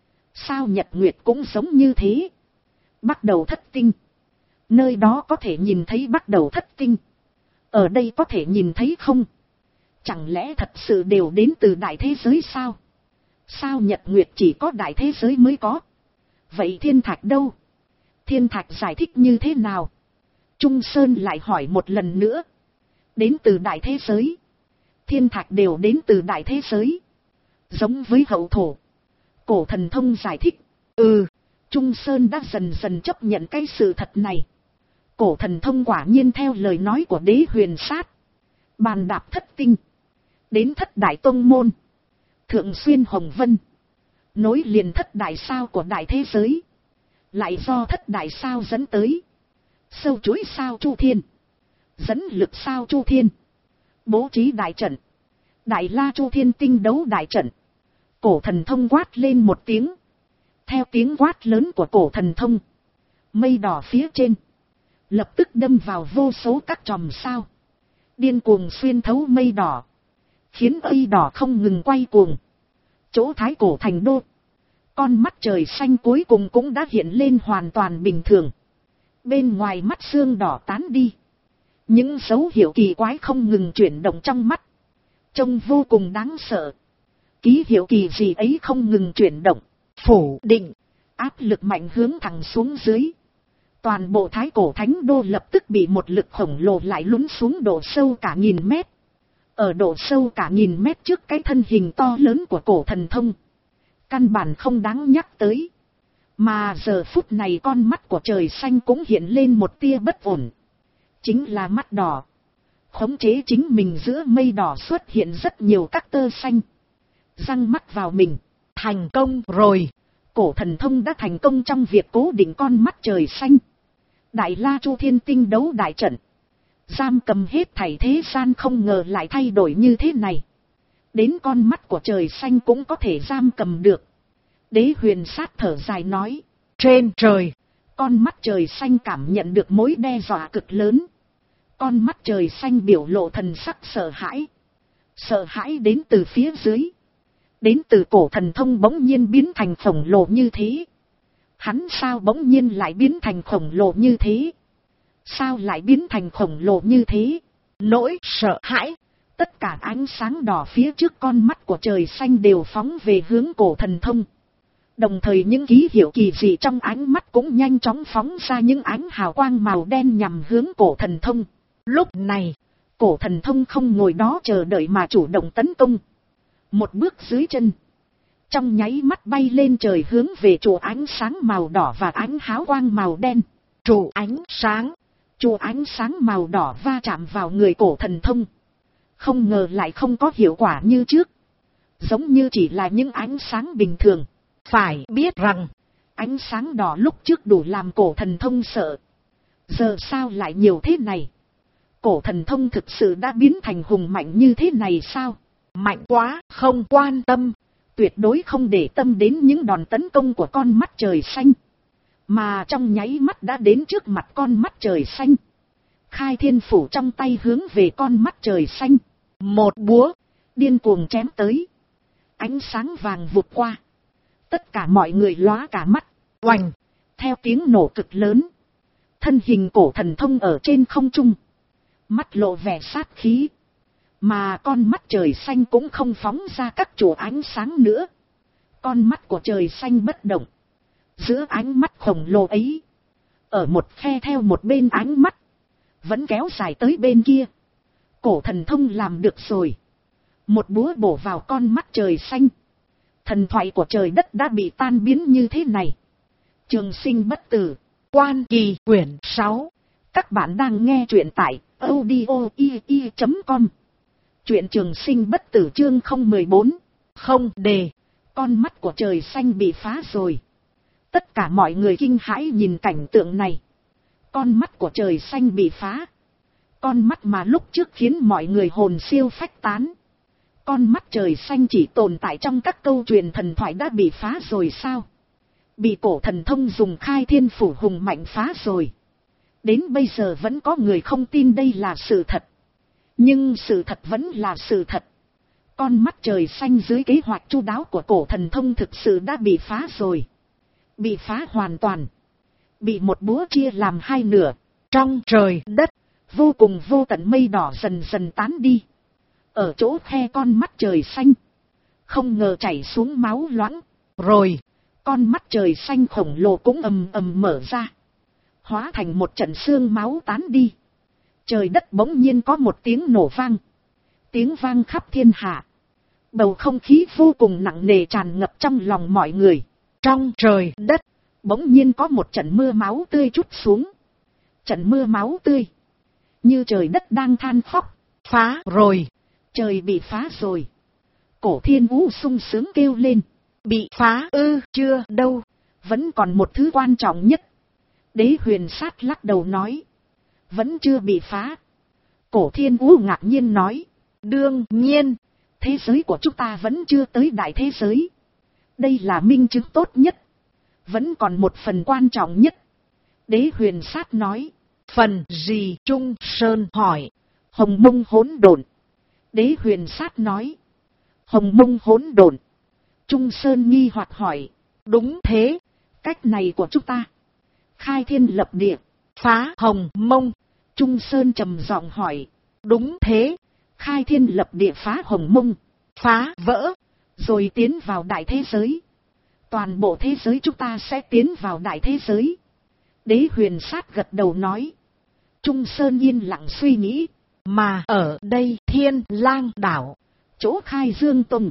Sao nhật nguyệt cũng giống như thế. Bắt đầu thất tinh. Nơi đó có thể nhìn thấy bắt đầu thất tinh. Ở đây có thể nhìn thấy không? Chẳng lẽ thật sự đều đến từ đại thế giới sao? Sao nhật nguyệt chỉ có đại thế giới mới có? Vậy thiên thạch đâu? Thiên thạch giải thích như thế nào? Trung Sơn lại hỏi một lần nữa. Đến từ đại thế giới. Thiên thạch đều đến từ đại thế giới. Giống với hậu thổ. Cổ thần thông giải thích. Trung Sơn đã dần dần chấp nhận cái sự thật này. Cổ thần thông quả nhiên theo lời nói của Đế Huyền Sát. Bàn đạp thất tinh. Đến thất đại tông môn. Thượng xuyên hồng vân. Nối liền thất đại sao của đại thế giới. Lại do thất đại sao dẫn tới. Sâu chuỗi sao Chu Thiên. Dẫn lực sao Chu Thiên. Bố trí đại trận. Đại La Chu Thiên tinh đấu đại trận. Cổ thần thông quát lên một tiếng. Theo tiếng quát lớn của cổ thần thông. Mây đỏ phía trên. Lập tức đâm vào vô số các chòm sao. Điên cuồng xuyên thấu mây đỏ. Khiến mây đỏ không ngừng quay cuồng. Chỗ Thái Cổ Thành Đô. Con mắt trời xanh cuối cùng cũng đã hiện lên hoàn toàn bình thường. Bên ngoài mắt xương đỏ tán đi. Những dấu hiệu kỳ quái không ngừng chuyển động trong mắt. Trông vô cùng đáng sợ. Ký hiệu kỳ gì ấy không ngừng chuyển động. Phủ định. Áp lực mạnh hướng thẳng xuống dưới. Toàn bộ Thái Cổ Thánh Đô lập tức bị một lực khổng lồ lại lún xuống độ sâu cả 1000 mét. Ở độ sâu cả 1000 mét trước cái thân hình to lớn của cổ thần thông. Căn bản không đáng nhắc tới. Mà giờ phút này con mắt của trời xanh cũng hiện lên một tia bất ổn. Chính là mắt đỏ. khống chế chính mình giữa mây đỏ xuất hiện rất nhiều các tơ xanh. Răng mắt vào mình, thành công rồi. Cổ thần thông đã thành công trong việc cố định con mắt trời xanh. Đại La Chu Thiên Tinh đấu đại trận, giam cầm hết thảy thế gian, không ngờ lại thay đổi như thế này. Đến con mắt của trời xanh cũng có thể giam cầm được. Đế Huyền Sát thở dài nói, trên trời, con mắt trời xanh cảm nhận được mối đe dọa cực lớn. Con mắt trời xanh biểu lộ thần sắc sợ hãi. Sợ hãi đến từ phía dưới. Đến từ cổ thần thông bỗng nhiên biến thành khổng lồ như thế. Hắn sao bỗng nhiên lại biến thành khổng lồ như thế? Sao lại biến thành khổng lồ như thế? Nỗi sợ hãi. Tất cả ánh sáng đỏ phía trước con mắt của trời xanh đều phóng về hướng cổ thần thông. Đồng thời những ký hiệu kỳ dị trong ánh mắt cũng nhanh chóng phóng ra những ánh hào quang màu đen nhằm hướng cổ thần thông. Lúc này, cổ thần thông không ngồi đó chờ đợi mà chủ động tấn công. Một bước dưới chân, trong nháy mắt bay lên trời hướng về trụ ánh sáng màu đỏ và ánh hào quang màu đen. Trụ ánh sáng màu đỏ va chạm vào người cổ thần thông. Không ngờ lại không có hiệu quả như trước. Giống như chỉ là những ánh sáng bình thường. Phải biết rằng, ánh sáng đỏ lúc trước đủ làm cổ thần thông sợ. Giờ sao lại nhiều thế này? Cổ thần thông thực sự đã biến thành hùng mạnh như thế này sao? Mạnh quá, không quan tâm. Tuyệt đối không để tâm đến những đòn tấn công của con mắt trời xanh. Mà trong nháy mắt đã đến trước mặt con mắt trời xanh. Khai thiên phủ trong tay hướng về con mắt trời xanh. Một búa, điên cuồng chém tới. Ánh sáng vàng vụt qua. Tất cả mọi người lóa cả mắt. Oành, theo tiếng nổ cực lớn. Thân hình cổ thần thông ở trên không trung. Mắt lộ vẻ sát khí. Mà con mắt trời xanh cũng không phóng ra các chùm ánh sáng nữa. Con mắt của trời xanh bất động. Giữa ánh mắt khổng lồ ấy, ở một khe theo một bên ánh mắt, vẫn kéo dài tới bên kia. Cổ thần thông làm được rồi. Một búa bổ vào con mắt trời xanh. Thần thoại của trời đất đã bị tan biến như thế này. Trường sinh bất tử. Quan Kỳ quyển 6. Các bạn đang nghe truyện tại audio.com. Truyện Trường Sinh bất tử chương 014. Không đề. Con mắt của trời xanh bị phá rồi. Tất cả mọi người kinh hãi nhìn cảnh tượng này. Con mắt của trời xanh bị phá. Con mắt mà lúc trước khiến mọi người hồn siêu phách tán. Con mắt trời xanh chỉ tồn tại trong các câu chuyện thần thoại đã bị phá rồi sao? Bị cổ thần thông dùng khai thiên phủ hùng mạnh phá rồi. Đến bây giờ vẫn có người không tin đây là sự thật. Nhưng sự thật vẫn là sự thật. Con mắt trời xanh dưới kế hoạch chu đáo của cổ thần thông thực sự đã bị phá rồi. Bị phá hoàn toàn. Bị một búa chia làm hai nửa. Trong trời đất, vô cùng vô tận mây đỏ dần dần tán đi. Ở chỗ khe con mắt trời xanh, không ngờ chảy xuống máu loãng. Rồi, con mắt trời xanh khổng lồ cũng ầm ầm mở ra. Hóa thành một trận xương máu tán đi. Trời đất bỗng nhiên có một tiếng nổ vang. Tiếng vang khắp thiên hạ. Bầu không khí vô cùng nặng nề tràn ngập trong lòng mọi người. Trong trời đất, bỗng nhiên có một trận mưa máu tươi trút xuống. Trận mưa máu tươi, như trời đất đang than khóc. Phá rồi, trời bị phá rồi. Cổ Thiên Vũ sung sướng kêu lên. Bị phá ư? Chưa đâu, vẫn còn một thứ quan trọng nhất. Đế Huyền Sát lắc đầu nói. Vẫn chưa bị phá. Cổ Thiên Vũ ngạc nhiên nói. Đương nhiên, thế giới của chúng ta vẫn chưa tới đại thế giới. Đây là minh chứng tốt nhất. Vẫn còn một phần quan trọng nhất. Đế Huyền Sát nói. Phần gì? Trung Sơn hỏi. Hồng Mông hỗn độn. Đế Huyền Sát nói. Hồng Mông hỗn độn. Trung Sơn nghi hoặc hỏi. Đúng thế, cách này của chúng ta. Khai thiên lập địa, phá Hồng Mông. Trung Sơn trầm giọng hỏi. Đúng thế, khai thiên lập địa phá Hồng Mông, phá vỡ, rồi tiến vào đại thế giới. Toàn bộ thế giới chúng ta sẽ tiến vào đại thế giới. Đế Huyền Sát gật đầu nói. Trung Sơn yên lặng suy nghĩ. Mà ở đây Thiên Lang đảo, chỗ khai dương tông,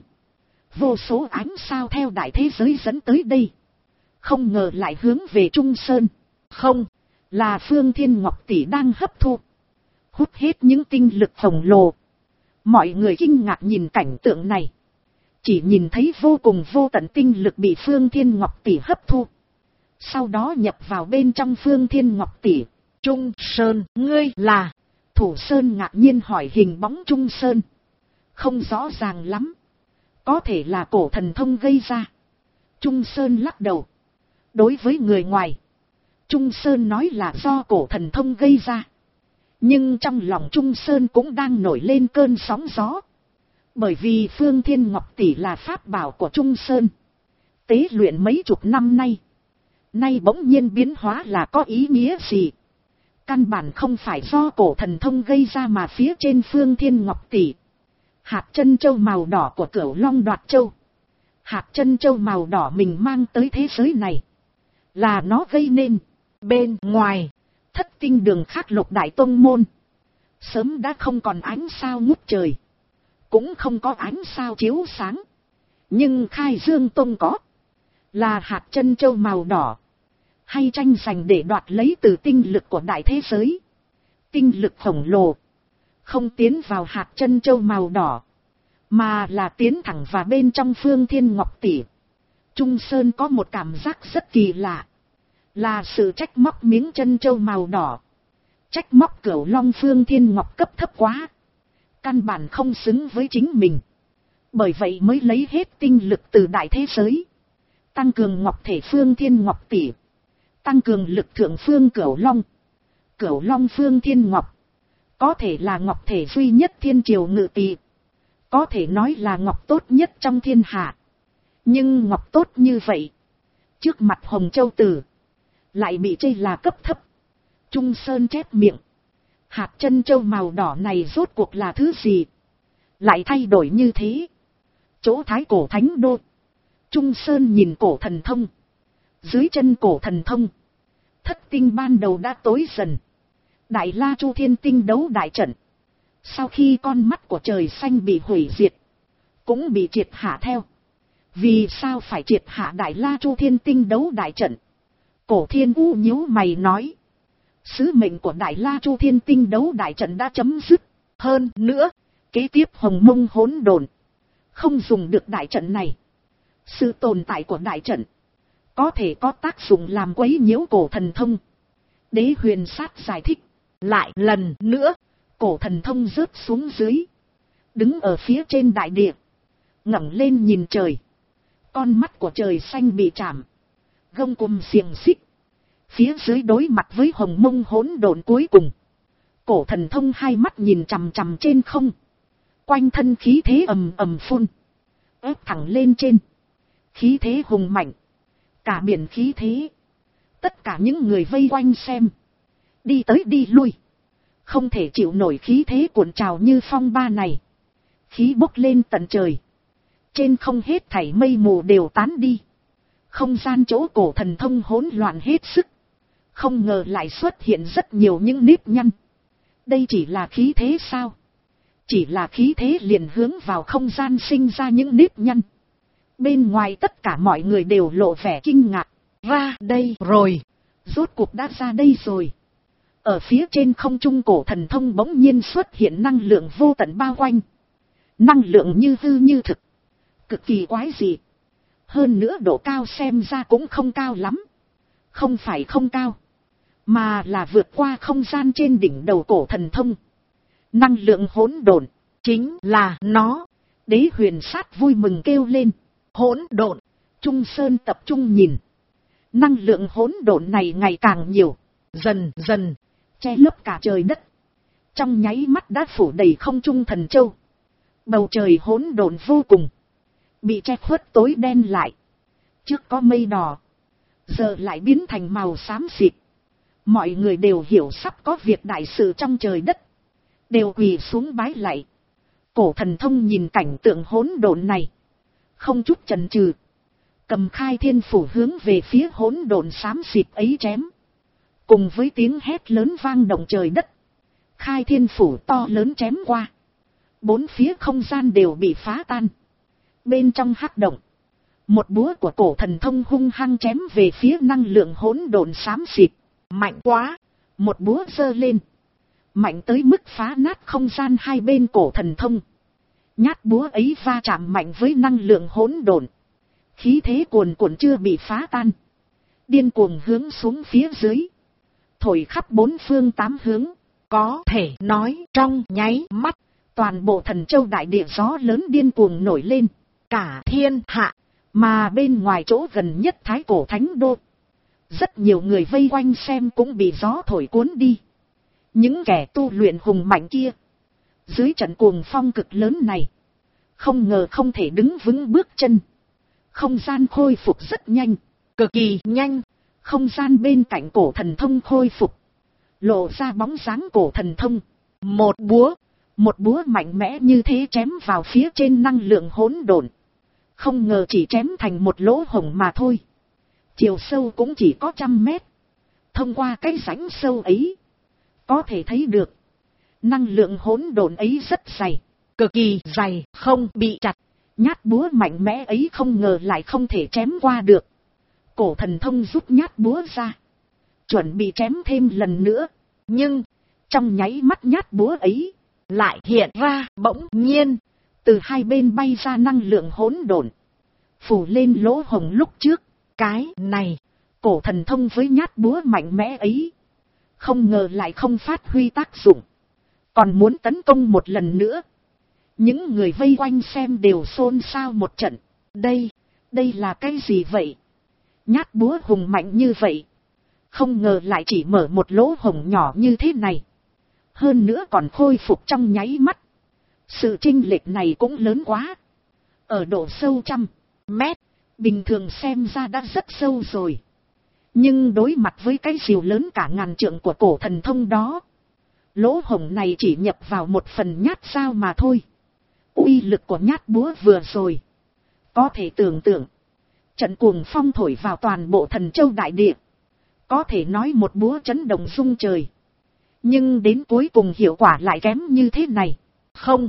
vô số ánh sao theo đại thế giới dẫn tới đây. Không ngờ lại hướng về Trung Sơn. Không, là Phương Thiên Ngọc tỷ đang hấp thu. hút hết những tinh lực khổng lồ. Mọi người kinh ngạc nhìn cảnh tượng này. Chỉ nhìn thấy vô cùng vô tận tinh lực bị Phương Thiên Ngọc Tỷ hấp thu. Sau đó nhập vào bên trong Phương Thiên Ngọc Tỷ. Trung Sơn, ngươi là? Thủ Sơn ngạc nhiên hỏi hình bóng Trung Sơn. Không rõ ràng lắm. Có thể là cổ thần thông gây ra. Trung Sơn lắc đầu. Đối với người ngoài, Trung Sơn nói là do cổ thần thông gây ra. Nhưng trong lòng Trung Sơn cũng đang nổi lên cơn sóng gió. Bởi vì Phương Thiên Ngọc Tỷ là pháp bảo của Trung Sơn. Tế luyện mấy chục năm nay. Nay bỗng nhiên biến hóa là có ý nghĩa gì? Căn bản không phải do cổ thần thông gây ra mà phía trên Phương Thiên Ngọc Tỷ. Hạt chân châu màu đỏ của Cửu Long Đoạt Châu. Hạt chân châu màu đỏ mình mang tới thế giới này. Là nó gây nên. Bên ngoài, Thất Tinh Đường khác Lục Đại Tông Môn. Sớm đã không còn ánh sao ngút trời. Cũng không có ánh sao chiếu sáng. Nhưng Khai Dương Tông có. Là hạt chân châu màu đỏ. Hay tranh giành để đoạt lấy từ tinh lực của đại thế giới. Tinh lực khổng lồ. Không tiến vào hạt chân châu màu đỏ. Mà là tiến thẳng vào bên trong Phương Thiên Ngọc Tỷ. Trung Sơn có một cảm giác rất kỳ lạ. Là sự trách móc miếng chân châu màu đỏ. Trách móc Cửu Long Phương Thiên Ngọc cấp thấp quá. Căn bản không xứng với chính mình. Bởi vậy mới lấy hết tinh lực từ đại thế giới. Tăng cường ngọc thể Phương Thiên Ngọc Tỷ. Tăng cường lực thượng phương Cửu Long. Cửu Long Phương Thiên Ngọc. Có thể là ngọc thể duy nhất thiên triều ngự tỷ. Có thể nói là ngọc tốt nhất trong thiên hạ. Nhưng ngọc tốt như vậy. Trước mặt Hồng Châu Tử. Lại bị chê là cấp thấp. Trung Sơn chép miệng. Hạt chân châu màu đỏ này rốt cuộc là thứ gì? Lại thay đổi như thế. Chỗ Thái Cổ Thánh Đô. Trung Sơn nhìn cổ thần thông. Dưới chân cổ thần thông. Thất tinh ban đầu đã tối dần. Đại La Chu Thiên Tinh đấu đại trận. Sau khi con mắt của trời xanh bị hủy diệt. Cũng bị triệt hạ theo. Vì sao phải triệt hạ Đại La Chu Thiên Tinh đấu đại trận? Cổ Thiên U nhíu mày nói. Sứ mệnh của Đại La Chu Thiên Tinh đấu đại trận đã chấm dứt. Hơn nữa, kế tiếp Hồng Mông hỗn độn. Không dùng được đại trận này. Sự tồn tại của đại trận. Có thể có tác dụng làm quấy nhiễu cổ thần thông. Đế Huyền Sát giải thích. Lại lần nữa, cổ thần thông rớt xuống dưới. Đứng ở phía trên đại địa. Ngẩng lên nhìn trời. Con mắt của trời xanh bị chạm. Gông cùm xiềng xích. Phía dưới đối mặt với Hồng Mông hỗn độn cuối cùng. Cổ thần thông hai mắt nhìn chằm chằm trên không. Quanh thân khí thế ầm ầm phun. Ép thẳng lên trên. Khí thế hùng mạnh. Cả biển khí thế. Tất cả những người vây quanh xem. Đi tới đi lui. Không thể chịu nổi khí thế cuộn trào như phong ba này. Khí bốc lên tận trời. Trên không hết thảy mây mù đều tán đi. Không gian chỗ cổ thần thông hỗn loạn hết sức. Không ngờ lại xuất hiện rất nhiều những nếp nhăn. Đây chỉ là khí thế sao? Chỉ là khí thế liền hướng vào không gian sinh ra những nếp nhăn. Bên ngoài tất cả mọi người đều lộ vẻ kinh ngạc. Ra đây rồi. Rốt cuộc đã ra đây rồi. Ở phía trên không trung cổ thần thông bỗng nhiên xuất hiện năng lượng vô tận bao quanh. Năng lượng như hư như thực. Cực kỳ quái dị. Hơn nữa độ cao xem ra cũng không cao lắm. Không phải không cao. Mà là vượt qua không gian trên đỉnh đầu cổ thần thông. Năng lượng hỗn độn. Chính là nó. Đế Huyền Sát vui mừng kêu lên. Hỗn độn. Trung Sơn tập trung nhìn. Năng lượng hỗn độn này ngày càng nhiều. Dần dần. Che lấp cả trời đất. Trong nháy mắt đã phủ đầy không trung thần châu. Bầu trời hỗn độn vô cùng. Bị che khuất tối đen lại. Trước có mây đỏ. Giờ lại biến thành màu xám xịt. Mọi người đều hiểu sắp có việc đại sự trong trời đất. Đều quỳ xuống bái lạy. Cổ thần thông nhìn cảnh tượng hỗn độn này. Không chút chần chừ. Cầm Khai Thiên Phủ hướng về phía hỗn độn xám xịt ấy chém. Cùng với tiếng hét lớn vang động trời đất. Khai Thiên Phủ to lớn chém qua. Bốn phía không gian đều bị phá tan. Bên trong hắc động. Một búa của cổ thần thông hung hăng chém về phía năng lượng hỗn độn xám xịt. Mạnh quá. Một búa giơ lên. mạnh tới mức phá nát không gian hai bên cổ thần thông. Nhát búa ấy va chạm mạnh với năng lượng hỗn độn, khí thế cuồn cuộn chưa bị phá tan, điên cuồng hướng xuống phía dưới, thổi khắp bốn phương tám hướng. Có thể nói trong nháy mắt, toàn bộ Thần Châu đại địa gió lớn điên cuồng nổi lên, cả thiên hạ. Mà bên ngoài chỗ gần nhất Thái Cổ Thánh Đô, rất nhiều người vây quanh xem cũng bị gió thổi cuốn đi. Những kẻ tu luyện hùng mạnh kia, dưới trận cuồng phong cực lớn này, không ngờ không thể đứng vững bước chân. Không gian khôi phục rất nhanh, cực kỳ nhanh. Không gian bên cạnh cổ thần thông khôi phục, lộ ra bóng dáng cổ thần thông. Một búa mạnh mẽ như thế chém vào phía trên năng lượng hỗn độn. Không ngờ chỉ chém thành một lỗ hổng mà thôi. Chiều sâu cũng chỉ có 100 mét. Thông qua cái rãnh sâu ấy, có thể thấy được năng lượng hỗn độn ấy rất dày, cực kỳ dày, không bị chặt. Nhát búa mạnh mẽ ấy không ngờ lại không thể chém qua được. Cổ thần thông rút nhát búa ra, chuẩn bị chém thêm lần nữa. Nhưng trong nháy mắt nhát búa ấy lại hiện ra bỗng nhiên từ hai bên bay ra năng lượng hỗn độn, phủ lên lỗ hổng lúc trước. Cái này, cổ thần thông với nhát búa mạnh mẽ ấy, không ngờ lại không phát huy tác dụng, còn muốn tấn công một lần nữa. Những người vây quanh xem đều xôn xao một trận. Đây là cái gì vậy? Nhát búa hùng mạnh như vậy, không ngờ lại chỉ mở một lỗ hổng nhỏ như thế này. Hơn nữa còn khôi phục trong nháy mắt. Sự chênh lệch này cũng lớn quá. Ở độ sâu 100 mét, bình thường xem ra đã rất sâu rồi. Nhưng đối mặt với cái diều lớn cả ngàn trượng của cổ thần thông đó, lỗ hổng này chỉ nhập vào một phần nhát dao mà thôi. Uy lực của nhát búa vừa rồi, có thể tưởng tượng. Trận cuồng phong thổi vào toàn bộ Thần Châu đại địa, có thể nói một búa chấn động rung trời. Nhưng đến cuối cùng hiệu quả lại kém như thế này. Không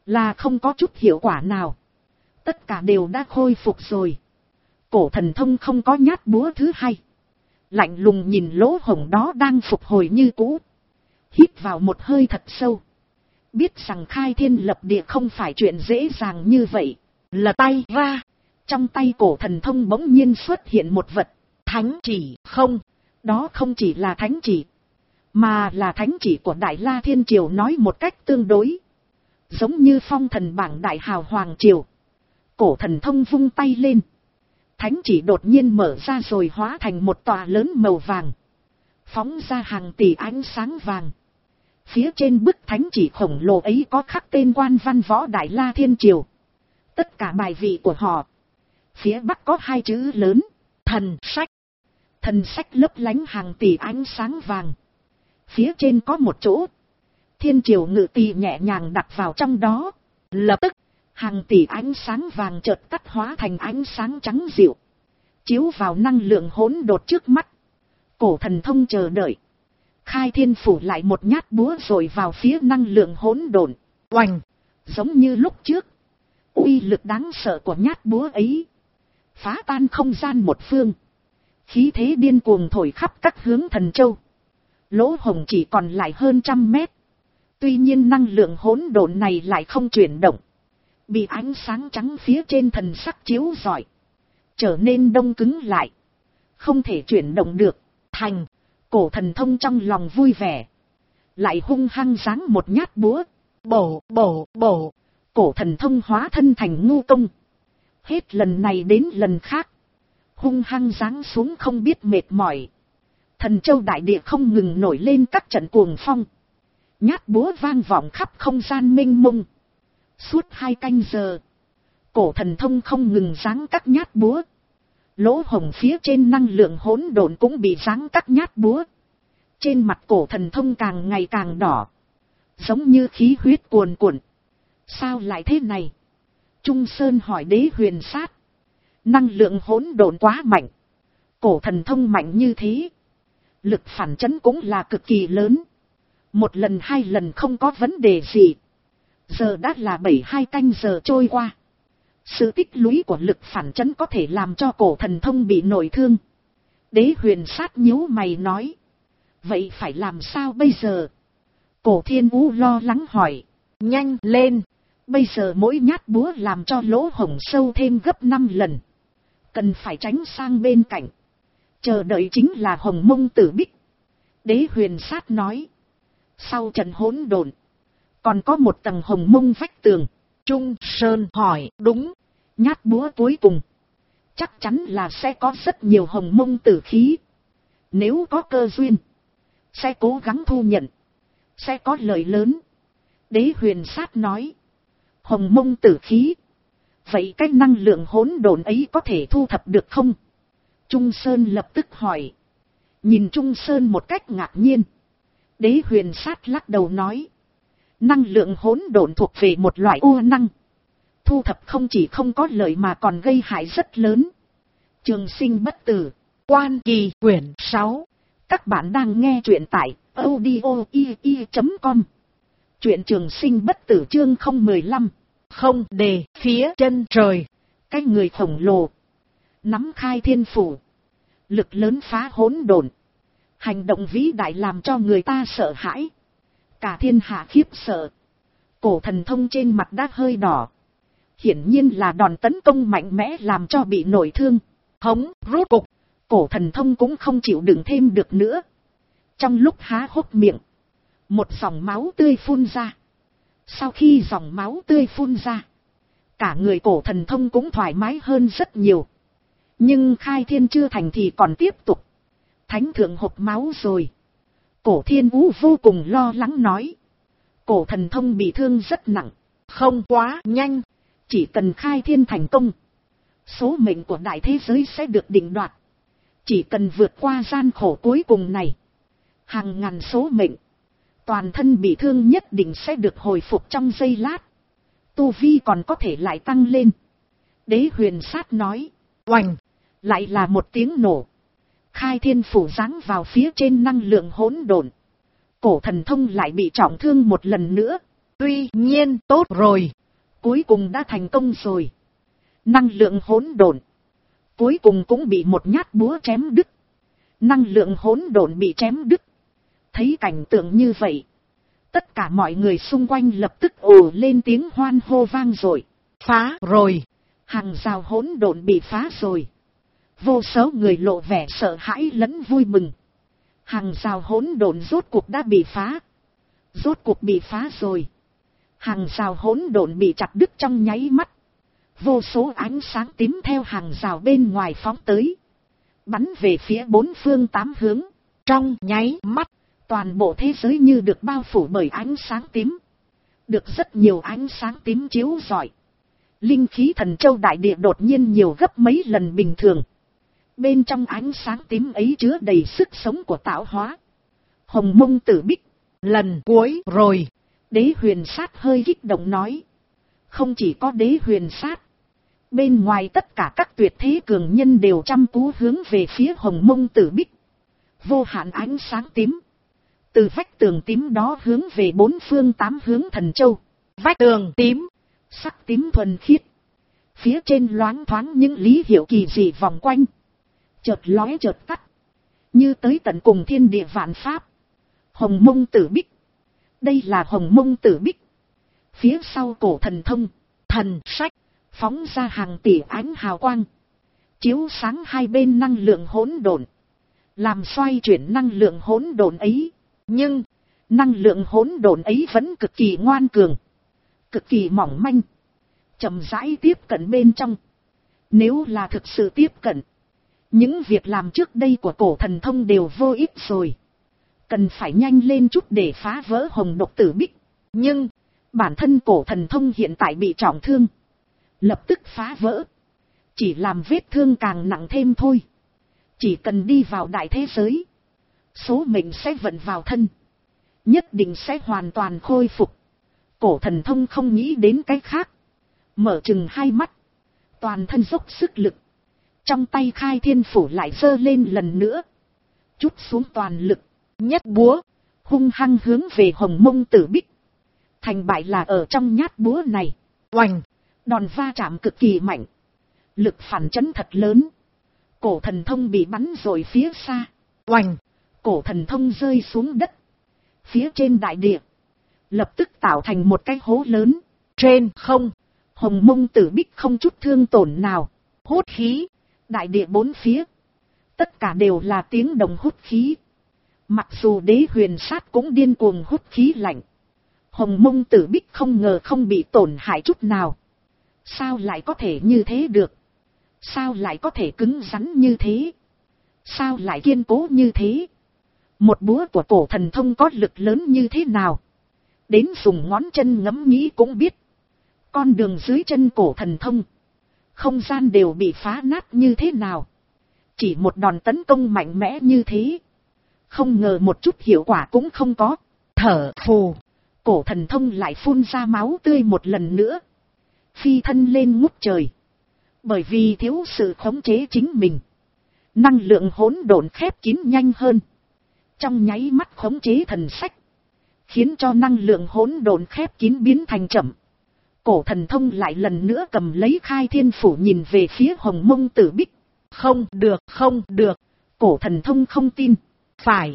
có chút hiệu quả nào. Tất cả đều đã khôi phục rồi. Cổ thần thông không có nhát búa thứ hai, lạnh lùng nhìn lỗ hổng đó đang phục hồi như cũ. Hít vào một hơi thật sâu, biết rằng khai thiên lập địa không phải chuyện dễ dàng như vậy. Lật tay ra, trong tay cổ thần thông bỗng nhiên xuất hiện một vật. Thánh chỉ. Không, đó không chỉ là thánh chỉ, mà là thánh chỉ của Đại La Thiên Triều. Nói một cách tương đối, giống như phong thần bảng Đại Hào Hoàng Triều. Cổ thần thông vung tay lên, thánh chỉ đột nhiên mở ra rồi hóa thành một tòa lớn màu vàng, phóng ra hàng tỷ ánh sáng vàng. Phía trên bức thánh chỉ khổng lồ ấy có khắc tên quan văn võ Đại La Thiên Triều, tất cả bài vị của họ. Phía bắc có hai chữ lớn, thần sách. Thần sách lấp lánh hàng tỷ ánh sáng vàng. Phía trên có một chỗ, Thiên Triều ngự tỳ nhẹ nhàng đặt vào trong đó. Lập tức, hàng tỷ ánh sáng vàng chợt tắt hóa thành ánh sáng trắng dịu, chiếu vào năng lượng hỗn độn trước mắt. Cổ thần thông chờ đợi. Khai thiên phủ lại một nhát búa rồi vào phía năng lượng hỗn độn. Oành! Giống như lúc trước, uy lực đáng sợ của nhát búa ấy phá tan không gian một phương. Khí thế điên cuồng thổi khắp các hướng Thần Châu. Lỗ hổng chỉ còn lại hơn 100 mét. Tuy nhiên năng lượng hỗn độn này lại không chuyển động, bị ánh sáng trắng phía trên thần sắc chiếu rọi, trở nên đông cứng lại, không thể chuyển động được. Thành, cổ thần thông trong lòng vui vẻ, lại hung hăng giáng một nhát búa. Bổ. Cổ thần thông hóa thân thành ngu công, hết lần này đến lần khác, hung hăng giáng xuống không biết mệt mỏi. Thần Châu đại địa không ngừng nổi lên các trận cuồng phong. Nhát búa vang vọng khắp không gian mênh mông. Suốt 2 canh giờ, cổ thần thông không ngừng giáng các nhát búa. Lỗ hổng phía trên năng lượng hỗn độn cũng bị giáng các nhát búa. Trên mặt cổ thần thông càng ngày càng đỏ, giống như khí huyết cuồn cuộn. Sao lại thế này? Trung Sơn hỏi Đế Huyền Sát. Năng lượng hỗn độn quá mạnh. Cổ thần thông mạnh như thế, lực phản chấn cũng là cực kỳ lớn. 1 lần 2 lần không có vấn đề gì. Giờ đã là 7-2 canh giờ trôi qua. Sự tích lũy của lực phản chấn có thể làm cho cổ thần thông bị nội thương. Đế Huyền Sát nhíu mày nói. Vậy phải làm sao bây giờ? Cổ Thiên Vũ lo lắng hỏi. Nhanh lên, bây giờ mỗi nhát búa làm cho lỗ hổng sâu thêm gấp 5 lần. Cần phải tránh sang bên cạnh. Chờ đợi chính là Hồng Mông Tử Bích. Đế Huyền Sát nói. Sau trận hỗn độn, còn có một tầng hồng mông vách tường. Trung Sơn hỏi. Đúng, nhát búa cuối cùng chắc chắn là sẽ có rất nhiều hồng mông tử khí. Nếu có cơ duyên, sẽ cố gắng thu nhận, sẽ có lợi lớn. Đế Huyền Sát nói. Hồng mông tử khí, vậy cái năng lượng hỗn độn ấy có thể thu thập được không? Trung Sơn lập tức hỏi. Nhìn Trung Sơn một cách ngạc nhiên, Đế Huyền Sát lắc đầu nói. Năng lượng hỗn độn thuộc về một loại u năng. Thu thập không chỉ không có lợi mà còn gây hại rất lớn. Trường Sinh Bất Tử, Quan Kỳ, quyển 6. Các bạn đang nghe truyện tại audio.com. Truyện Trường Sinh Bất Tử chương 015. Không đề phía chân trời. Cái người khổng lồ nắm khai thiên phủ, lực lớn phá hỗn độn. Hành động vĩ đại làm cho người ta sợ hãi. Cả thiên hạ khiếp sợ. Cổ Thần Thông trên mặt đã hơi đỏ. Hiển nhiên là đòn tấn công mạnh mẽ làm cho bị nổi thương. Hống, rốt cục, Cổ Thần Thông cũng không chịu đựng thêm được nữa. Trong lúc há hốc miệng, một dòng máu tươi phun ra. Sau khi dòng máu tươi phun ra, cả người Cổ Thần Thông cũng thoải mái hơn rất nhiều. Nhưng khai thiên chưa thành thì còn tiếp tục. Thánh thượng hộc máu rồi. Cổ Thiên Vũ vô cùng lo lắng nói. Cổ Thần Thông bị thương rất nặng. Không quá nhanh. Chỉ cần khai thiên thành công, số mệnh của đại thế giới sẽ được định đoạt. Chỉ cần vượt qua gian khổ cuối cùng này, hàng ngàn số mệnh, toàn thân bị thương nhất định sẽ được hồi phục trong giây lát. Tu vi còn có thể lại tăng lên. Đế Huyền Sát nói. Oành, lại là một tiếng nổ. Khai thiên phủ giáng vào phía trên năng lượng hỗn độn. Cổ Thần Thông lại bị trọng thương một lần nữa. Tuy nhiên tốt rồi, cuối cùng đã thành công rồi. Năng lượng hỗn độn cuối cùng cũng bị một nhát búa chém đứt. Năng lượng hỗn độn bị chém đứt. Thấy cảnh tượng như vậy, tất cả mọi người xung quanh lập tức ồ lên tiếng hoan hô vang dội. Phá rồi, hàng rào hỗn độn bị phá rồi. Vô số người lộ vẻ sợ hãi lẫn vui mừng. Hàng rào hỗn độn rốt cuộc đã bị phá. Rốt cuộc bị phá rồi. Hàng rào hỗn độn bị chặt đứt trong nháy mắt. Vô số ánh sáng tím theo hàng rào bên ngoài phóng tới, bắn về phía bốn phương tám hướng. Trong nháy mắt, toàn bộ thế giới như được bao phủ bởi ánh sáng tím. Được rất nhiều ánh sáng tím chiếu rọi. Linh khí Thần Châu đại địa đột nhiên nhiều gấp mấy lần bình thường. Bên trong ánh sáng tím ấy chứa đầy sức sống của tạo hóa. Hồng Mông Tử Bích, lần cuối rồi. Đế Huyền Sát hơi kích động nói. Không chỉ có Đế Huyền Sát, bên ngoài tất cả các tuyệt thế cường nhân đều chăm chú hướng về phía Hồng Mông Tử Bích. Vô hạn ánh sáng tím từ vách tường tím đó hướng về bốn phương tám hướng Thần Châu. Vách tường tím, sắc tím thuần khiết. Phía trên loáng thoáng những lý hiệu kỳ dị vòng quanh, chợt lóe chợt tắt, như tới tận cùng thiên địa vạn pháp. Hồng Mông Tử Bích, đây là Hồng Mông Tử Bích. Phía sau Cổ Thần Thông, thần sách phóng ra hàng tỷ ánh hào quang, chiếu sáng hai bên năng lượng hỗn độn, làm xoay chuyển năng lượng hỗn độn ấy. Nhưng năng lượng hỗn độn ấy vẫn cực kỳ ngoan cường, cực kỳ mỏng manh, chậm rãi tiếp cận bên trong. Nếu là thực sự tiếp cận, những việc làm trước đây của Cổ Thần Thông đều vô ích rồi. Cần phải nhanh lên chút để phá vỡ Hồng Độc Tử Bích. Nhưng bản thân Cổ Thần Thông hiện tại bị trọng thương, lập tức phá vỡ chỉ làm vết thương càng nặng thêm thôi. Chỉ cần đi vào đại thế giới, số mệnh sẽ vận vào thân, nhất định sẽ hoàn toàn khôi phục. Cổ Thần Thông không nghĩ đến cái khác, mở chừng hai mắt, toàn thân dốc sức lực. Trong tay khai thiên phủ lại giơ lên lần nữa, trút xuống toàn lực, nhất búa hung hăng hướng về Hồng Mông Tử Bích. Thành bại là ở trong nhát búa này. Oành, đòn va chạm cực kỳ mạnh, lực phản chấn thật lớn. Cổ Thần Thông bị bắn rồi phía xa. Oành, Cổ Thần Thông rơi xuống đất. Phía trên đại địa, lập tức tạo thành một cái hố lớn. Trên không, Hồng Mông Tử Bích không chút thương tổn nào, hút khí, đại địa bốn phía. Tất cả đều là tiếng đồng hút khí. Mặc dù Đế Huyền Sát cũng điên cuồng hút khí lạnh, Hồng Mông Tử Bích không ngờ không bị tổn hại chút nào. Sao lại có thể như thế được? Sao lại có thể cứng rắn như thế? Sao lại kiên cố như thế? Một búa của Cổ Thần Thông có lực lớn như thế nào? Đến dùng ngón chân ngẫm nghĩ cũng biết. Con đường dưới chân Cổ Thần Thông, không gian đều bị phá nát như thế nào. Chỉ một đòn tấn công mạnh mẽ như thế, không ngờ một chút hiệu quả cũng không có. Thở phù, Cổ Thần Thông lại phun ra máu tươi một lần nữa, phi thân lên ngút trời. Bởi vì thiếu sự khống chế chính mình, năng lượng hỗn độn khép kín nhanh hơn. Trong nháy mắt khống chế thần sách, khiến cho năng lượng hỗn độn khép kín biến thành chậm. Cổ Thần Thông lại lần nữa cầm lấy Khai Thiên Phủ nhìn về phía Hồng Mông Tử Bích. Không được, không được. Cổ Thần Thông không tin. Phải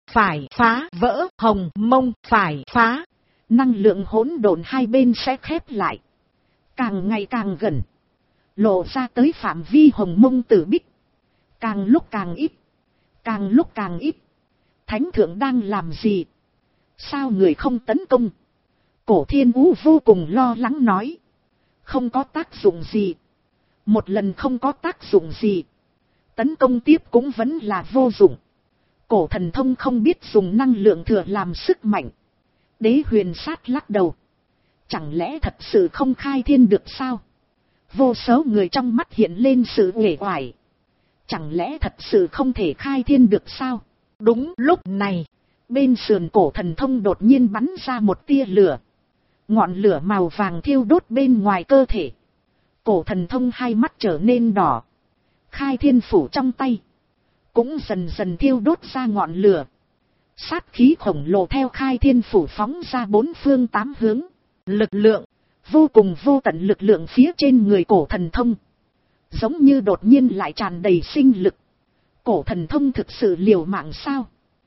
phá, vỡ, Hồng Mông, phải phá. Năng lượng hỗn độn hai bên sẽ khép lại, càng ngày càng gần, lộ ra tới phạm vi Hồng Mông Tử Bích. Càng lúc càng ít, càng lúc càng ít. Thánh thượng đang làm gì? Sao người không tấn công? Cổ Thiên Vũ vô cùng lo lắng nói. Không có tác dụng gì. Một lần không có tác dụng gì, tấn công tiếp cũng vẫn là vô dụng. Cổ Thần Thông không biết dùng năng lượng thừa làm sức mạnh. Đế Huyền Sát lắc đầu. Chẳng lẽ thật sự không khai thiên được sao? Vô số người trong mắt hiện lên sự uể oải. Chẳng lẽ thật sự không thể khai thiên được sao? Đúng lúc này, bên sườn Cổ Thần Thông đột nhiên bắn ra một tia lửa. Ngọn lửa màu vàng thiêu đốt bên ngoài cơ thể. Cổ Thần Thông hai mắt trở nên đỏ. Khai Thiên Phủ trong tay cũng dần dần thiêu đốt ra ngọn lửa. Sát khí khổng lồ theo Khai Thiên Phủ phóng ra bốn phương tám hướng. Lực lượng, vô cùng vô tận lực lượng phía trên người Cổ Thần Thông, giống như đột nhiên lại tràn đầy sinh lực. Cổ Thần Thông thực sự liều mạng sao?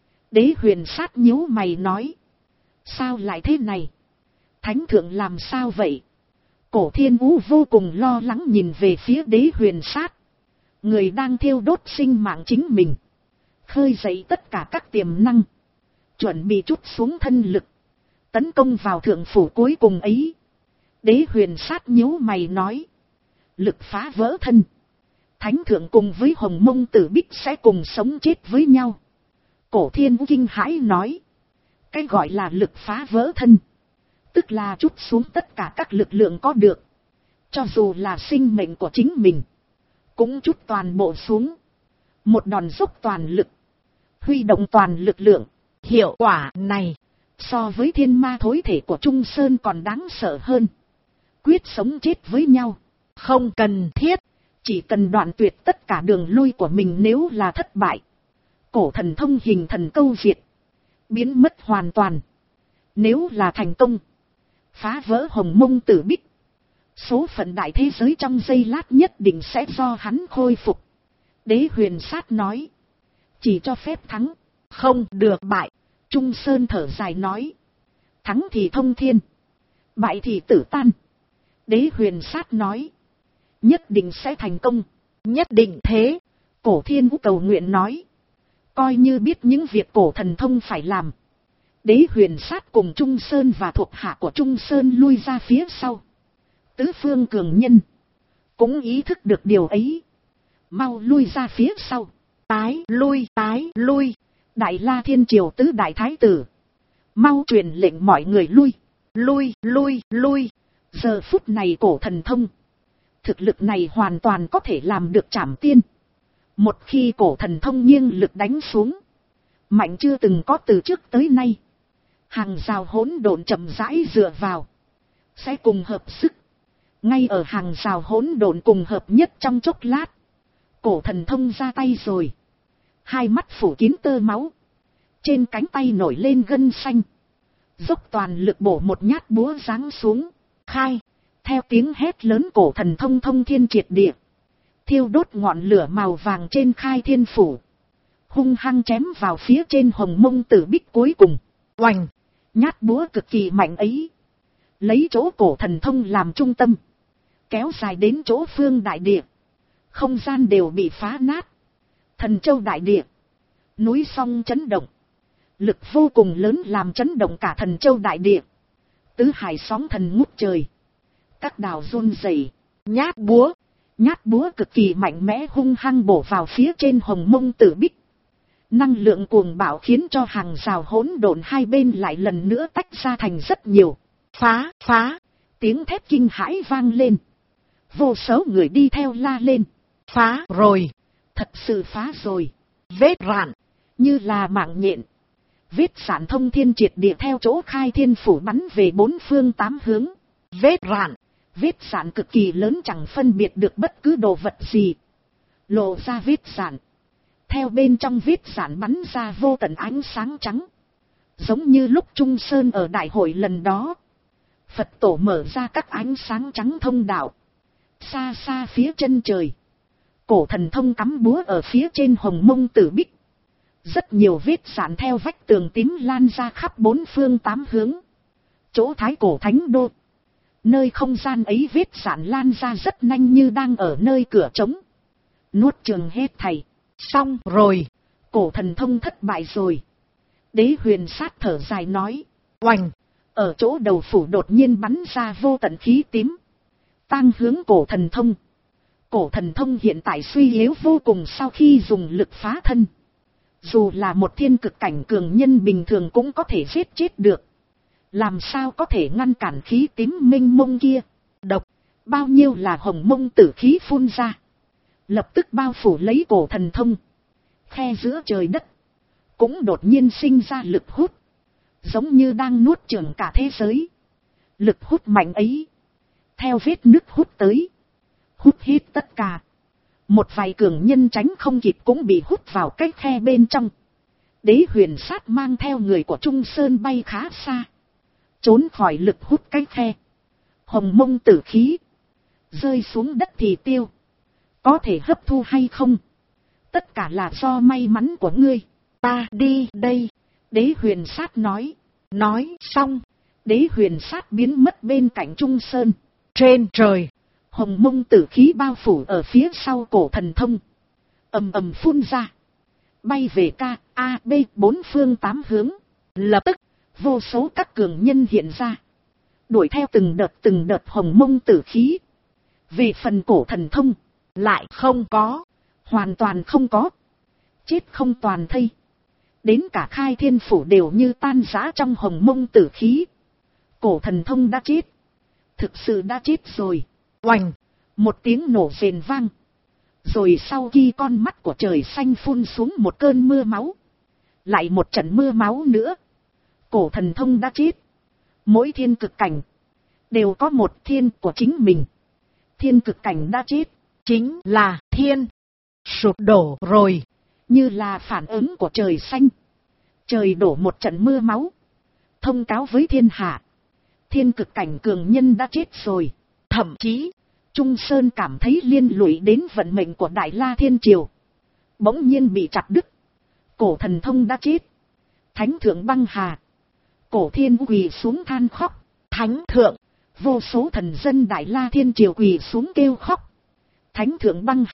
Đế Huyền Sát nhíu mày nói. Sao lại thế này? Thánh thượng làm sao vậy? Cổ Thiên Vũ vô cùng lo lắng nhìn về phía Đế Huyền Sát. Người đang thiêu đốt sinh mạng chính mình, khơi dậy tất cả các tiềm năng, chuẩn bị trút xuống thân lực, tấn công vào thượng phủ cuối cùng ấy. Đế Huyền Sát nhíu mày nói. Lực phá vỡ thân. Thánh thượng cùng với Hồng Mông Tử Bích sẽ cùng sống chết với nhau. Cổ Thiên Vũ kinh hãi nói. Cái gọi là lực phá vỡ thân, tức là trút xuống tất cả các lực lượng có được. Cho dù là sinh mệnh của chính mình, cũng trút toàn bộ xuống. Một đòn dốc toàn lực, huy động toàn lực lượng. Hiệu quả này, so với thiên ma thối thể của Trung Sơn còn đáng sợ hơn. Quyết sống chết với nhau, không cần thiết. Chỉ cần đoạn tuyệt tất cả đường lui của mình nếu là thất bại. Cổ Thần Thông hình thần câu diệt, biến mất hoàn toàn. Nếu là thành công, phá vỡ Hồng Mông Tử Bích, số phận đại thế giới trong giây lát nhất định sẽ do hắn khôi phục. Đế Huyền Sát nói. Chỉ cho phép thắng, không được bại. Trung Sơn thở dài nói. Thắng thì thông thiên, bại thì tử tan. Đế Huyền Sát nói. Nhất định sẽ thành công, nhất định thế. Cổ Thiên Vũ cầu nguyện nói. Coi như biết những việc Cổ Thần Thông phải làm. Đế Huyền Sát cùng Trung Sơn và thuộc hạ của Trung Sơn lui ra phía sau. Tứ phương cường nhân cũng ý thức được điều ấy, mau lui ra phía sau. Tái lui. Đại La Thiên Triều tứ đại thái tử, mau truyền lệnh mọi người lui. Giờ phút này Cổ Thần Thông, thực lực này hoàn toàn có thể làm được trảm tiên. Một khi Cổ Thần Thông nghiêng lực đánh xuống, mạnh chưa từng có từ trước tới nay. Hàng rào hỗn độn chậm rãi dựa vào, sẽ cùng hợp sức. Ngay ở hàng rào hỗn độn cùng hợp nhất trong chốc lát, Cổ Thần Thông ra tay rồi. Hai mắt phủ kín tơ máu, trên cánh tay nổi lên gân xanh, dốc toàn lực bổ một nhát búa giáng xuống. Khai, theo tiếng hét lớn Cổ Thần Thông thông thiên triệt địa, thiêu đốt ngọn lửa màu vàng trên Khai Thiên Phủ, hung hăng chém vào phía trên Hồng Mông Tử Bích cuối cùng. Oành, Nhát búa cực kỳ mạnh ấy, lấy chỗ cổ thần thông làm trung tâm, kéo dài đến chỗ phương đại địa, không gian đều bị phá nát. Thần châu đại địa, núi song chấn động, lực vô cùng lớn làm chấn động cả thần châu đại địa. Tứ hải sóng thần ngút trời, các đảo run rẩy. Nhát búa cực kỳ mạnh mẽ hung hăng bổ vào phía trên hồng mông tử bích. Năng lượng cuồng bạo khiến cho hàng rào hỗn độn hai bên lại lần nữa tách ra thành rất nhiều. Phá, tiếng thét kinh hãi vang lên. Vô số người đi theo la lên. Phá rồi, thật sự phá rồi. Vết rạn, như là mạng nhện. Vết rạn thông thiên triệt địa theo chỗ khai thiên phủ bắn về bốn phương tám hướng. Vết rạn cực kỳ lớn chẳng phân biệt được bất cứ đồ vật gì. Lộ ra vết rạn. Theo bên trong vết rạn bắn ra vô tận ánh sáng trắng. Giống như lúc Trung Sơn ở đại hội lần đó. Phật tổ mở ra các ánh sáng trắng thông đạo. Xa xa phía chân trời, cổ thần thông cắm búa ở phía trên hồng mông tử bích. Rất nhiều vết rạn theo vách tường tím lan ra khắp bốn phương tám hướng. Chỗ thái cổ thánh đô, nơi không gian ấy vết rạn lan ra rất nhanh như đang ở nơi cửa trống. Nuốt chửng hết thảy. Xong rồi, cổ thần thông thất bại rồi. Đế Huyền Sát thở dài nói. Oành, ở chỗ đầu phủ đột nhiên bắn ra vô tận khí tím, tang hướng cổ thần thông. Cổ thần thông hiện tại suy yếu vô cùng sau khi dùng lực phá thân. Dù là một thiên cực cảnh cường nhân bình thường cũng có thể giết chết được. Làm sao có thể ngăn cản khí tím mênh mông kia. Độc, bao nhiêu là hồng mông tử khí phun ra, lập tức bao phủ lấy cổ thần thông. Khe giữa trời đất cũng đột nhiên sinh ra lực hút, giống như đang nuốt chửng cả thế giới. Lực hút mạnh ấy, theo vết nước hút tới, hút hết tất cả. Một vài cường nhân tránh không kịp cũng bị hút vào cái khe bên trong. Đế Huyền Sát mang theo người của Trung Sơn bay khá xa, trốn khỏi lực hút cái khe. Hồng mông tử khí rơi xuống đất thì tiêu, có thể hấp thu hay không, tất cả là do may mắn của ngươi. Ta đi đây, Đế Huyền Sát nói. Nói xong, Đế Huyền Sát biến mất bên cạnh Trung Sơn. Trên trời, hồng mông tử khí bao phủ ở phía sau cổ thần thông, ầm ầm phun ra, bay về K, A, B bốn phương tám hướng. Lập tức, vô số các cường nhân hiện ra, đuổi theo từng đợt hồng mông tử khí. Về phần cổ thần thông, lại không có, hoàn toàn không có, chết không toàn thây. Đến cả khai thiên phủ đều như tan rã trong hồng mông tử khí. Cổ thần thông đã chết, thực sự đã chết rồi. Oành, một tiếng nổ rền vang. Rồi sau khi con mắt của trời xanh phun xuống một cơn mưa máu, lại một trận mưa máu nữa. Cổ thần thông đã chết. Mỗi thiên cực cảnh đều có một thiên của chính mình. Thiên cực cảnh đã chết, chính là thiên sụp đổ rồi. Như là phản ứng của trời xanh, trời đổ một trận mưa máu, thông cáo với thiên hạ, thiên cực cảnh cường nhân đã chết rồi. Thậm chí, Trung Sơn cảm thấy liên lụy đến vận mệnh của Đại La Thiên Triều, bỗng nhiên bị chặt đứt. Cổ thần thông đã chết. Thánh thượng băng hà, cổ thiên quỳ xuống than khóc. Thánh thượng, vô số thần dân Đại La Thiên Triều quỳ xuống kêu khóc. Thánh thượng băng